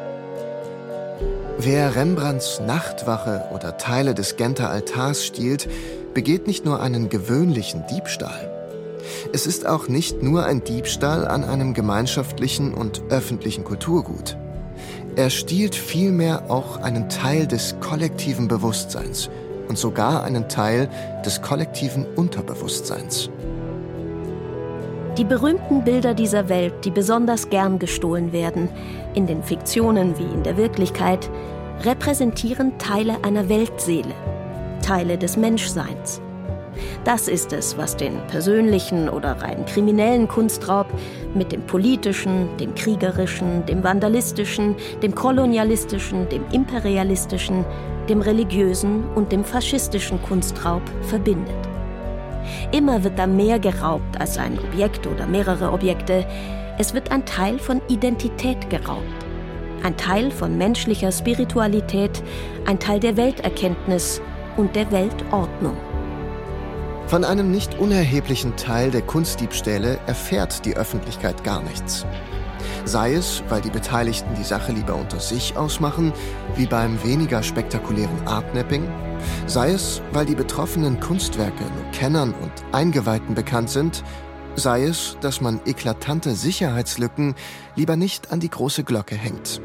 Wer Rembrandts Nachtwache oder Teile des Genter Altars stiehlt, begeht nicht nur einen gewöhnlichen Diebstahl. Es ist auch nicht nur ein Diebstahl an einem gemeinschaftlichen und öffentlichen Kulturgut. Er stiehlt vielmehr auch einen Teil des kollektiven Bewusstseins und sogar einen Teil des kollektiven Unterbewusstseins. Die berühmten Bilder dieser Welt, die besonders gern gestohlen werden, in den Fiktionen wie in der Wirklichkeit, repräsentieren Teile einer Weltseele, Teile des Menschseins. Das ist es, was den persönlichen oder rein kriminellen Kunstraub mit dem politischen, dem kriegerischen, dem vandalistischen, dem kolonialistischen, dem imperialistischen, dem religiösen und dem faschistischen Kunstraub verbindet. Immer wird da mehr geraubt als ein Objekt oder mehrere Objekte. Es wird ein Teil von Identität geraubt. Ein Teil von menschlicher Spiritualität, ein Teil der Welterkenntnis und der Weltordnung. Von einem nicht unerheblichen Teil der Kunstdiebstähle erfährt die Öffentlichkeit gar nichts. Sei es, weil die Beteiligten die Sache lieber unter sich ausmachen, wie beim weniger spektakulären Artnapping, sei es, weil die betroffenen Kunstwerke nur Kennern und Eingeweihten bekannt sind, sei es, dass man eklatante Sicherheitslücken lieber nicht an die große Glocke hängt.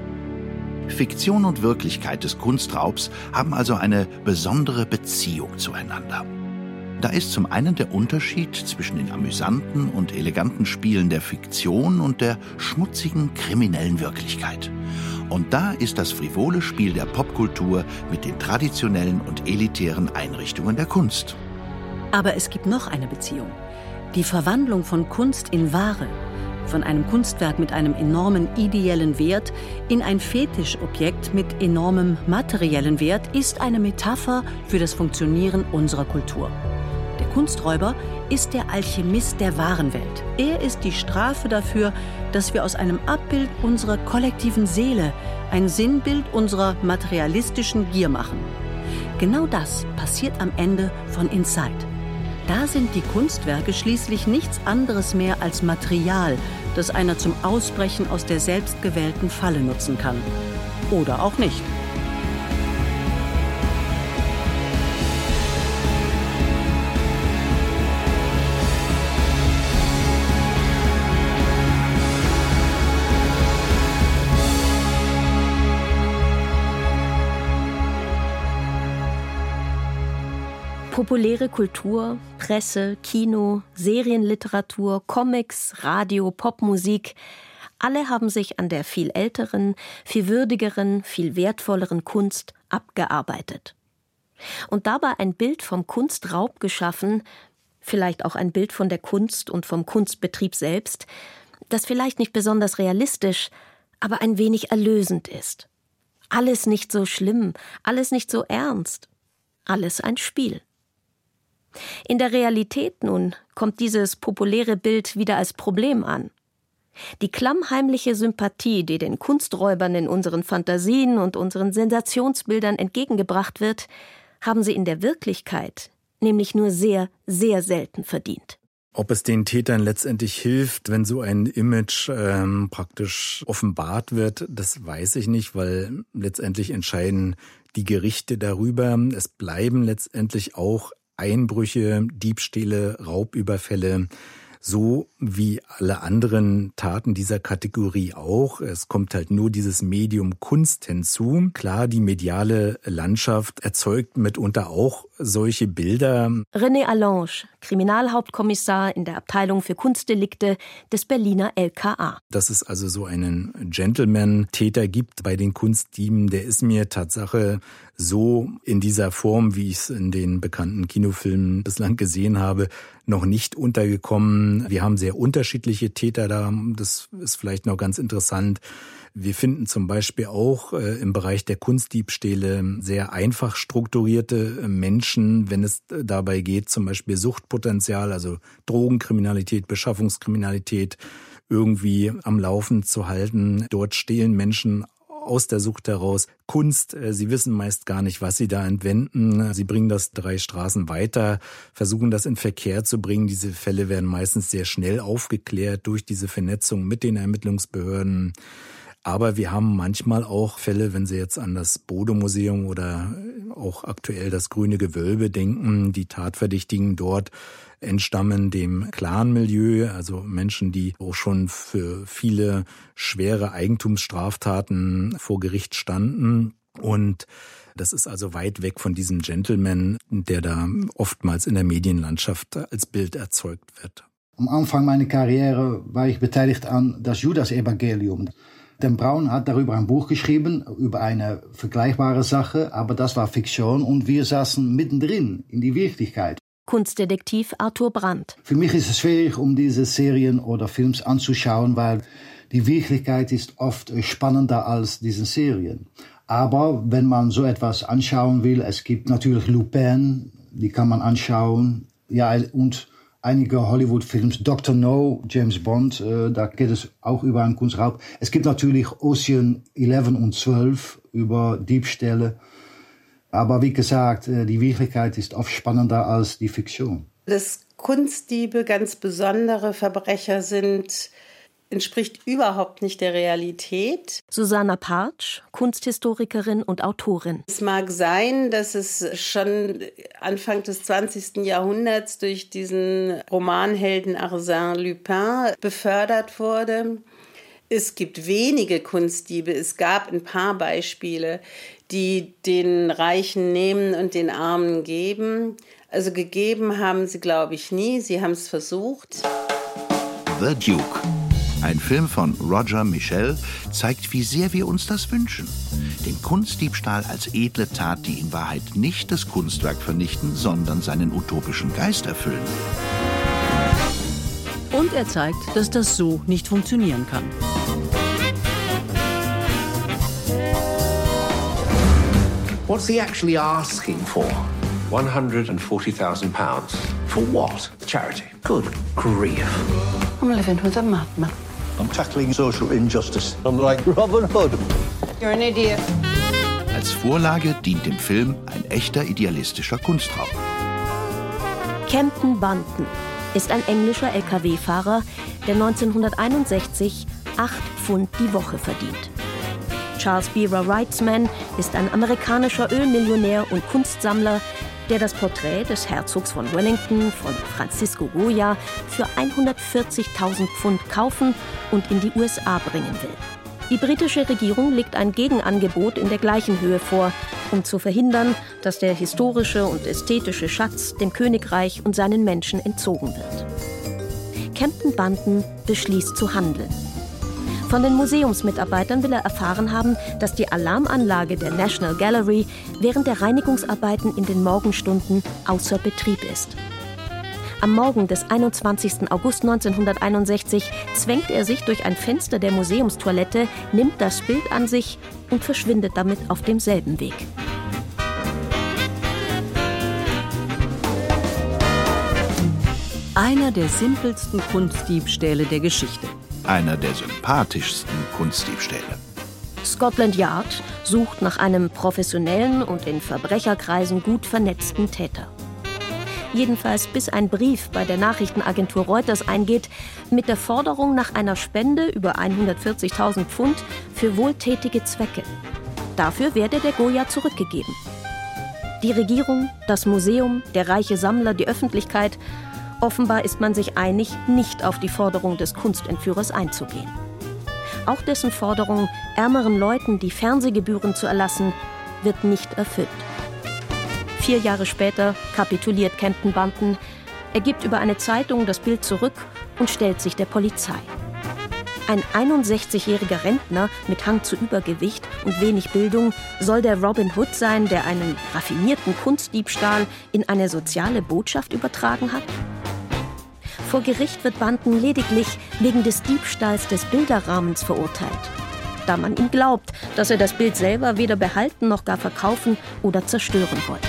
Fiktion und Wirklichkeit des Kunstraubs haben also eine besondere Beziehung zueinander. Da ist zum einen der Unterschied zwischen den amüsanten und eleganten Spielen der Fiktion und der schmutzigen, kriminellen Wirklichkeit. Und da ist das frivole Spiel der Popkultur mit den traditionellen und elitären Einrichtungen der Kunst. Aber es gibt noch eine Beziehung. Die Verwandlung von Kunst in Ware, von einem Kunstwerk mit einem enormen ideellen Wert in ein Fetischobjekt mit enormem materiellen Wert, ist eine Metapher für das Funktionieren unserer Kultur. Der Kunsträuber ist der Alchemist der wahren Welt. Er ist die Strafe dafür, dass wir aus einem Abbild unserer kollektiven Seele ein Sinnbild unserer materialistischen Gier machen. Genau das passiert am Ende von Inside. Da sind die Kunstwerke schließlich nichts anderes mehr als Material, das einer zum Ausbrechen aus der selbstgewählten Falle nutzen kann. Oder auch nicht. Populäre Kultur, Presse, Kino, Serienliteratur, Comics, Radio, Popmusik, alle haben sich an der viel älteren, viel würdigeren, viel wertvolleren Kunst abgearbeitet. Und dabei ein Bild vom Kunstraub geschaffen, vielleicht auch ein Bild von der Kunst und vom Kunstbetrieb selbst, das vielleicht nicht besonders realistisch, aber ein wenig erlösend ist. Alles nicht so schlimm, alles nicht so ernst, alles ein Spiel. In der Realität nun kommt dieses populäre Bild wieder als Problem an. Die klammheimliche Sympathie, die den Kunsträubern in unseren Fantasien und unseren Sensationsbildern entgegengebracht wird, haben sie in der Wirklichkeit nämlich nur sehr, sehr selten verdient. Ob es den Tätern letztendlich hilft, wenn so ein Image praktisch offenbart wird, das weiß ich nicht, weil letztendlich entscheiden die Gerichte darüber. Es bleiben letztendlich auch Einbrüche, Diebstähle, Raubüberfälle, so wie alle anderen Taten dieser Kategorie auch. Es kommt halt nur dieses Medium Kunst hinzu. Klar, die mediale Landschaft erzeugt mitunter auch solche Bilder. René Allange, Kriminalhauptkommissar in der Abteilung für Kunstdelikte des Berliner LKA. Dass es also so einen Gentleman-Täter gibt bei den Kunstdieben, der ist mir Tatsache so in dieser Form, wie ich es in den bekannten Kinofilmen bislang gesehen habe, noch nicht untergekommen. Wir haben sehr unterschiedliche Täter da. Das ist vielleicht noch ganz interessant. Wir finden zum Beispiel auch im Bereich der Kunstdiebstähle sehr einfach strukturierte Menschen, wenn es dabei geht, zum Beispiel Suchtpotenzial, also Drogenkriminalität, Beschaffungskriminalität irgendwie am Laufen zu halten. Dort stehlen Menschen aus der Sucht heraus Kunst. Sie wissen meist gar nicht, was sie da entwenden. Sie bringen das 3 Straßen weiter, versuchen das in Verkehr zu bringen. Diese Fälle werden meistens sehr schnell aufgeklärt durch diese Vernetzung mit den Ermittlungsbehörden. Aber wir haben manchmal auch Fälle, wenn Sie jetzt an das Bode-Museum oder auch aktuell das Grüne Gewölbe denken, die Tatverdächtigen dort entstammen dem Clan-Milieu, also Menschen, die auch schon für viele schwere Eigentumsstraftaten vor Gericht standen. Und das ist also weit weg von diesem Gentleman, der da oftmals in der Medienlandschaft als Bild erzeugt wird. Am Anfang meiner Karriere war ich beteiligt an das Judas-Evangelium. Dan Brown hat darüber ein Buch geschrieben, über eine vergleichbare Sache, aber das war Fiktion und wir saßen mittendrin in die Wirklichkeit. Kunstdetektiv Arthur Brandt. Für mich ist es schwierig, diese Serien oder Films anzuschauen, weil die Wirklichkeit ist oft spannender als diese Serien. Aber wenn man so etwas anschauen will, es gibt natürlich Lupin, die kann man anschauen, ja, und einige Hollywood-Films, Dr. No, James Bond, da geht es auch über einen Kunstraub. Es gibt natürlich Ocean 11 und 12 über Diebstähle. Aber wie gesagt, die Wirklichkeit ist oft spannender als die Fiktion. Dass Kunstdiebe ganz besondere Verbrecher sind, entspricht überhaupt nicht der Realität. Susanna Partsch, Kunsthistorikerin und Autorin. Es mag sein, dass es schon Anfang des 20. Jahrhunderts durch diesen Romanhelden Arsène Lupin befördert wurde. Es gibt wenige Kunstdiebe, es gab ein paar Beispiele, die den Reichen nehmen und den Armen geben. Also gegeben haben sie, glaube ich, nie, sie haben es versucht. The Duke. Ein Film von Roger Michell zeigt, wie sehr wir uns das wünschen. Den Kunstdiebstahl als edle Tat, die in Wahrheit nicht das Kunstwerk vernichten, sondern seinen utopischen Geist erfüllen. Und er zeigt, dass das so nicht funktionieren kann. What's he actually asking for? £140,000. For what? Charity. Good grief. I'm living with a madman. I'm tackling social injustice. I'm like Robin Hood. You're an idiot. Als Vorlage dient dem Film ein echter idealistischer Kunstraub. Campton Bunton ist ein englischer Lkw-Fahrer, der 1961 8 Pfund die Woche verdient. Charles Beaver Wrightsman ist ein amerikanischer Ölmillionär und Kunstsammler, der das Porträt des Herzogs von Wellington von Francisco Goya für 140.000 Pfund kaufen und in die USA bringen will. Die britische Regierung legt ein Gegenangebot in der gleichen Höhe vor, um zu verhindern, dass der historische und ästhetische Schatz dem Königreich und seinen Menschen entzogen wird. Campton Bunton beschließt zu handeln. Von den Museumsmitarbeitern will er erfahren haben, dass die Alarmanlage der National Gallery während der Reinigungsarbeiten in den Morgenstunden außer Betrieb ist. Am Morgen des 21. August 1961 zwängt er sich durch ein Fenster der Museumstoilette, nimmt das Bild an sich und verschwindet damit auf demselben Weg. Einer der simpelsten Kunstdiebstähle der Geschichte. Einer der sympathischsten Kunstdiebstähle. Scotland Yard sucht nach einem professionellen und in Verbrecherkreisen gut vernetzten Täter. Jedenfalls bis ein Brief bei der Nachrichtenagentur Reuters eingeht mit der Forderung nach einer Spende über 140.000 Pfund für wohltätige Zwecke. Dafür werde der Goya zurückgegeben. Die Regierung, das Museum, der reiche Sammler, die Öffentlichkeit – offenbar ist man sich einig, nicht auf die Forderung des Kunstentführers einzugehen. Auch dessen Forderung, ärmeren Leuten die Fernsehgebühren zu erlassen, wird nicht erfüllt. 4 Jahre später kapituliert Campton Bunton. Er gibt über eine Zeitung das Bild zurück und stellt sich der Polizei. Ein 61-jähriger Rentner mit Hang zu Übergewicht und wenig Bildung soll der Robin Hood sein, der einen raffinierten Kunstdiebstahl in eine soziale Botschaft übertragen hat? Vor Gericht wird Bunton lediglich wegen des Diebstahls des Bilderrahmens verurteilt, da man ihm glaubt, dass er das Bild selber weder behalten noch gar verkaufen oder zerstören wollte.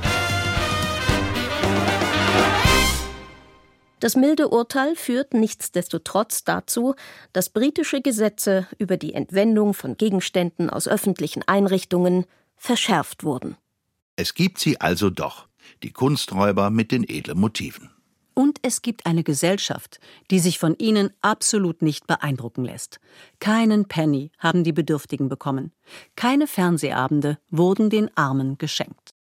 Das milde Urteil führt nichtsdestotrotz dazu, dass britische Gesetze über die Entwendung von Gegenständen aus öffentlichen Einrichtungen verschärft wurden. Es gibt sie also doch, die Kunsträuber mit den edlen Motiven. Und es gibt eine Gesellschaft, die sich von ihnen absolut nicht beeindrucken lässt. Keinen Penny haben die Bedürftigen bekommen. Keine Fernsehabende wurden den Armen geschenkt.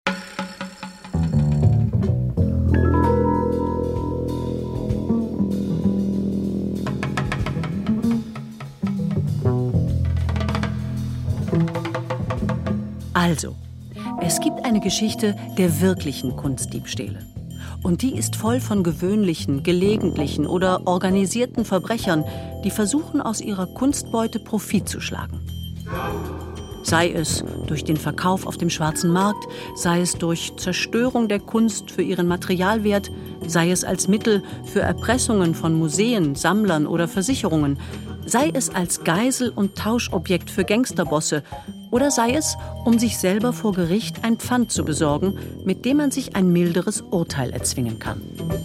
Also, es gibt eine Geschichte der wirklichen Kunstdiebstähle. Und die ist voll von gewöhnlichen, gelegentlichen oder organisierten Verbrechern, die versuchen, aus ihrer Kunstbeute Profit zu schlagen. Sei es durch den Verkauf auf dem schwarzen Markt, sei es durch Zerstörung der Kunst für ihren Materialwert, sei es als Mittel für Erpressungen von Museen, Sammlern oder Versicherungen, sei es als Geisel- und Tauschobjekt für Gangsterbosse oder sei es, um sich selber vor Gericht ein Pfand zu besorgen, mit dem man sich ein milderes Urteil erzwingen kann.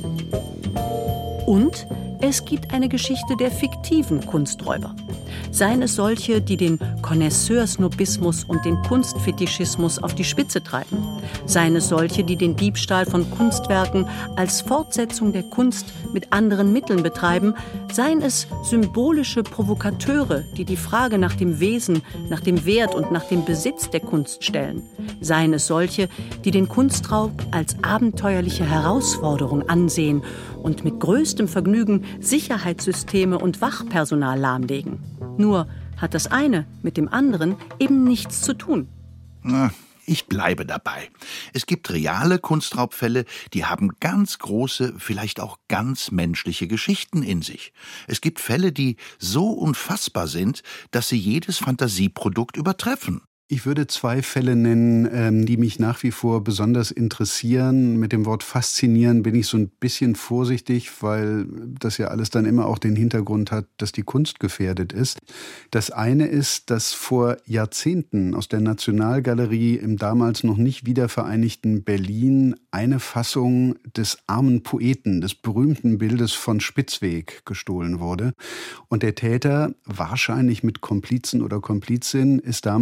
Und es gibt eine Geschichte der fiktiven Kunsträuber. Seien es solche, die den Connoisseursnobismus und den Kunstfetischismus auf die Spitze treiben. Seien es solche, die den Diebstahl von Kunstwerken als Fortsetzung der Kunst mit anderen Mitteln betreiben. Seien es symbolische Provokateure, die die Frage nach dem Wesen, nach dem Wert und nach dem Besitz der Kunst stellen. Seien es solche, die den Kunstraub als abenteuerliche Herausforderung ansehen und mit größtem Vergnügen Sicherheitssysteme und Wachpersonal lahmlegen. Nur hat das eine mit dem anderen eben nichts zu tun. Ich bleibe dabei. Es gibt reale Kunstraubfälle, die haben ganz große, vielleicht auch ganz menschliche Geschichten in sich. Es gibt Fälle, die so unfassbar sind, dass sie jedes Fantasieprodukt übertreffen. Ich würde 2 Fälle nennen, die mich nach wie vor besonders interessieren. Mit dem Wort faszinieren bin ich so ein bisschen vorsichtig, weil das ja alles dann immer auch den Hintergrund hat, dass die Kunst gefährdet ist. Das eine ist, dass vor Jahrzehnten aus der Nationalgalerie im damals noch nicht wiedervereinigten Berlin eine Fassung des armen Poeten, des berühmten Bildes von Spitzweg gestohlen wurde. Und der Täter, wahrscheinlich mit Komplizen oder Komplizin, ist damals in einem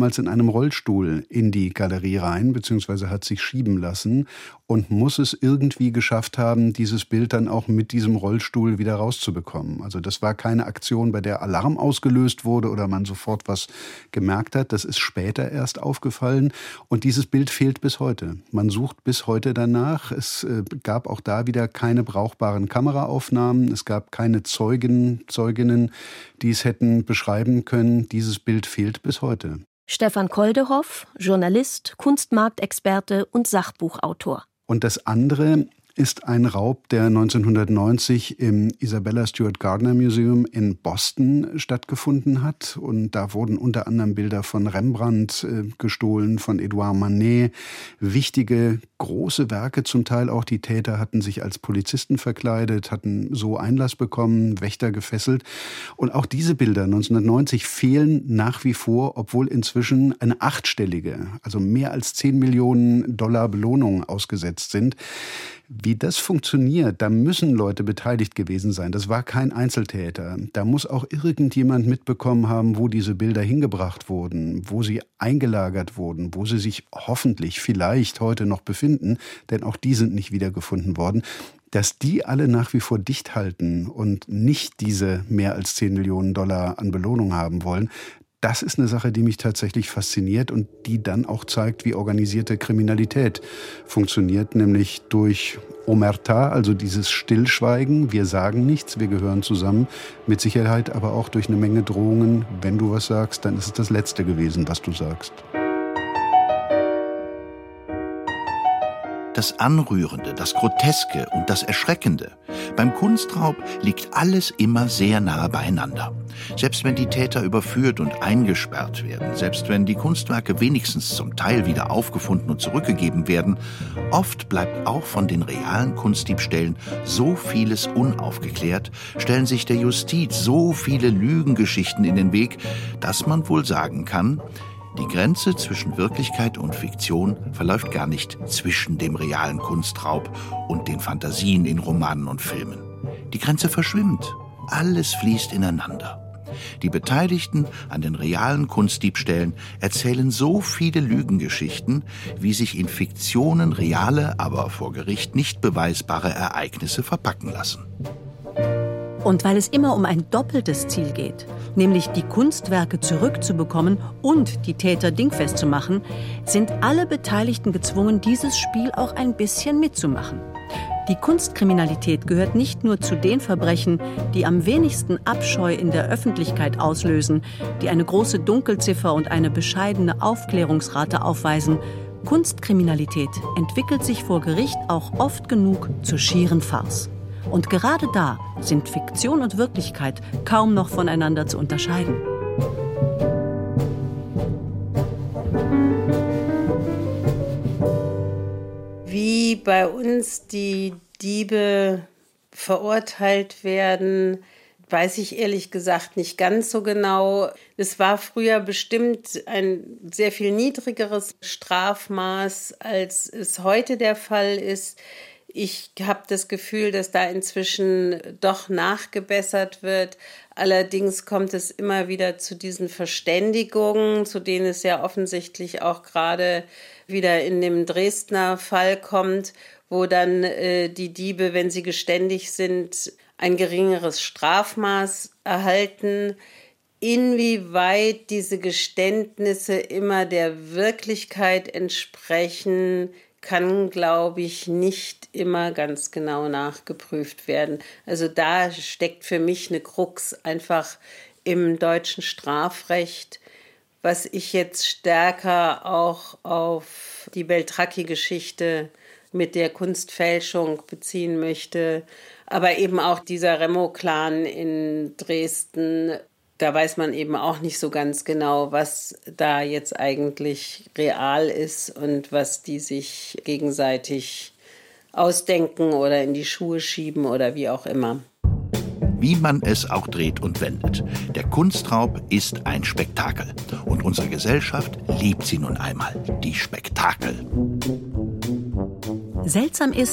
Rollstuhl in die Galerie rein, beziehungsweise hat sich schieben lassen und muss es irgendwie geschafft haben, dieses Bild dann auch mit diesem Rollstuhl wieder rauszubekommen. Also das war keine Aktion, bei der Alarm ausgelöst wurde oder man sofort was gemerkt hat. Das ist später erst aufgefallen und dieses Bild fehlt bis heute. Man sucht bis heute danach. Es gab auch da wieder keine brauchbaren Kameraaufnahmen. Es gab keine Zeuginnen, die es hätten beschreiben können. Dieses Bild fehlt bis heute. Stefan Koldehoff, Journalist, Kunstmarktexperte und Sachbuchautor. Und das andere ist ein Raub, der 1990 im Isabella Stewart Gardner Museum in Boston stattgefunden hat. Und da wurden unter anderem Bilder von Rembrandt gestohlen, von Edouard Manet. Wichtige, große Werke zum Teil auch. Die Täter hatten sich als Polizisten verkleidet, hatten so Einlass bekommen, Wächter gefesselt. Und auch diese Bilder 1990 fehlen nach wie vor, obwohl inzwischen eine 8-stellige, also mehr als 10 Millionen Dollar Belohnung ausgesetzt sind. Wie das funktioniert, da müssen Leute beteiligt gewesen sein. Das war kein Einzeltäter. Da muss auch irgendjemand mitbekommen haben, wo diese Bilder hingebracht wurden, wo sie eingelagert wurden, wo sie sich hoffentlich vielleicht heute noch befinden, denn auch die sind nicht wiedergefunden worden. Dass die alle nach wie vor dicht halten und nicht diese mehr als 10 Millionen Dollar an Belohnung haben wollen, das ist eine Sache, die mich tatsächlich fasziniert und die dann auch zeigt, wie organisierte Kriminalität funktioniert, nämlich durch Omerta, also dieses Stillschweigen, wir sagen nichts, wir gehören zusammen, mit Sicherheit aber auch durch eine Menge Drohungen. Wenn du was sagst, dann ist es das Letzte gewesen, was du sagst. Das Anrührende, das Groteske und das Erschreckende. Beim Kunstraub liegt alles immer sehr nahe beieinander. Selbst wenn die Täter überführt und eingesperrt werden, selbst wenn die Kunstwerke wenigstens zum Teil wieder aufgefunden und zurückgegeben werden, oft bleibt auch von den realen Kunstdiebstählen so vieles unaufgeklärt, stellen sich der Justiz so viele Lügengeschichten in den Weg, dass man wohl sagen kann, die Grenze zwischen Wirklichkeit und Fiktion verläuft gar nicht zwischen dem realen Kunstraub und den Fantasien in Romanen und Filmen. Die Grenze verschwimmt. Alles fließt ineinander. Die Beteiligten an den realen Kunstdiebstählen erzählen so viele Lügengeschichten, wie sich in Fiktionen reale, aber vor Gericht nicht beweisbare Ereignisse verpacken lassen. Und weil es immer um ein doppeltes Ziel geht, nämlich die Kunstwerke zurückzubekommen und die Täter dingfest zu machen, sind alle Beteiligten gezwungen, dieses Spiel auch ein bisschen mitzumachen. Die Kunstkriminalität gehört nicht nur zu den Verbrechen, die am wenigsten Abscheu in der Öffentlichkeit auslösen, die eine große Dunkelziffer und eine bescheidene Aufklärungsrate aufweisen. Kunstkriminalität entwickelt sich vor Gericht auch oft genug zur schieren Farce. Und gerade da sind Fiktion und Wirklichkeit kaum noch voneinander zu unterscheiden. Wie bei uns die Diebe verurteilt werden, weiß ich ehrlich gesagt nicht ganz so genau. Es war früher bestimmt ein sehr viel niedrigeres Strafmaß, als es heute der Fall ist. Ich habe das Gefühl, dass da inzwischen doch nachgebessert wird. Allerdings kommt es immer wieder zu diesen Verständigungen, zu denen es ja offensichtlich auch gerade wieder in dem Dresdner Fall kommt, wo dann die Diebe, wenn sie geständig sind, ein geringeres Strafmaß erhalten. Inwieweit diese Geständnisse immer der Wirklichkeit entsprechen, kann, glaube ich, nicht immer ganz genau nachgeprüft werden. Also da steckt für mich eine Krux einfach im deutschen Strafrecht, was ich jetzt stärker auch auf die Beltracchi-Geschichte mit der Kunstfälschung beziehen möchte. Aber eben auch dieser Remo-Clan in Dresden, da weiß man eben auch nicht so ganz genau, was da jetzt eigentlich real ist und was die sich gegenseitig ausdenken oder in die Schuhe schieben oder wie auch immer. Wie man es auch dreht und wendet, der Kunstraub ist ein Spektakel. Und unsere Gesellschaft liebt sie nun einmal, die Spektakel. Seltsam ist,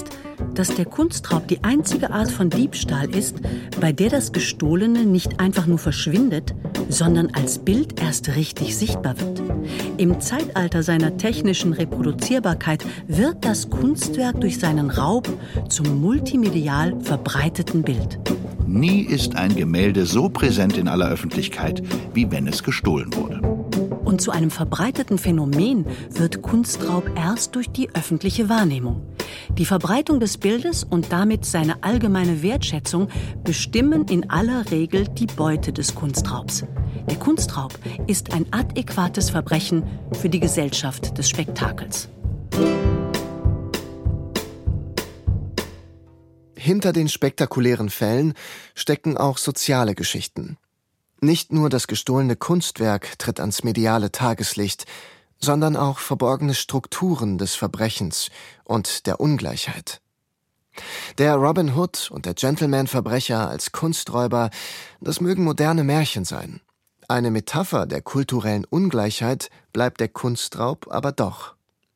dass der Kunstraub die einzige Art von Diebstahl ist, bei der das Gestohlene nicht einfach nur verschwindet, sondern als Bild erst richtig sichtbar wird. Im Zeitalter seiner technischen Reproduzierbarkeit wird das Kunstwerk durch seinen Raub zum multimedial verbreiteten Bild. Nie ist ein Gemälde so präsent in aller Öffentlichkeit, wie wenn es gestohlen wurde. Und zu einem verbreiteten Phänomen wird Kunstraub erst durch die öffentliche Wahrnehmung. Die Verbreitung des Bildes und damit seine allgemeine Wertschätzung bestimmen in aller Regel die Beute des Kunstraubs. Der Kunstraub ist ein adäquates Verbrechen für die Gesellschaft des Spektakels. Hinter den spektakulären Fällen stecken auch soziale Geschichten. Nicht nur das gestohlene Kunstwerk tritt ans mediale Tageslicht, sondern auch verborgene Strukturen des Verbrechens und der Ungleichheit. Der Robin Hood und der Gentleman-Verbrecher als Kunsträuber, das mögen moderne Märchen sein. Eine Metapher der kulturellen Ungleichheit bleibt der Kunstraub aber doch.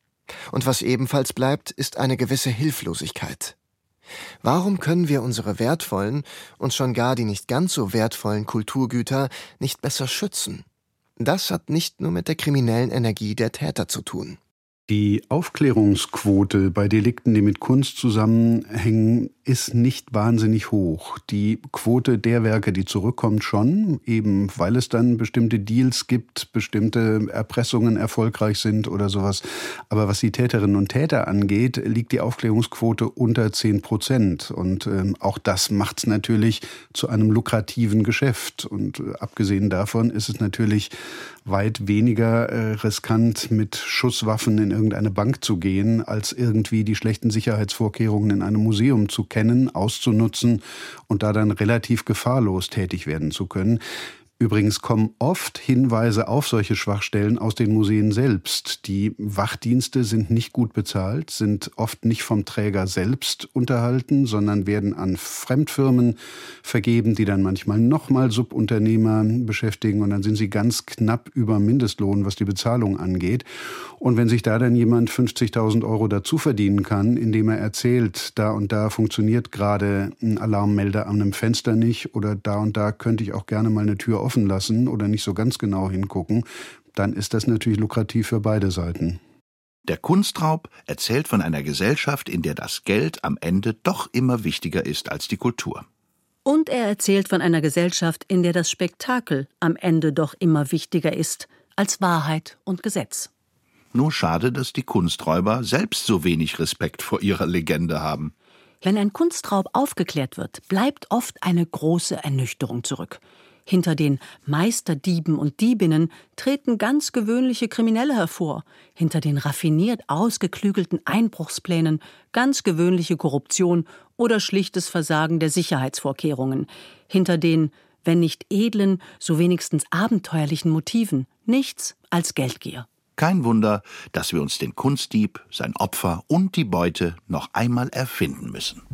Und was ebenfalls bleibt, ist eine gewisse Hilflosigkeit. Warum können wir unsere wertvollen und schon gar die nicht ganz so wertvollen Kulturgüter nicht besser schützen? Das hat nicht nur mit der kriminellen Energie der Täter zu tun. Die Aufklärungsquote bei Delikten, die mit Kunst zusammenhängen, ist nicht wahnsinnig hoch. Die Quote der Werke, die zurückkommt, schon, eben weil es dann bestimmte Deals gibt, bestimmte Erpressungen erfolgreich sind oder sowas. Aber was die Täterinnen und Täter angeht, liegt die Aufklärungsquote unter 10%. Und auch das macht es natürlich zu einem lukrativen Geschäft. Und abgesehen davon ist es natürlich weit weniger riskant, mit Schusswaffen in irgendeine Bank zu gehen, als irgendwie die schlechten Sicherheitsvorkehrungen in einem Museum zu kennen, auszunutzen und da dann relativ gefahrlos tätig werden zu können. Übrigens kommen oft Hinweise auf solche Schwachstellen aus den Museen selbst. Die Wachdienste sind nicht gut bezahlt, sind oft nicht vom Träger selbst unterhalten, sondern werden an Fremdfirmen vergeben, die dann manchmal nochmal Subunternehmer beschäftigen und dann sind sie ganz knapp über Mindestlohn, was die Bezahlung angeht. Und wenn sich da dann jemand 50.000 € dazu verdienen kann, indem er erzählt, da und da funktioniert gerade ein Alarmmelder an einem Fenster nicht oder da könnte ich auch gerne mal eine Tür offen lassen oder nicht so ganz genau hingucken, dann ist das natürlich lukrativ für beide Seiten. Der Kunstraub erzählt von einer Gesellschaft, in der das Geld am Ende doch immer wichtiger ist als die Kultur. Und er erzählt von einer Gesellschaft, in der das Spektakel am Ende doch immer wichtiger ist als Wahrheit und Gesetz. Nur schade, dass die Kunsträuber selbst so wenig Respekt vor ihrer Legende haben. Wenn ein Kunstraub aufgeklärt wird, bleibt oft eine große Ernüchterung zurück. Hinter den Meisterdieben und Diebinnen treten ganz gewöhnliche Kriminelle hervor. Hinter den raffiniert ausgeklügelten Einbruchsplänen ganz gewöhnliche Korruption oder schlichtes Versagen der Sicherheitsvorkehrungen. Hinter den, wenn nicht edlen, so wenigstens abenteuerlichen Motiven nichts als Geldgier. Kein Wunder, dass wir uns den Kunstdieb, sein Opfer und die Beute noch einmal erfinden müssen.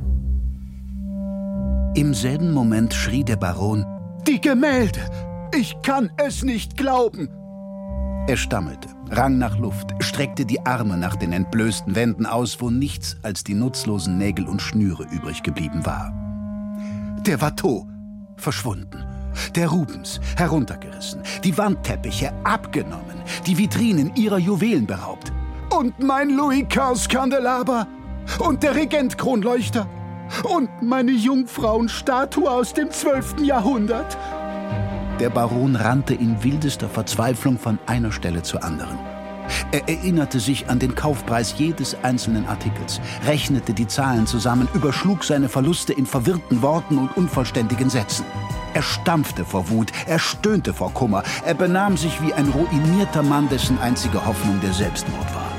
Im selben Moment schrie der Baron: »Die Gemälde! Ich kann es nicht glauben!« Er stammelte, rang nach Luft, streckte die Arme nach den entblößten Wänden aus, wo nichts als die nutzlosen Nägel und Schnüre übrig geblieben war. Der Watteau, verschwunden. Der Rubens, heruntergerissen. Die Wandteppiche, abgenommen. Die Vitrinen ihrer Juwelen beraubt. Und mein Louis XV-Kandelaber. Und der Regent-Kronleuchter. Und meine Jungfrauenstatue aus dem 12. Jahrhundert. Der Baron rannte in wildester Verzweiflung von einer Stelle zur anderen. Er erinnerte sich an den Kaufpreis jedes einzelnen Artikels, rechnete die Zahlen zusammen, überschlug seine Verluste in verwirrten Worten und unvollständigen Sätzen. Er stampfte vor Wut, er stöhnte vor Kummer, er benahm sich wie ein ruinierter Mann, dessen einzige Hoffnung der Selbstmord war.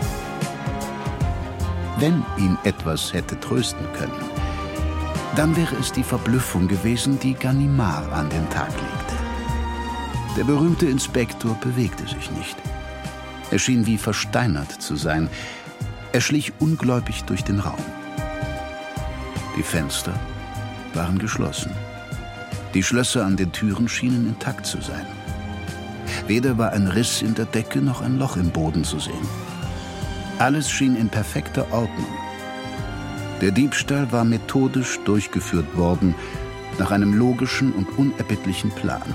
Wenn ihn etwas hätte trösten können, dann wäre es die Verblüffung gewesen, die Ganimard an den Tag legte. Der berühmte Inspektor bewegte sich nicht. Er schien wie versteinert zu sein. Er schlich ungläubig durch den Raum. Die Fenster waren geschlossen. Die Schlösser an den Türen schienen intakt zu sein. Weder war ein Riss in der Decke noch ein Loch im Boden zu sehen. Alles schien in perfekter Ordnung. Der Diebstahl war methodisch durchgeführt worden, nach einem logischen und unerbittlichen Plan.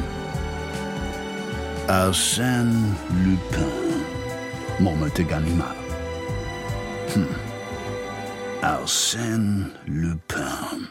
Arsène Lupin, murmelte Ganimard. Arsène Lupin.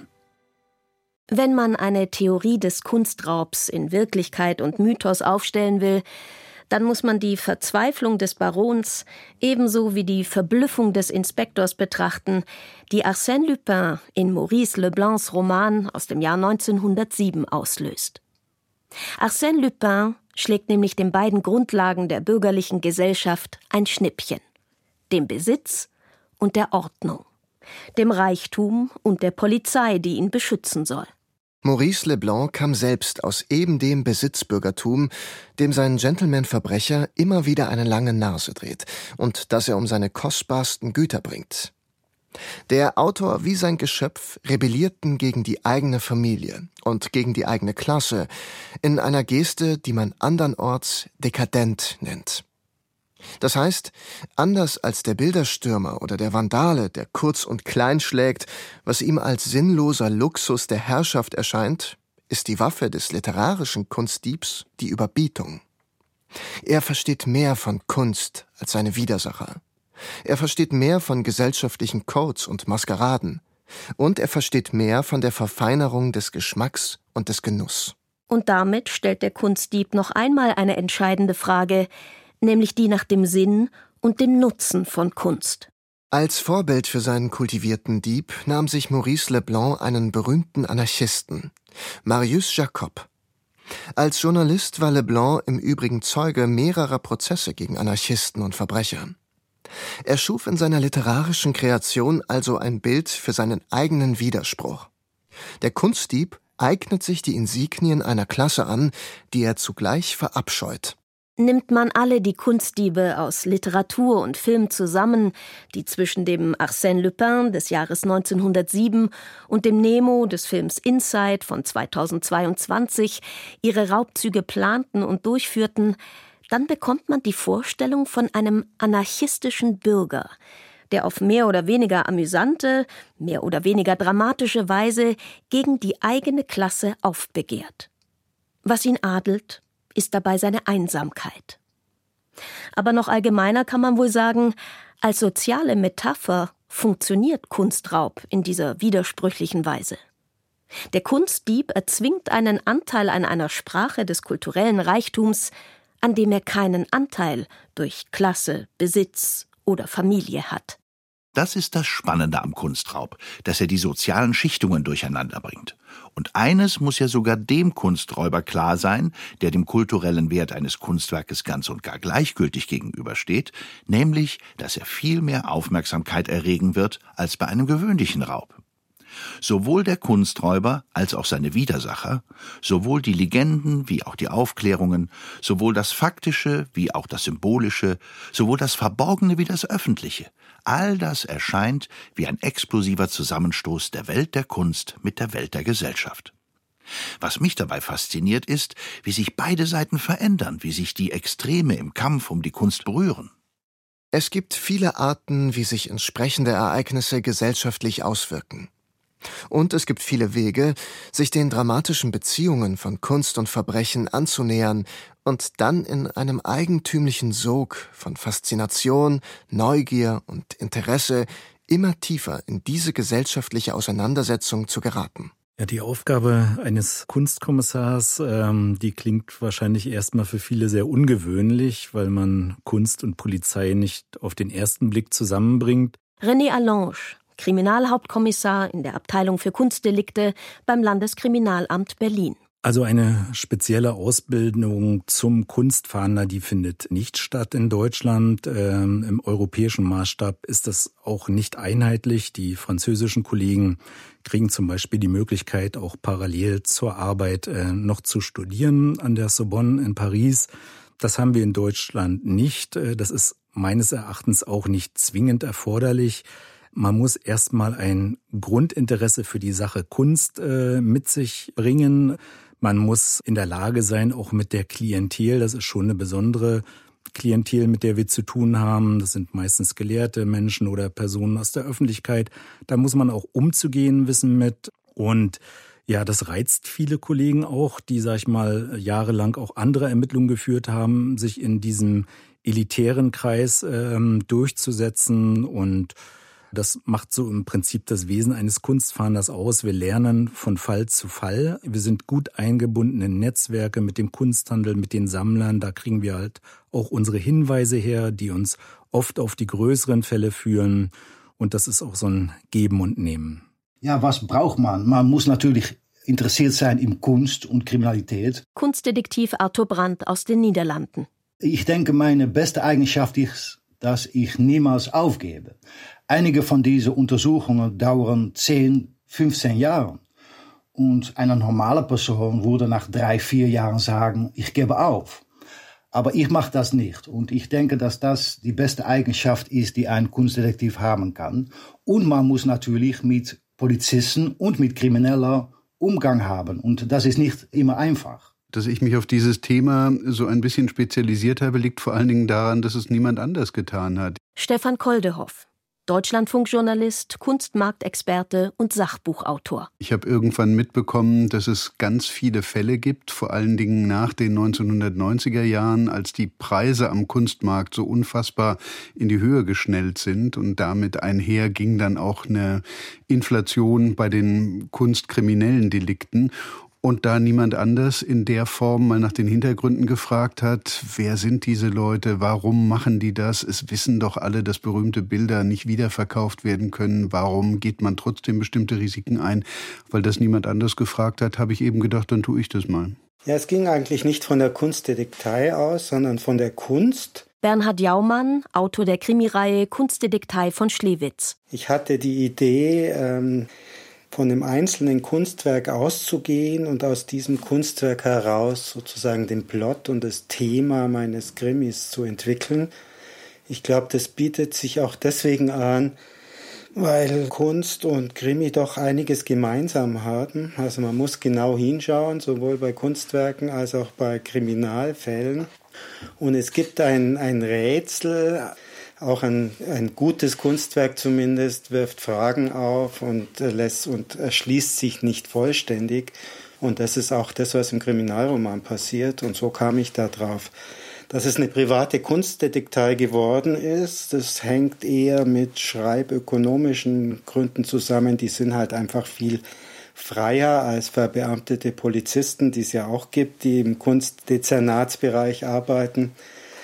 Wenn man eine Theorie des Kunstraubs in Wirklichkeit und Mythos aufstellen will, dann muss man die Verzweiflung des Barons ebenso wie die Verblüffung des Inspektors betrachten, die Arsène Lupin in Maurice Leblancs Roman aus dem Jahr 1907 auslöst. Arsène Lupin schlägt nämlich den beiden Grundlagen der bürgerlichen Gesellschaft ein Schnippchen: dem Besitz und der Ordnung, dem Reichtum und der Polizei, die ihn beschützen soll. Maurice Leblanc kam selbst aus eben dem Besitzbürgertum, dem sein Gentleman-Verbrecher immer wieder eine lange Nase dreht und das er um seine kostbarsten Güter bringt. Der Autor wie sein Geschöpf rebellierten gegen die eigene Familie und gegen die eigene Klasse in einer Geste, die man andernorts dekadent nennt. Das heißt, anders als der Bilderstürmer oder der Vandale, der kurz und klein schlägt, was ihm als sinnloser Luxus der Herrschaft erscheint, ist die Waffe des literarischen Kunstdiebs die Überbietung. Er versteht mehr von Kunst als seine Widersacher. Er versteht mehr von gesellschaftlichen Codes und Maskeraden. Und er versteht mehr von der Verfeinerung des Geschmacks und des Genuss. Und damit stellt der Kunstdieb noch einmal eine entscheidende Frage, nämlich die nach dem Sinn und dem Nutzen von Kunst. Als Vorbild für seinen kultivierten Dieb nahm sich Maurice Leblanc einen berühmten Anarchisten, Marius Jacob. Als Journalist war Leblanc im Übrigen Zeuge mehrerer Prozesse gegen Anarchisten und Verbrecher. Er schuf in seiner literarischen Kreation also ein Bild für seinen eigenen Widerspruch. Der Kunstdieb eignet sich die Insignien einer Klasse an, die er zugleich verabscheut. Nimmt man alle die Kunstdiebe aus Literatur und Film zusammen, die zwischen dem Arsène Lupin des Jahres 1907 und dem Nemo des Films Inside von 2022 ihre Raubzüge planten und durchführten, dann bekommt man die Vorstellung von einem anarchistischen Bürger, der auf mehr oder weniger amüsante, mehr oder weniger dramatische Weise gegen die eigene Klasse aufbegehrt. Was ihn adelt, ist dabei seine Einsamkeit. Aber noch allgemeiner kann man wohl sagen, als soziale Metapher funktioniert Kunstraub in dieser widersprüchlichen Weise. Der Kunstdieb erzwingt einen Anteil an einer Sprache des kulturellen Reichtums, an dem er keinen Anteil durch Klasse, Besitz oder Familie hat. Das ist das Spannende am Kunstraub, dass er die sozialen Schichtungen durcheinander bringt. Und eines muss ja sogar dem Kunsträuber klar sein, der dem kulturellen Wert eines Kunstwerkes ganz und gar gleichgültig gegenübersteht, nämlich, dass er viel mehr Aufmerksamkeit erregen wird als bei einem gewöhnlichen Raub. Sowohl der Kunsträuber als auch seine Widersacher, sowohl die Legenden wie auch die Aufklärungen, sowohl das Faktische wie auch das Symbolische, sowohl das Verborgene wie das Öffentliche, all das erscheint wie ein explosiver Zusammenstoß der Welt der Kunst mit der Welt der Gesellschaft. Was mich dabei fasziniert ist, wie sich beide Seiten verändern, wie sich die Extreme im Kampf um die Kunst berühren. Es gibt viele Arten, wie sich entsprechende Ereignisse gesellschaftlich auswirken. Und es gibt viele Wege, sich den dramatischen Beziehungen von Kunst und Verbrechen anzunähern und dann in einem eigentümlichen Sog von Faszination, Neugier und Interesse immer tiefer in diese gesellschaftliche Auseinandersetzung zu geraten. Ja, die Aufgabe eines Kunstkommissars, die klingt wahrscheinlich erstmal für viele sehr ungewöhnlich, weil man Kunst und Polizei nicht auf den ersten Blick zusammenbringt. René Allange, Kriminalhauptkommissar in der Abteilung für Kunstdelikte beim Landeskriminalamt Berlin. Also eine spezielle Ausbildung zum Kunstfahnder, die findet nicht statt in Deutschland. Im europäischen Maßstab ist das auch nicht einheitlich. Die französischen Kollegen kriegen zum Beispiel die Möglichkeit, auch parallel zur Arbeit noch zu studieren an der Sorbonne in Paris. Das haben wir in Deutschland nicht. Das ist meines Erachtens auch nicht zwingend erforderlich. Man muss erstmal ein Grundinteresse für die Sache Kunst mit sich bringen. Man muss in der Lage sein, auch mit der Klientel, das ist schon eine besondere Klientel, mit der wir zu tun haben. Das sind meistens gelehrte Menschen oder Personen aus der Öffentlichkeit. Da muss man auch umzugehen wissen mit. Und ja, das reizt viele Kollegen auch, die, sag ich mal, jahrelang auch andere Ermittlungen geführt haben, sich in diesem elitären Kreis durchzusetzen. Und das macht so im Prinzip das Wesen eines Kunstfahnders aus. Wir lernen von Fall zu Fall. Wir sind gut eingebunden in Netzwerke mit dem Kunsthandel, mit den Sammlern. Da kriegen wir halt auch unsere Hinweise her, die uns oft auf die größeren Fälle führen. Und das ist auch so ein Geben und Nehmen. Ja, was braucht man? Man muss natürlich interessiert sein in Kunst und Kriminalität. Kunstdetektiv Arthur Brandt aus den Niederlanden. Ich denke, meine beste Eigenschaft ist, dass ich niemals aufgebe. Einige von diesen Untersuchungen dauern 10, 15 Jahre. Und eine normale Person würde nach 3, 4 Jahren sagen, ich gebe auf. Aber ich mache das nicht. Und ich denke, dass das die beste Eigenschaft ist, die ein Kunstdetektiv haben kann. Und man muss natürlich mit Polizisten und mit Kriminellen Umgang haben. Und das ist nicht immer einfach. Dass ich mich auf dieses Thema so ein bisschen spezialisiert habe, liegt vor allen Dingen daran, dass es niemand anders getan hat. Stefan Koldehoff, Deutschlandfunkjournalist, Kunstmarktexperte und Sachbuchautor. Ich habe irgendwann mitbekommen, dass es ganz viele Fälle gibt, vor allen Dingen nach den 1990er Jahren, als die Preise am Kunstmarkt so unfassbar in die Höhe geschnellt sind. Und damit einher ging dann auch eine Inflation bei den kunstkriminellen Delikten. Und da niemand anders in der Form mal nach den Hintergründen gefragt hat, wer sind diese Leute, warum machen die das? Es wissen doch alle, dass berühmte Bilder nicht wiederverkauft werden können. Warum geht man trotzdem bestimmte Risiken ein? Weil das niemand anders gefragt hat, habe ich eben gedacht, dann tue ich das mal. Ja, es ging eigentlich nicht von der Kunstdetektei aus, sondern von der Kunst. Bernhard Jaumann, Autor der Krimireihe Kunstdetektei von Schlewitz. Ich hatte die Idee, von dem einzelnen Kunstwerk auszugehen und aus diesem Kunstwerk heraus sozusagen den Plot und das Thema meines Krimis zu entwickeln. Ich glaube, das bietet sich auch deswegen an, weil Kunst und Krimi doch einiges gemeinsam haben. Also man muss genau hinschauen, sowohl bei Kunstwerken als auch bei Kriminalfällen. Und es gibt ein Rätsel. Auch ein gutes Kunstwerk zumindest wirft Fragen auf und erschließt sich nicht vollständig. Und das ist auch das, was im Kriminalroman passiert. Und so kam ich da drauf. Dass es eine private Kunstdetektei geworden ist, das hängt eher mit schreibökonomischen Gründen zusammen. Die sind halt einfach viel freier als verbeamtete Polizisten, die es ja auch gibt, die im Kunstdezernatsbereich arbeiten.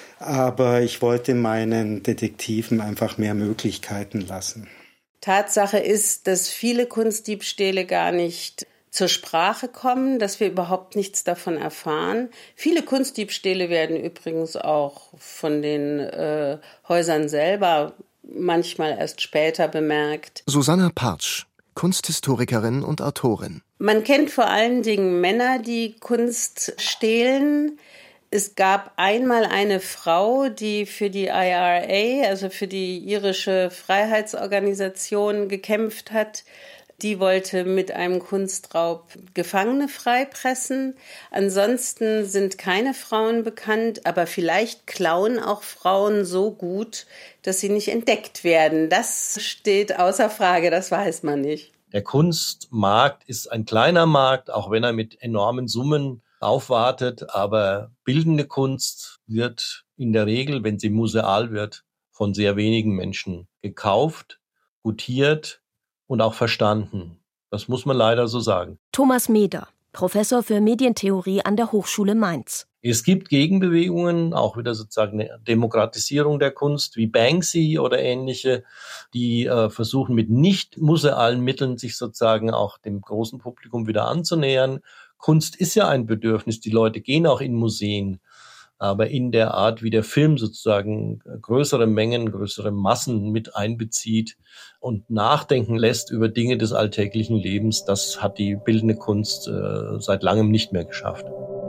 Aber ich wollte meinen Detektiven einfach mehr Möglichkeiten lassen. Tatsache ist, dass viele Kunstdiebstähle gar nicht zur Sprache kommen, dass wir überhaupt nichts davon erfahren. Viele Kunstdiebstähle werden übrigens auch von den Häusern selber manchmal erst später bemerkt. Susanna Partsch, Kunsthistorikerin und Autorin. Man kennt vor allen Dingen Männer, die Kunst stehlen. Es gab einmal eine Frau, die für die IRA, also für die irische Freiheitsorganisation, gekämpft hat. Die wollte mit einem Kunstraub Gefangene freipressen. Ansonsten sind keine Frauen bekannt, aber vielleicht klauen auch Frauen so gut, dass sie nicht entdeckt werden. Das steht außer Frage, das weiß man nicht. Der Kunstmarkt ist ein kleiner Markt, auch wenn er mit enormen Summen aufwartet, aber bildende Kunst wird in der Regel, wenn sie museal wird, von sehr wenigen Menschen gekauft, gutiert und auch verstanden. Das muss man leider so sagen. Thomas Meder, Professor für Medientheorie an der Hochschule Mainz. Es gibt Gegenbewegungen, auch wieder sozusagen eine Demokratisierung der Kunst, wie Banksy oder ähnliche, die versuchen mit nicht musealen Mitteln sich sozusagen auch dem großen Publikum wieder anzunähern. Kunst ist ja ein Bedürfnis, die Leute gehen auch in Museen, aber in der Art, wie der Film sozusagen größere Mengen, größere Massen mit einbezieht und nachdenken lässt über Dinge des alltäglichen Lebens, das hat die bildende Kunst seit langem nicht mehr geschafft.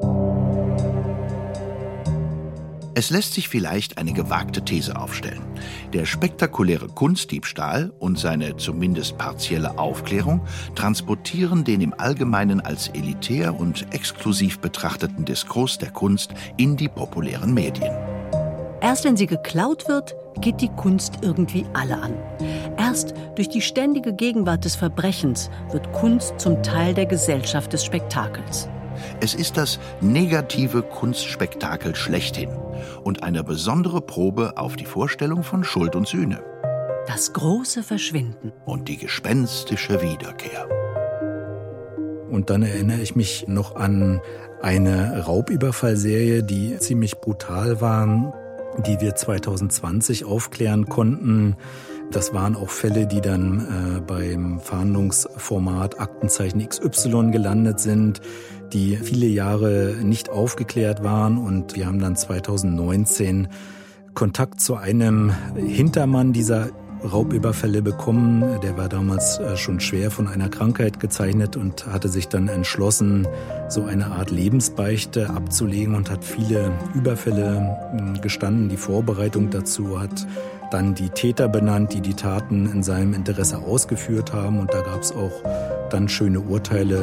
Es lässt sich vielleicht eine gewagte These aufstellen. Der spektakuläre Kunstdiebstahl und seine zumindest partielle Aufklärung transportieren den im Allgemeinen als elitär und exklusiv betrachteten Diskurs der Kunst in die populären Medien. Erst wenn sie geklaut wird, geht die Kunst irgendwie alle an. Erst durch die ständige Gegenwart des Verbrechens wird Kunst zum Teil der Gesellschaft des Spektakels. Es ist das negative Kunstspektakel schlechthin und eine besondere Probe auf die Vorstellung von Schuld und Sühne. Das große Verschwinden. Und die gespenstische Wiederkehr. Und dann erinnere ich mich noch an eine Raubüberfallserie, die ziemlich brutal war, die wir 2020 aufklären konnten. Das waren auch Fälle, die dann beim Fahndungsformat Aktenzeichen XY gelandet sind, die viele Jahre nicht aufgeklärt waren. Und wir haben dann 2019 Kontakt zu einem Hintermann dieser Raubüberfälle bekommen. Der war damals schon schwer von einer Krankheit gezeichnet und hatte sich dann entschlossen, so eine Art Lebensbeichte abzulegen und hat viele Überfälle gestanden. Die Vorbereitung dazu hat dann die Täter benannt, die die Taten in seinem Interesse ausgeführt haben. Und da gab es auch dann schöne Urteile.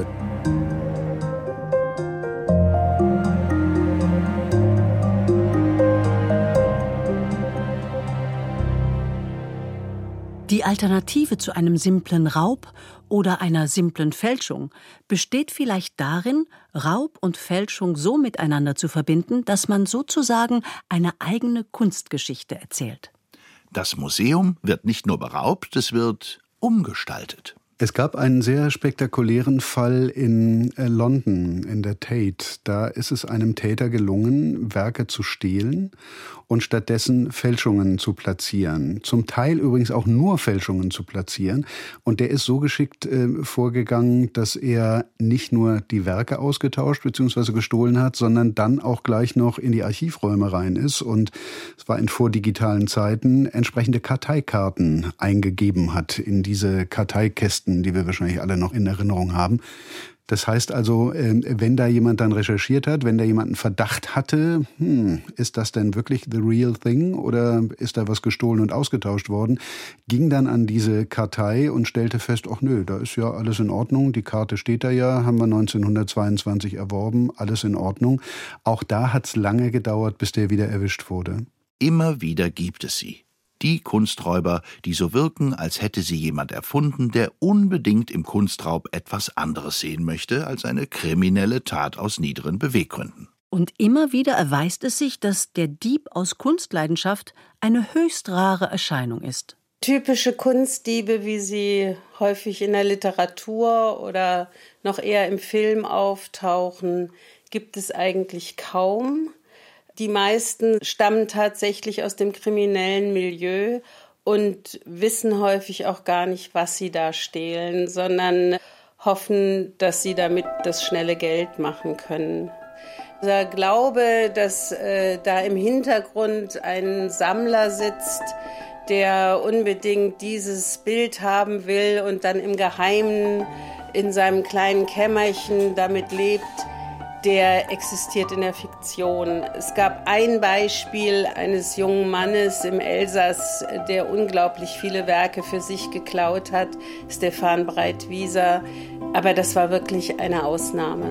Die Alternative zu einem simplen Raub oder einer simplen Fälschung besteht vielleicht darin, Raub und Fälschung so miteinander zu verbinden, dass man sozusagen eine eigene Kunstgeschichte erzählt. Das Museum wird nicht nur beraubt, es wird umgestaltet. Es gab einen sehr spektakulären Fall in London, in der Tate. Da ist es einem Täter gelungen, Werke zu stehlen und stattdessen Fälschungen zu platzieren. Zum Teil übrigens auch nur Fälschungen zu platzieren. Und der ist so geschickt vorgegangen, dass er nicht nur die Werke ausgetauscht bzw. gestohlen hat, sondern dann auch gleich noch in die Archivräume rein ist und es war in vordigitalen Zeiten entsprechende Karteikarten eingegeben hat in diese Karteikästen, die wir wahrscheinlich alle noch in Erinnerung haben. Das heißt also, wenn da jemand dann recherchiert hat, wenn da jemand einen Verdacht hatte, ist das denn wirklich the real thing oder ist da was gestohlen und ausgetauscht worden, ging dann an diese Kartei und stellte fest, ach nö, da ist ja alles in Ordnung, die Karte steht da ja, haben wir 1922 erworben, alles in Ordnung. Auch da hat es lange gedauert, bis der wieder erwischt wurde. Immer wieder gibt es sie. Die Kunsträuber, die so wirken, als hätte sie jemand erfunden, der unbedingt im Kunstraub etwas anderes sehen möchte als eine kriminelle Tat aus niederen Beweggründen. Und immer wieder erweist es sich, dass der Dieb aus Kunstleidenschaft eine höchst rare Erscheinung ist. Typische Kunstdiebe, wie sie häufig in der Literatur oder noch eher im Film auftauchen, gibt es eigentlich kaum. Die meisten stammen tatsächlich aus dem kriminellen Milieu und wissen häufig auch gar nicht, was sie da stehlen, sondern hoffen, dass sie damit das schnelle Geld machen können. Der Glaube, dass da im Hintergrund ein Sammler sitzt, der unbedingt dieses Bild haben will und dann im Geheimen in seinem kleinen Kämmerchen damit lebt, der existiert in der Fiktion. Es gab ein Beispiel eines jungen Mannes im Elsass, der unglaublich viele Werke für sich geklaut hat, Stefan Breitwieser. Aber das war wirklich eine Ausnahme.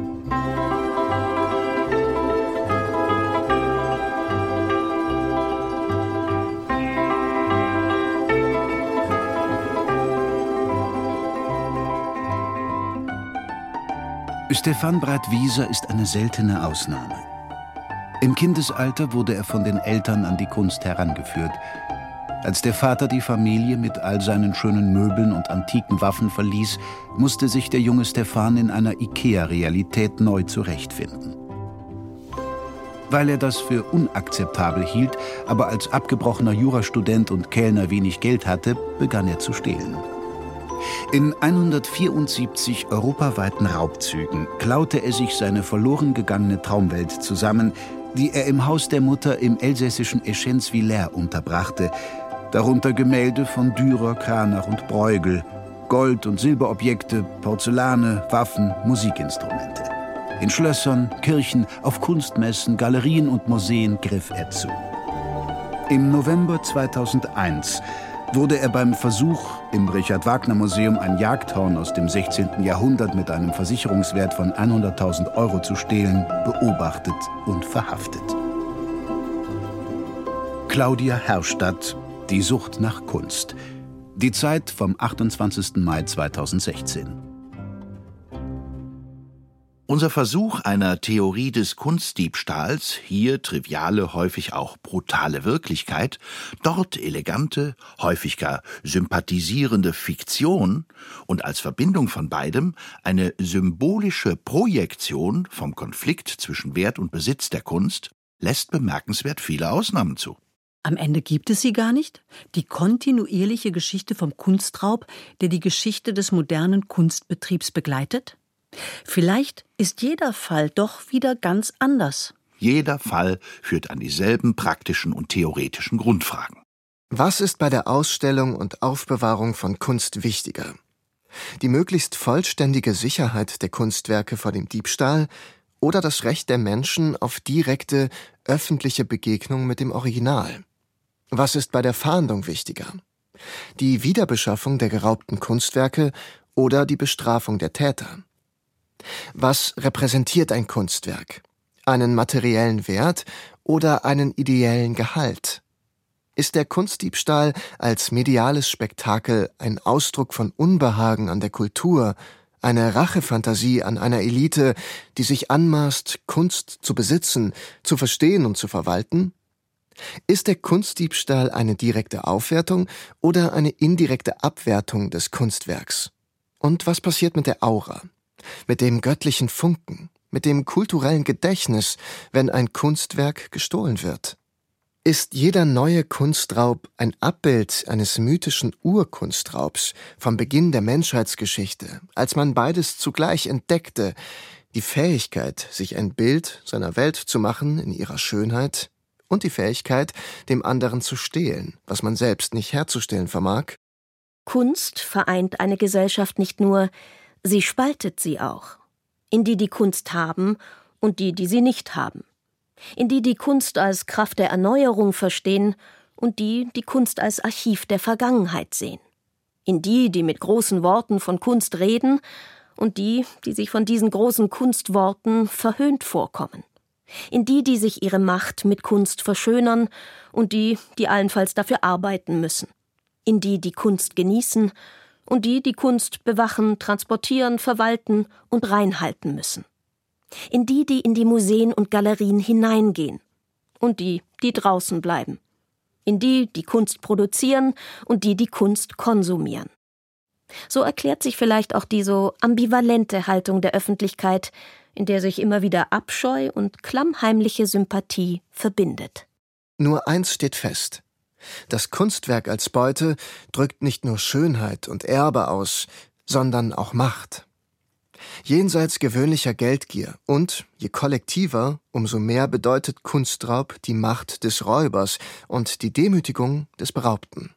Stefan Breitwieser ist eine seltene Ausnahme. Im Kindesalter wurde er von den Eltern an die Kunst herangeführt. Als der Vater die Familie mit all seinen schönen Möbeln und antiken Waffen verließ, musste sich der junge Stefan in einer IKEA-Realität neu zurechtfinden. Weil er das für unakzeptabel hielt, aber als abgebrochener Jurastudent und Kellner wenig Geld hatte, begann er zu stehlen. In 174 europaweiten Raubzügen klaute er sich seine verloren gegangene Traumwelt zusammen, die er im Haus der Mutter im elsässischen Eschenz-Villers unterbrachte, darunter Gemälde von Dürer, Cranach und Bruegel, Gold- und Silberobjekte, Porzellane, Waffen, Musikinstrumente. In Schlössern, Kirchen, auf Kunstmessen, Galerien und Museen griff er zu. Im November 2001 wurde er beim Versuch, im Richard-Wagner-Museum ein Jagdhorn aus dem 16. Jahrhundert mit einem Versicherungswert von 100.000 € zu stehlen, beobachtet und verhaftet. Claudia Herrstadt, Die Sucht nach Kunst. Die Zeit vom 28. Mai 2016. Unser Versuch einer Theorie des Kunstdiebstahls, hier triviale, häufig auch brutale Wirklichkeit, dort elegante, häufig gar sympathisierende Fiktion und als Verbindung von beidem eine symbolische Projektion vom Konflikt zwischen Wert und Besitz der Kunst, lässt bemerkenswert viele Ausnahmen zu. Am Ende gibt es sie gar nicht? Die kontinuierliche Geschichte vom Kunstraub, der die Geschichte des modernen Kunstbetriebs begleitet? Vielleicht ist jeder Fall doch wieder ganz anders. Jeder Fall führt an dieselben praktischen und theoretischen Grundfragen. Was ist bei der Ausstellung und Aufbewahrung von Kunst wichtiger? Die möglichst vollständige Sicherheit der Kunstwerke vor dem Diebstahl oder das Recht der Menschen auf direkte, öffentliche Begegnung mit dem Original? Was ist bei der Fahndung wichtiger? Die Wiederbeschaffung der geraubten Kunstwerke oder die Bestrafung der Täter? Was repräsentiert ein Kunstwerk? Einen materiellen Wert oder einen ideellen Gehalt? Ist der Kunstdiebstahl als mediales Spektakel ein Ausdruck von Unbehagen an der Kultur, eine Rachefantasie an einer Elite, die sich anmaßt, Kunst zu besitzen, zu verstehen und zu verwalten? Ist der Kunstdiebstahl eine direkte Aufwertung oder eine indirekte Abwertung des Kunstwerks? Und was passiert mit der Aura? Mit dem göttlichen Funken, mit dem kulturellen Gedächtnis, wenn ein Kunstwerk gestohlen wird? Ist jeder neue Kunstraub ein Abbild eines mythischen Urkunstraubs vom Beginn der Menschheitsgeschichte, als man beides zugleich entdeckte, die Fähigkeit, sich ein Bild seiner Welt zu machen in ihrer Schönheit und die Fähigkeit, dem anderen zu stehlen, was man selbst nicht herzustellen vermag? Kunst vereint eine Gesellschaft nicht nur, sie spaltet sie auch. In die Kunst haben und die sie nicht haben. In die Kunst als Kraft der Erneuerung verstehen und die Kunst als Archiv der Vergangenheit sehen. In die mit großen Worten von Kunst reden und die sich von diesen großen Kunstworten verhöhnt vorkommen. In die sich ihre Macht mit Kunst verschönern und die allenfalls dafür arbeiten müssen. In die Kunst genießen und die Kunst bewachen, transportieren, verwalten und reinhalten müssen. In die in die Museen und Galerien hineingehen und die draußen bleiben. In die Kunst produzieren und die Kunst konsumieren. So erklärt sich vielleicht auch die so ambivalente Haltung der Öffentlichkeit, in der sich immer wieder Abscheu und klammheimliche Sympathie verbindet. Nur eins steht fest: Das Kunstwerk als Beute drückt nicht nur Schönheit und Erbe aus, sondern auch Macht. Jenseits gewöhnlicher Geldgier und, je kollektiver, umso mehr bedeutet Kunstraub die Macht des Räubers und die Demütigung des Beraubten.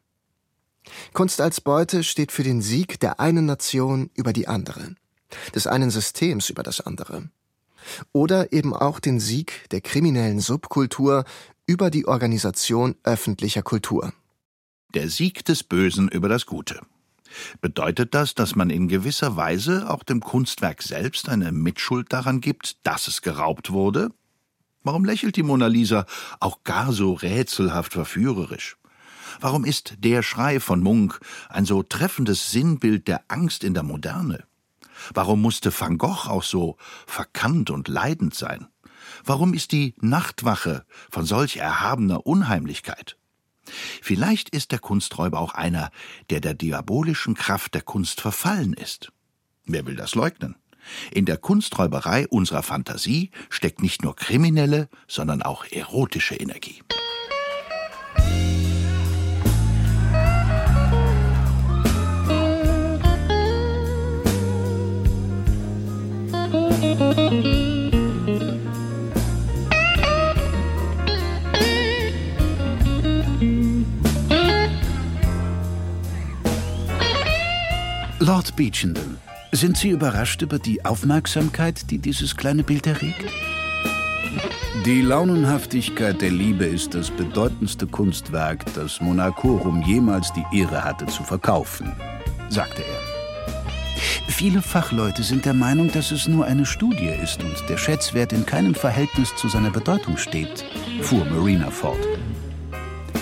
Kunst als Beute steht für den Sieg der einen Nation über die andere, des einen Systems über das andere. Oder eben auch den Sieg der kriminellen Subkultur über die Organisation öffentlicher Kultur. Der Sieg des Bösen über das Gute. Bedeutet das, dass man in gewisser Weise auch dem Kunstwerk selbst eine Mitschuld daran gibt, dass es geraubt wurde? Warum lächelt die Mona Lisa auch gar so rätselhaft verführerisch? Warum ist Der Schrei von Munch ein so treffendes Sinnbild der Angst in der Moderne? Warum musste Van Gogh auch so verkannt und leidend sein? Warum ist die Nachtwache von solch erhabener Unheimlichkeit? Vielleicht ist der Kunsträuber auch einer, der diabolischen Kraft der Kunst verfallen ist. Wer will das leugnen? In der Kunsträuberei unserer Fantasie steckt nicht nur kriminelle, sondern auch erotische Energie. Lord Beechendon, sind Sie überrascht über die Aufmerksamkeit, die dieses kleine Bild erregt? Die Launenhaftigkeit der Liebe ist das bedeutendste Kunstwerk, das Monachorum jemals die Ehre hatte zu verkaufen, sagte er. Viele Fachleute sind der Meinung, dass es nur eine Studie ist und der Schätzwert in keinem Verhältnis zu seiner Bedeutung steht, fuhr Marina fort.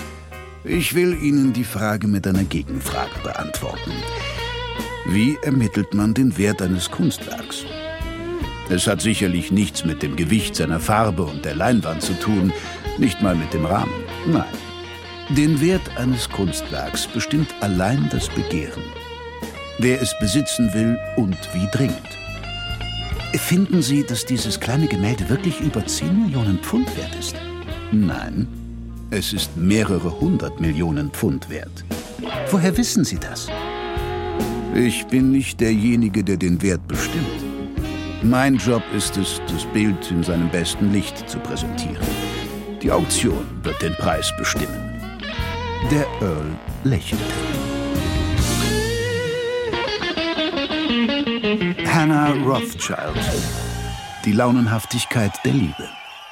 Ich will Ihnen die Frage mit einer Gegenfrage beantworten. Wie ermittelt man den Wert eines Kunstwerks? Es hat sicherlich nichts mit dem Gewicht seiner Farbe und der Leinwand zu tun, nicht mal mit dem Rahmen. Nein. Den Wert eines Kunstwerks bestimmt allein das Begehren. Wer es besitzen will und wie dringend. Finden Sie, dass dieses kleine Gemälde wirklich über 10 Millionen Pfund wert ist? Nein, es ist mehrere 100 Millionen Pfund wert. Woher wissen Sie das? Ich bin nicht derjenige, der den Wert bestimmt. Mein Job ist es, das Bild in seinem besten Licht zu präsentieren. Die Auktion wird den Preis bestimmen. Der Earl lächelte. Hannah Rothschild. Die Launenhaftigkeit der Liebe.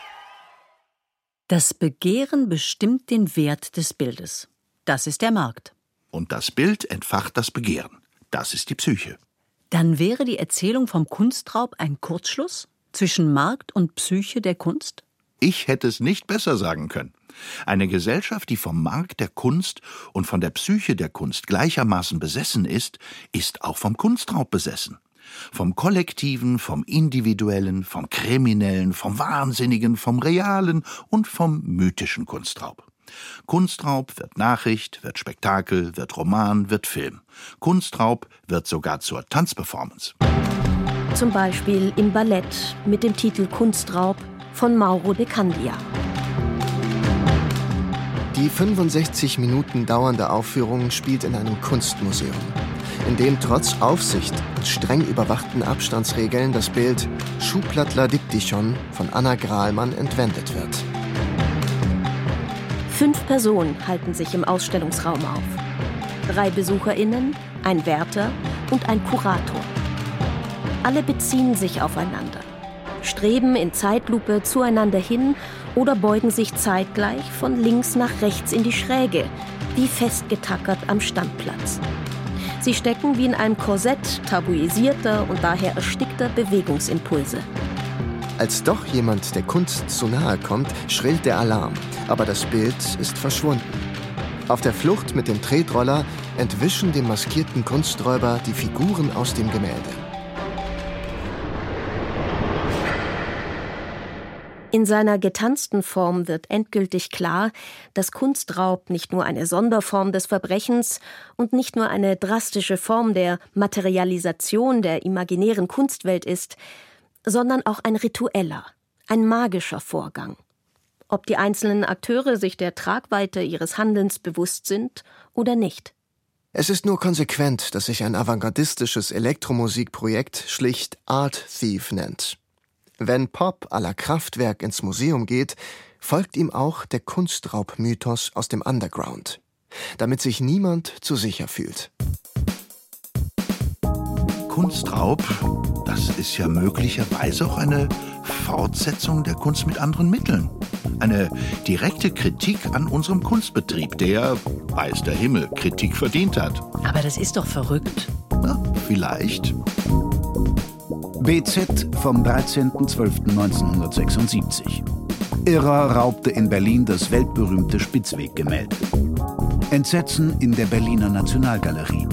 Das Begehren bestimmt den Wert des Bildes. Das ist der Markt. Und das Bild entfacht das Begehren. Das ist die Psyche. Dann wäre die Erzählung vom Kunstraub ein Kurzschluss zwischen Markt und Psyche der Kunst? Ich hätte es nicht besser sagen können. Eine Gesellschaft, die vom Markt der Kunst und von der Psyche der Kunst gleichermaßen besessen ist, ist auch vom Kunstraub besessen. Vom Kollektiven, vom Individuellen, vom Kriminellen, vom Wahnsinnigen, vom Realen und vom mythischen Kunstraub. Kunstraub wird Nachricht, wird Spektakel, wird Roman, wird Film. Kunstraub wird sogar zur Tanzperformance. Zum Beispiel im Ballett mit dem Titel Kunstraub von Mauro de Candia. Die 65 Minuten dauernde Aufführung spielt in einem Kunstmuseum, in dem trotz Aufsicht und streng überwachten Abstandsregeln das Bild Schuhplattler Diptychon von Anna Grahlmann entwendet wird. 5 Personen halten sich im Ausstellungsraum auf. 3 BesucherInnen, ein Wärter und ein Kurator. Alle beziehen sich aufeinander, streben in Zeitlupe zueinander hin oder beugen sich zeitgleich von links nach rechts in die Schräge, wie festgetackert am Standplatz. Sie stecken wie in einem Korsett tabuisierter und daher erstickter Bewegungsimpulse. Als doch jemand der Kunst zu nahe kommt, schrillt der Alarm, aber das Bild ist verschwunden. Auf der Flucht mit dem Tretroller entwischen dem maskierten Kunsträuber die Figuren aus dem Gemälde. In seiner getanzten Form wird endgültig klar, dass Kunstraub nicht nur eine Sonderform des Verbrechens und nicht nur eine drastische Form der Materialisation der imaginären Kunstwelt ist, sondern auch ein ritueller, ein magischer Vorgang. Ob die einzelnen Akteure sich der Tragweite ihres Handelns bewusst sind oder nicht. Es ist nur konsequent, dass sich ein avantgardistisches Elektromusikprojekt schlicht Art Thief nennt. Wenn Pop à la Kraftwerk ins Museum geht, folgt ihm auch der Kunstraubmythos aus dem Underground, damit sich niemand zu sicher fühlt. Kunstraub, das ist ja möglicherweise auch eine Fortsetzung der Kunst mit anderen Mitteln. Eine direkte Kritik an unserem Kunstbetrieb, der, weiß der Himmel, Kritik verdient hat. Aber das ist doch verrückt. Na, vielleicht. BZ vom 13.12.1976. Irrer raubte in Berlin das weltberühmte Spitzweg-Gemälde. Entsetzen in der Berliner Nationalgalerie.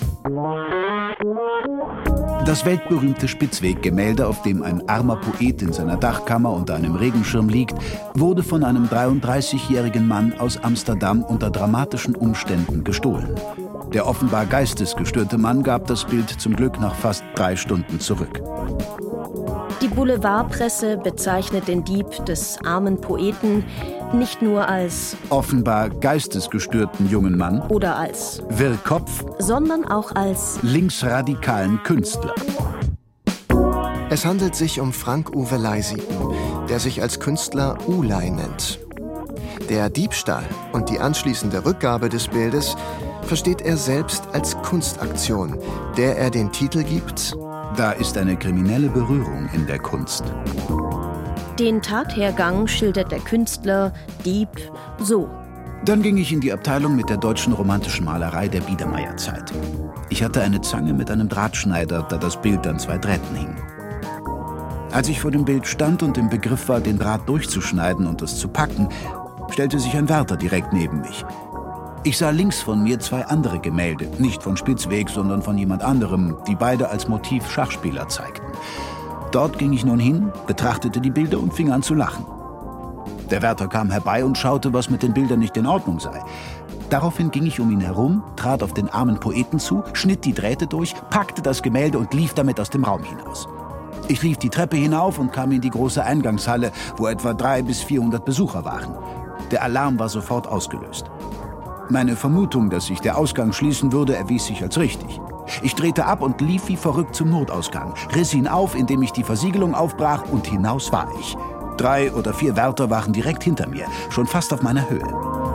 Das weltberühmte Spitzweg-Gemälde, auf dem ein armer Poet in seiner Dachkammer unter einem Regenschirm liegt, wurde von einem 33-jährigen Mann aus Amsterdam unter dramatischen Umständen gestohlen. Der offenbar geistesgestörte Mann gab das Bild zum Glück nach fast 3 Stunden zurück. Die Boulevardpresse bezeichnet den Dieb des armen Poeten nicht nur als offenbar geistesgestörten jungen Mann oder als Wirrkopf, sondern auch als linksradikalen Künstler. Es handelt sich um Frank-Uwe Leisiten, der sich als Künstler Ulay nennt. Der Diebstahl und die anschließende Rückgabe des Bildes versteht er selbst als Kunstaktion, der er den Titel gibt: Da ist eine kriminelle Berührung in der Kunst. Den Tathergang schildert der Künstler, Dieb, so. Dann ging ich in die Abteilung mit der deutschen romantischen Malerei der Biedermeierzeit. Ich hatte eine Zange mit einem Drahtschneider, da das Bild an 2 Drähten hing. Als ich vor dem Bild stand und im Begriff war, den Draht durchzuschneiden und es zu packen, stellte sich ein Wärter direkt neben mich. Ich sah links von mir 2 andere Gemälde, nicht von Spitzweg, sondern von jemand anderem, die beide als Motiv Schachspieler zeigten. Dort ging ich nun hin, betrachtete die Bilder und fing an zu lachen. Der Wärter kam herbei und schaute, was mit den Bildern nicht in Ordnung sei. Daraufhin ging ich um ihn herum, trat auf den armen Poeten zu, schnitt die Drähte durch, packte das Gemälde und lief damit aus dem Raum hinaus. Ich lief die Treppe hinauf und kam in die große Eingangshalle, wo etwa 300 bis 400 Besucher waren. Der Alarm war sofort ausgelöst. Meine Vermutung, dass sich der Ausgang schließen würde, erwies sich als richtig. Ich drehte ab und lief wie verrückt zum Notausgang, riss ihn auf, indem ich die Versiegelung aufbrach, und hinaus war ich. 3 oder 4 Wärter waren direkt hinter mir, schon fast auf meiner Höhe.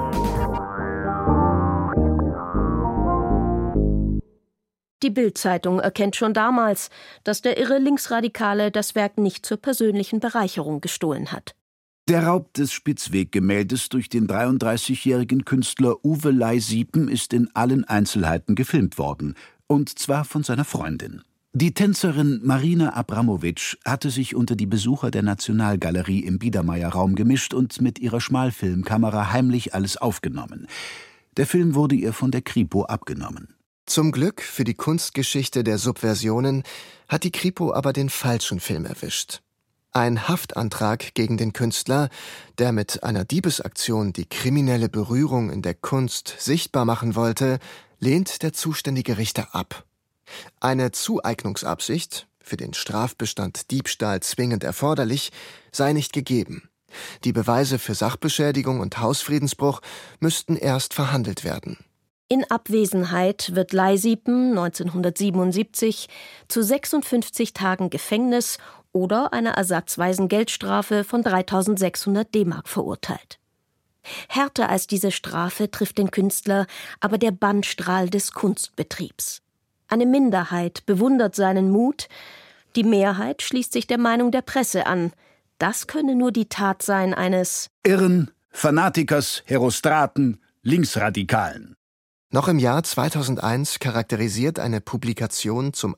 Die Bild-Zeitung erkennt schon damals, dass der irre Linksradikale das Werk nicht zur persönlichen Bereicherung gestohlen hat. Der Raub des Spitzweg-Gemäldes durch den 33-jährigen Künstler Uwe Leisiepen ist in allen Einzelheiten gefilmt worden, und zwar von seiner Freundin. Die Tänzerin Marina Abramowitsch hatte sich unter die Besucher der Nationalgalerie im Biedermeierraum gemischt und mit ihrer Schmalfilmkamera heimlich alles aufgenommen. Der Film wurde ihr von der Kripo abgenommen. Zum Glück für die Kunstgeschichte der Subversionen hat die Kripo aber den falschen Film erwischt. Ein Haftantrag gegen den Künstler, der mit einer Diebesaktion die kriminelle Berührung in der Kunst sichtbar machen wollte, lehnt der zuständige Richter ab. Eine Zueignungsabsicht, für den Strafbestand Diebstahl zwingend erforderlich, sei nicht gegeben. Die Beweise für Sachbeschädigung und Hausfriedensbruch müssten erst verhandelt werden. In Abwesenheit wird Leisiepen 1977 zu 56 Tagen Gefängnis oder einer ersatzweisen Geldstrafe von 3.600 D-Mark verurteilt. Härter als diese Strafe trifft den Künstler aber der Bannstrahl des Kunstbetriebs. Eine Minderheit bewundert seinen Mut, die Mehrheit schließt sich der Meinung der Presse an. Das könne nur die Tat sein eines Irren, Fanatikers, Herostraten, Linksradikalen. Noch im Jahr 2001 charakterisiert eine Publikation zum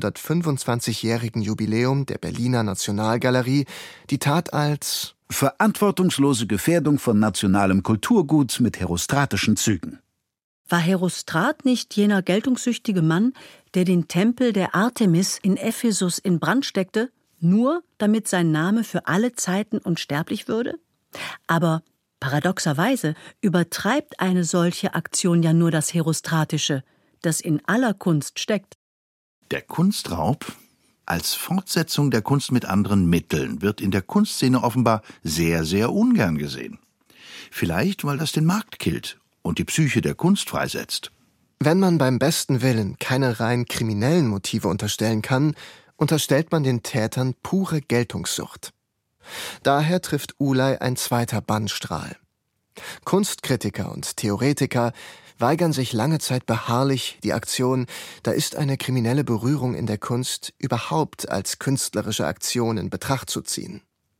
125-jährigen Jubiläum der Berliner Nationalgalerie die Tat als verantwortungslose Gefährdung von nationalem Kulturgut mit herostratischen Zügen. War Herostrat nicht jener geltungssüchtige Mann, der den Tempel der Artemis in Ephesus in Brand steckte, nur damit sein Name für alle Zeiten unsterblich würde? Aber paradoxerweise übertreibt eine solche Aktion ja nur das Herostratische, das in aller Kunst steckt. Der Kunstraub als Fortsetzung der Kunst mit anderen Mitteln wird in der Kunstszene offenbar sehr, sehr ungern gesehen. Vielleicht, weil das den Markt killt und die Psyche der Kunst freisetzt. Wenn man beim besten Willen keine rein kriminellen Motive unterstellen kann, unterstellt man den Tätern pure Geltungssucht. Daher trifft Ulay ein zweiter Bannstrahl. Kunstkritiker und Theoretiker weigern sich lange Zeit beharrlich, die Aktion „Da ist eine kriminelle Berührung in der Kunst" überhaupt als künstlerische Aktion in Betracht zu ziehen.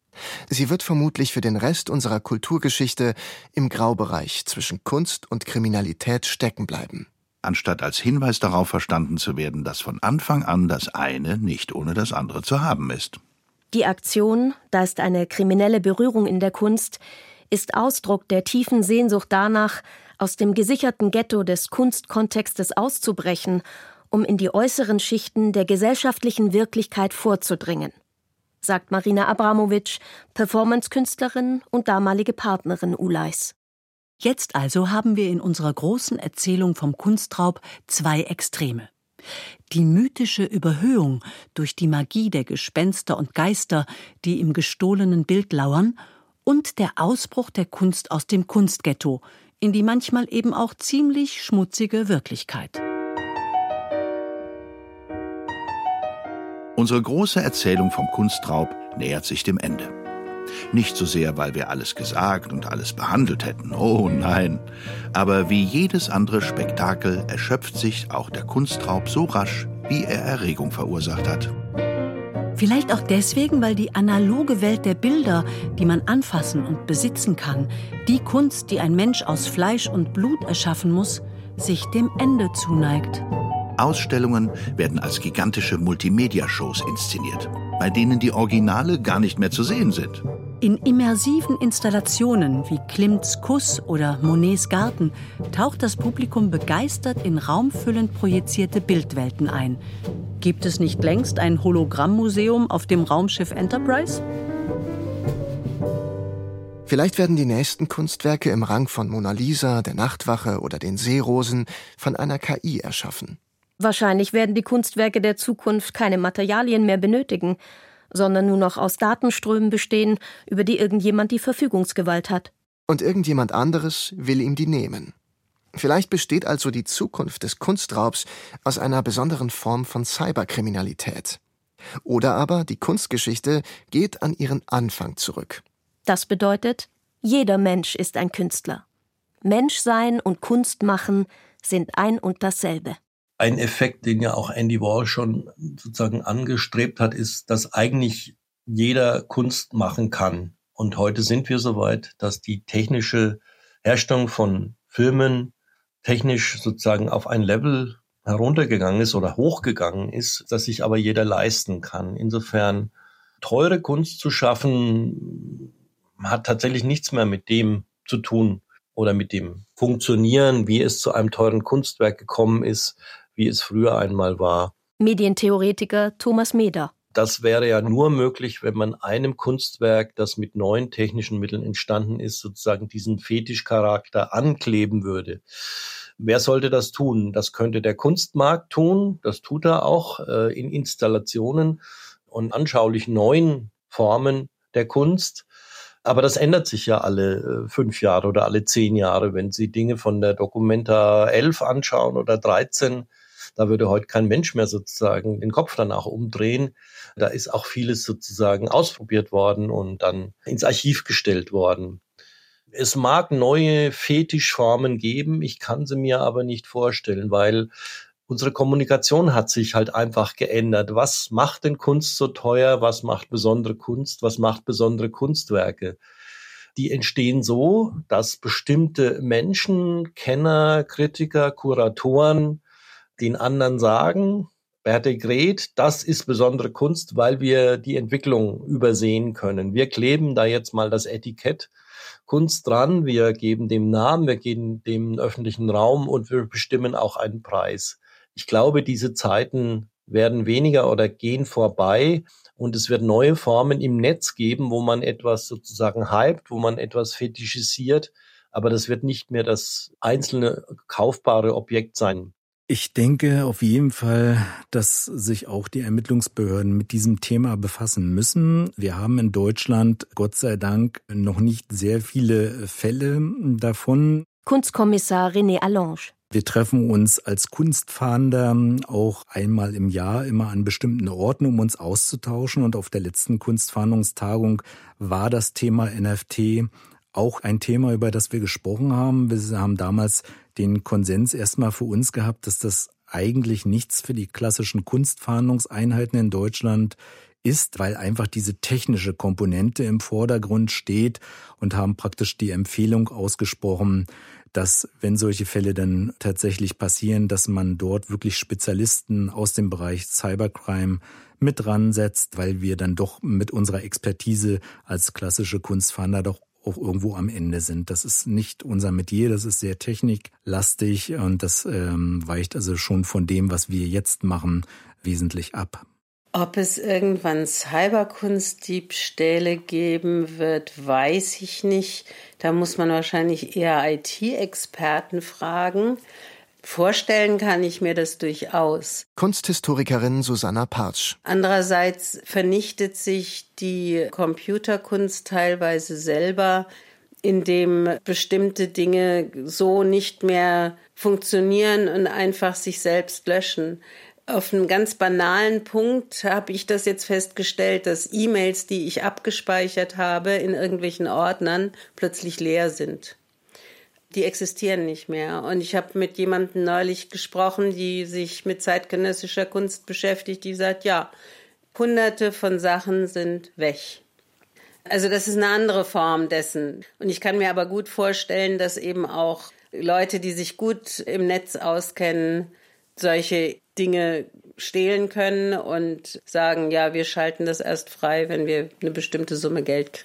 Sie wird vermutlich für den Rest unserer Kulturgeschichte im Graubereich zwischen Kunst und Kriminalität stecken bleiben. Anstatt als Hinweis darauf verstanden zu werden, dass von Anfang an das eine nicht ohne das andere zu haben ist. Die Aktion „Da ist eine kriminelle Berührung in der Kunst" ist Ausdruck der tiefen Sehnsucht danach, aus dem gesicherten Ghetto des Kunstkontextes auszubrechen, um in die äußeren Schichten der gesellschaftlichen Wirklichkeit vorzudringen, sagt Marina Abramowitsch, Performancekünstlerin und damalige Partnerin Ulays. Jetzt also haben wir in unserer großen Erzählung vom Kunstraub zwei Extreme. Die mythische Überhöhung durch die Magie der Gespenster und Geister, die im gestohlenen Bild lauern, und der Ausbruch der Kunst aus dem Kunstghetto in die manchmal eben auch ziemlich schmutzige Wirklichkeit. Unsere große Erzählung vom Kunstraub nähert sich dem Ende. Nicht so sehr, weil wir alles gesagt und alles behandelt hätten, oh nein. Aber wie jedes andere Spektakel erschöpft sich auch der Kunstraub so rasch, wie er Erregung verursacht hat. Vielleicht auch deswegen, weil die analoge Welt der Bilder, die man anfassen und besitzen kann, die Kunst, die ein Mensch aus Fleisch und Blut erschaffen muss, sich dem Ende zuneigt. Ausstellungen werden als gigantische Multimedia-Shows inszeniert, bei denen die Originale gar nicht mehr zu sehen sind. In immersiven Installationen wie Klimts Kuss oder Monets Garten taucht das Publikum begeistert in raumfüllend projizierte Bildwelten ein. Gibt es nicht längst ein Hologrammmuseum auf dem Raumschiff Enterprise? Vielleicht werden die nächsten Kunstwerke im Rang von Mona Lisa, der Nachtwache oder den Seerosen von einer KI erschaffen. Wahrscheinlich werden die Kunstwerke der Zukunft keine Materialien mehr benötigen, sondern nur noch aus Datenströmen bestehen, über die irgendjemand die Verfügungsgewalt hat. Und irgendjemand anderes will ihm die nehmen. Vielleicht besteht also die Zukunft des Kunstraubs aus einer besonderen Form von Cyberkriminalität. Oder aber die Kunstgeschichte geht an ihren Anfang zurück. Das bedeutet, jeder Mensch ist ein Künstler. Menschsein und Kunst machen sind ein und dasselbe. Ein Effekt, den ja auch Andy Warhol schon sozusagen angestrebt hat, ist, dass eigentlich jeder Kunst machen kann. Und heute sind wir soweit, dass die technische Herstellung von Filmen technisch sozusagen auf ein Level heruntergegangen ist oder hochgegangen ist, das sich aber jeder leisten kann. Insofern teure Kunst zu schaffen, hat tatsächlich nichts mehr mit dem zu tun oder mit dem Funktionieren, wie es zu einem teuren Kunstwerk gekommen ist, wie es früher einmal war. Medientheoretiker Thomas Meder. Das wäre ja nur möglich, wenn man einem Kunstwerk, das mit neuen technischen Mitteln entstanden ist, sozusagen diesen Fetischcharakter ankleben würde. Wer sollte das tun? Das könnte der Kunstmarkt tun, das tut er auch in Installationen und anschaulich neuen Formen der Kunst. Aber das ändert sich ja alle 5 Jahre oder alle 10 Jahre, wenn Sie Dinge von der Documenta 11 anschauen oder 13. Da würde heute kein Mensch mehr sozusagen den Kopf danach umdrehen. Da ist auch vieles sozusagen ausprobiert worden und dann ins Archiv gestellt worden. Es mag neue Fetischformen geben, ich kann sie mir aber nicht vorstellen, weil unsere Kommunikation hat sich halt einfach geändert. Was macht denn Kunst so teuer? Was macht besondere Kunst? Was macht besondere Kunstwerke? Die entstehen so, dass bestimmte Menschen, Kenner, Kritiker, Kuratoren den anderen sagen, Berthe Gret, das ist besondere Kunst, weil wir die Entwicklung übersehen können. Wir kleben da jetzt mal das Etikett Kunst dran, wir geben dem Namen, wir geben dem öffentlichen Raum und wir bestimmen auch einen Preis. Ich glaube, diese Zeiten werden weniger oder gehen vorbei und es wird neue Formen im Netz geben, wo man etwas sozusagen hypt, wo man etwas fetischisiert, aber das wird nicht mehr das einzelne kaufbare Objekt sein. Ich denke auf jeden Fall, dass sich auch die Ermittlungsbehörden mit diesem Thema befassen müssen. Wir haben in Deutschland, Gott sei Dank, noch nicht sehr viele Fälle davon. Kunstkommissar René Allange. Wir treffen uns als Kunstfahnder auch einmal im Jahr immer an bestimmten Orten, um uns auszutauschen. Und auf der letzten Kunstfahndungstagung war das Thema NFT auch ein Thema, über das wir gesprochen haben. Wir haben damals den Konsens erstmal für uns gehabt, dass das eigentlich nichts für die klassischen Kunstfahndungseinheiten in Deutschland ist, weil einfach diese technische Komponente im Vordergrund steht und haben praktisch die Empfehlung ausgesprochen, dass, wenn solche Fälle dann tatsächlich passieren, dass man dort wirklich Spezialisten aus dem Bereich Cybercrime mit dran setzt, weil wir dann doch mit unserer Expertise als klassische Kunstfahnder doch auch irgendwo am Ende sind. Das ist nicht unser Metier, das ist sehr techniklastig und das weicht also schon von dem, was wir jetzt machen, wesentlich ab. Ob es irgendwann Cyberkunstdiebstähle geben wird, weiß ich nicht. Da muss man wahrscheinlich eher IT-Experten fragen. Vorstellen kann ich mir das durchaus. Kunsthistorikerin Susanna Partsch. Andererseits vernichtet sich die Computerkunst teilweise selber, indem bestimmte Dinge so nicht mehr funktionieren und einfach sich selbst löschen. Auf einem ganz banalen Punkt habe ich das jetzt festgestellt, dass E-Mails, die ich abgespeichert habe in irgendwelchen Ordnern, plötzlich leer sind. Die existieren nicht mehr. Und ich habe mit jemandem neulich gesprochen, die sich mit zeitgenössischer Kunst beschäftigt, die sagt, ja, Hunderte von Sachen sind weg. Also das ist eine andere Form dessen. Und ich kann mir aber gut vorstellen, dass eben auch Leute, die sich gut im Netz auskennen, solche Dinge stehlen können und sagen, ja, wir schalten das erst frei, wenn wir eine bestimmte Summe Geld kriegen.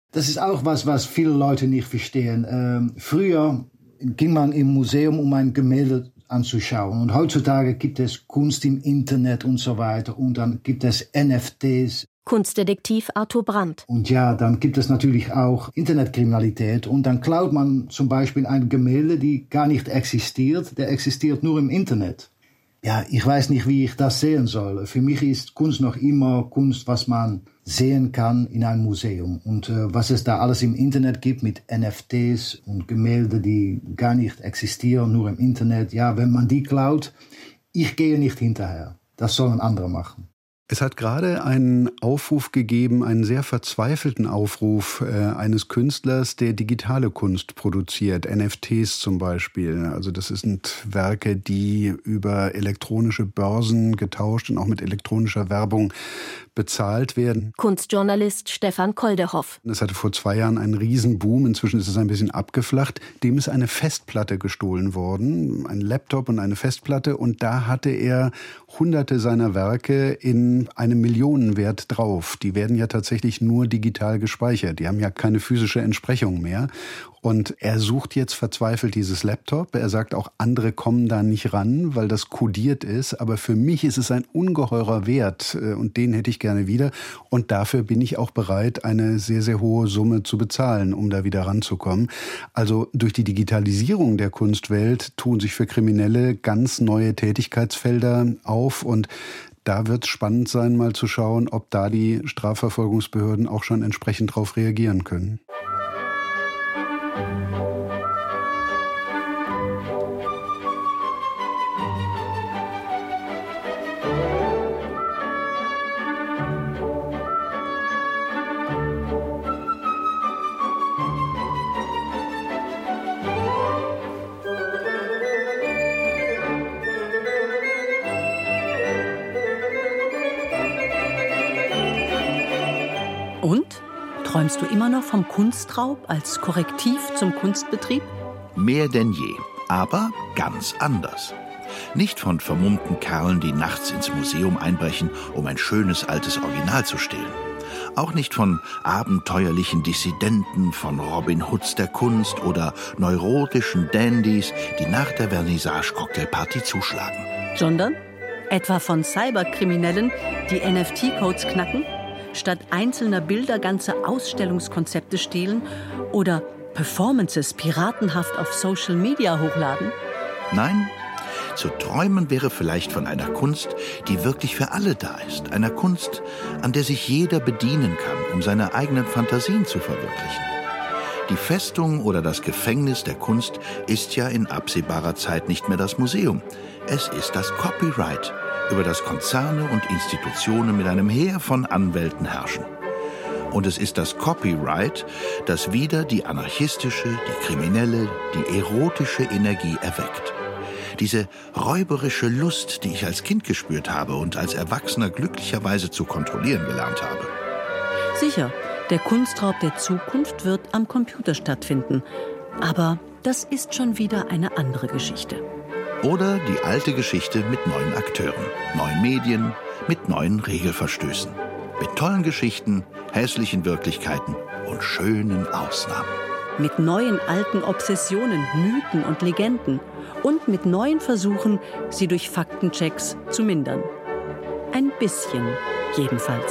Das ist auch was viele Leute nicht verstehen. Früher ging man im Museum, um ein Gemälde anzuschauen. Und heutzutage gibt es Kunst im Internet und so weiter. Und dann gibt es NFTs. Kunstdetektiv Arthur Brandt. Und ja, dann gibt es natürlich auch Internetkriminalität. Und dann klaut man zum Beispiel ein Gemälde, die gar nicht existiert. Der existiert nur im Internet. Ja, ich weiß nicht, wie ich das sehen soll. Für mich ist Kunst noch immer Kunst, was man sehen kann in einem Museum. Und was es da alles im Internet gibt mit NFTs und Gemälde, die gar nicht existieren, nur im Internet. Ja, wenn man die klaut, ich gehe nicht hinterher. Das sollen andere machen. Es hat gerade einen Aufruf gegeben, einen sehr verzweifelten Aufruf eines Künstlers, der digitale Kunst produziert, NFTs zum Beispiel. Also das sind Werke, die über elektronische Börsen getauscht und auch mit elektronischer Werbung bezahlt werden. Kunstjournalist Stefan Koldehoff. Das hatte vor 2 Jahren einen Riesenboom. Inzwischen ist es ein bisschen abgeflacht. Dem ist eine Festplatte gestohlen worden, ein Laptop und eine Festplatte. Und da hatte er Hunderte seiner Werke in einem Millionenwert drauf. Die werden ja tatsächlich nur digital gespeichert. Die haben ja keine physische Entsprechung mehr. Und er sucht jetzt verzweifelt dieses Laptop. Er sagt auch, andere kommen da nicht ran, weil das kodiert ist. Aber für mich ist es ein ungeheurer Wert und den hätte ich gerne wieder. Und dafür bin ich auch bereit, eine sehr, sehr hohe Summe zu bezahlen, um da wieder ranzukommen. Also durch die Digitalisierung der Kunstwelt tun sich für Kriminelle ganz neue Tätigkeitsfelder auf. Und da wird es spannend sein, mal zu schauen, ob da die Strafverfolgungsbehörden auch schon entsprechend darauf reagieren können. Und? Träumst du immer noch vom Kunstraub als Korrektiv zum Kunstbetrieb? Mehr denn je, aber ganz anders. Nicht von vermummten Kerlen, die nachts ins Museum einbrechen, um ein schönes altes Original zu stehlen. Auch nicht von abenteuerlichen Dissidenten, von Robin Hoods der Kunst oder neurotischen Dandys, die nach der Vernissage-Cocktailparty zuschlagen. Sondern etwa von Cyberkriminellen, die NFT-Codes knacken, statt einzelner Bilder ganze Ausstellungskonzepte stehlen oder Performances piratenhaft auf Social Media hochladen? Nein, zu träumen wäre vielleicht von einer Kunst, die wirklich für alle da ist. Einer Kunst, an der sich jeder bedienen kann, um seine eigenen Fantasien zu verwirklichen. Die Festung oder das Gefängnis der Kunst ist ja in absehbarer Zeit nicht mehr das Museum. Es ist das Copyright, über das Konzerne und Institutionen mit einem Heer von Anwälten herrschen. Und es ist das Copyright, das wieder die anarchistische, die kriminelle, die erotische Energie erweckt. Diese räuberische Lust, die ich als Kind gespürt habe und als Erwachsener glücklicherweise zu kontrollieren gelernt habe. Sicher, der Kunstraub der Zukunft wird am Computer stattfinden. Aber das ist schon wieder eine andere Geschichte. Oder die alte Geschichte mit neuen Akteuren, neuen Medien, mit neuen Regelverstößen. Mit tollen Geschichten, hässlichen Wirklichkeiten und schönen Ausnahmen. Mit neuen alten Obsessionen, Mythen und Legenden. Und mit neuen Versuchen, sie durch Faktenchecks zu mindern. Ein bisschen jedenfalls.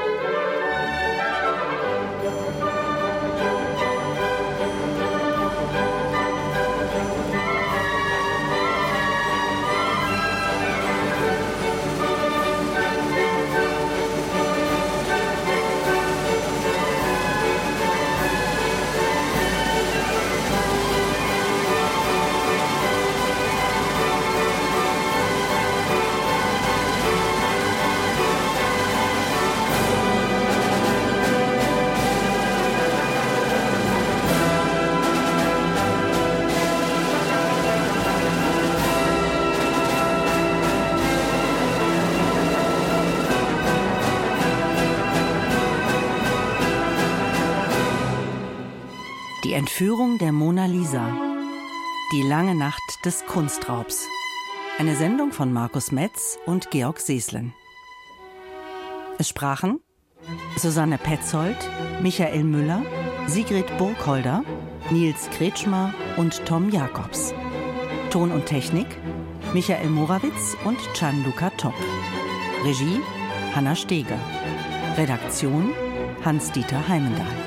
Die Entführung der Mona Lisa. Die lange Nacht des Kunstraubs. Eine Sendung von Markus Metz und Georg Seeslen. Es sprachen Susanne Petzold, Michael Müller, Sigrid Burgholder, Nils Kretschmer und Tom Jacobs. Ton und Technik Michael Morawitz und Gianluca Topp. Regie Hanna Steger. Redaktion Hans-Dieter Heimendahl.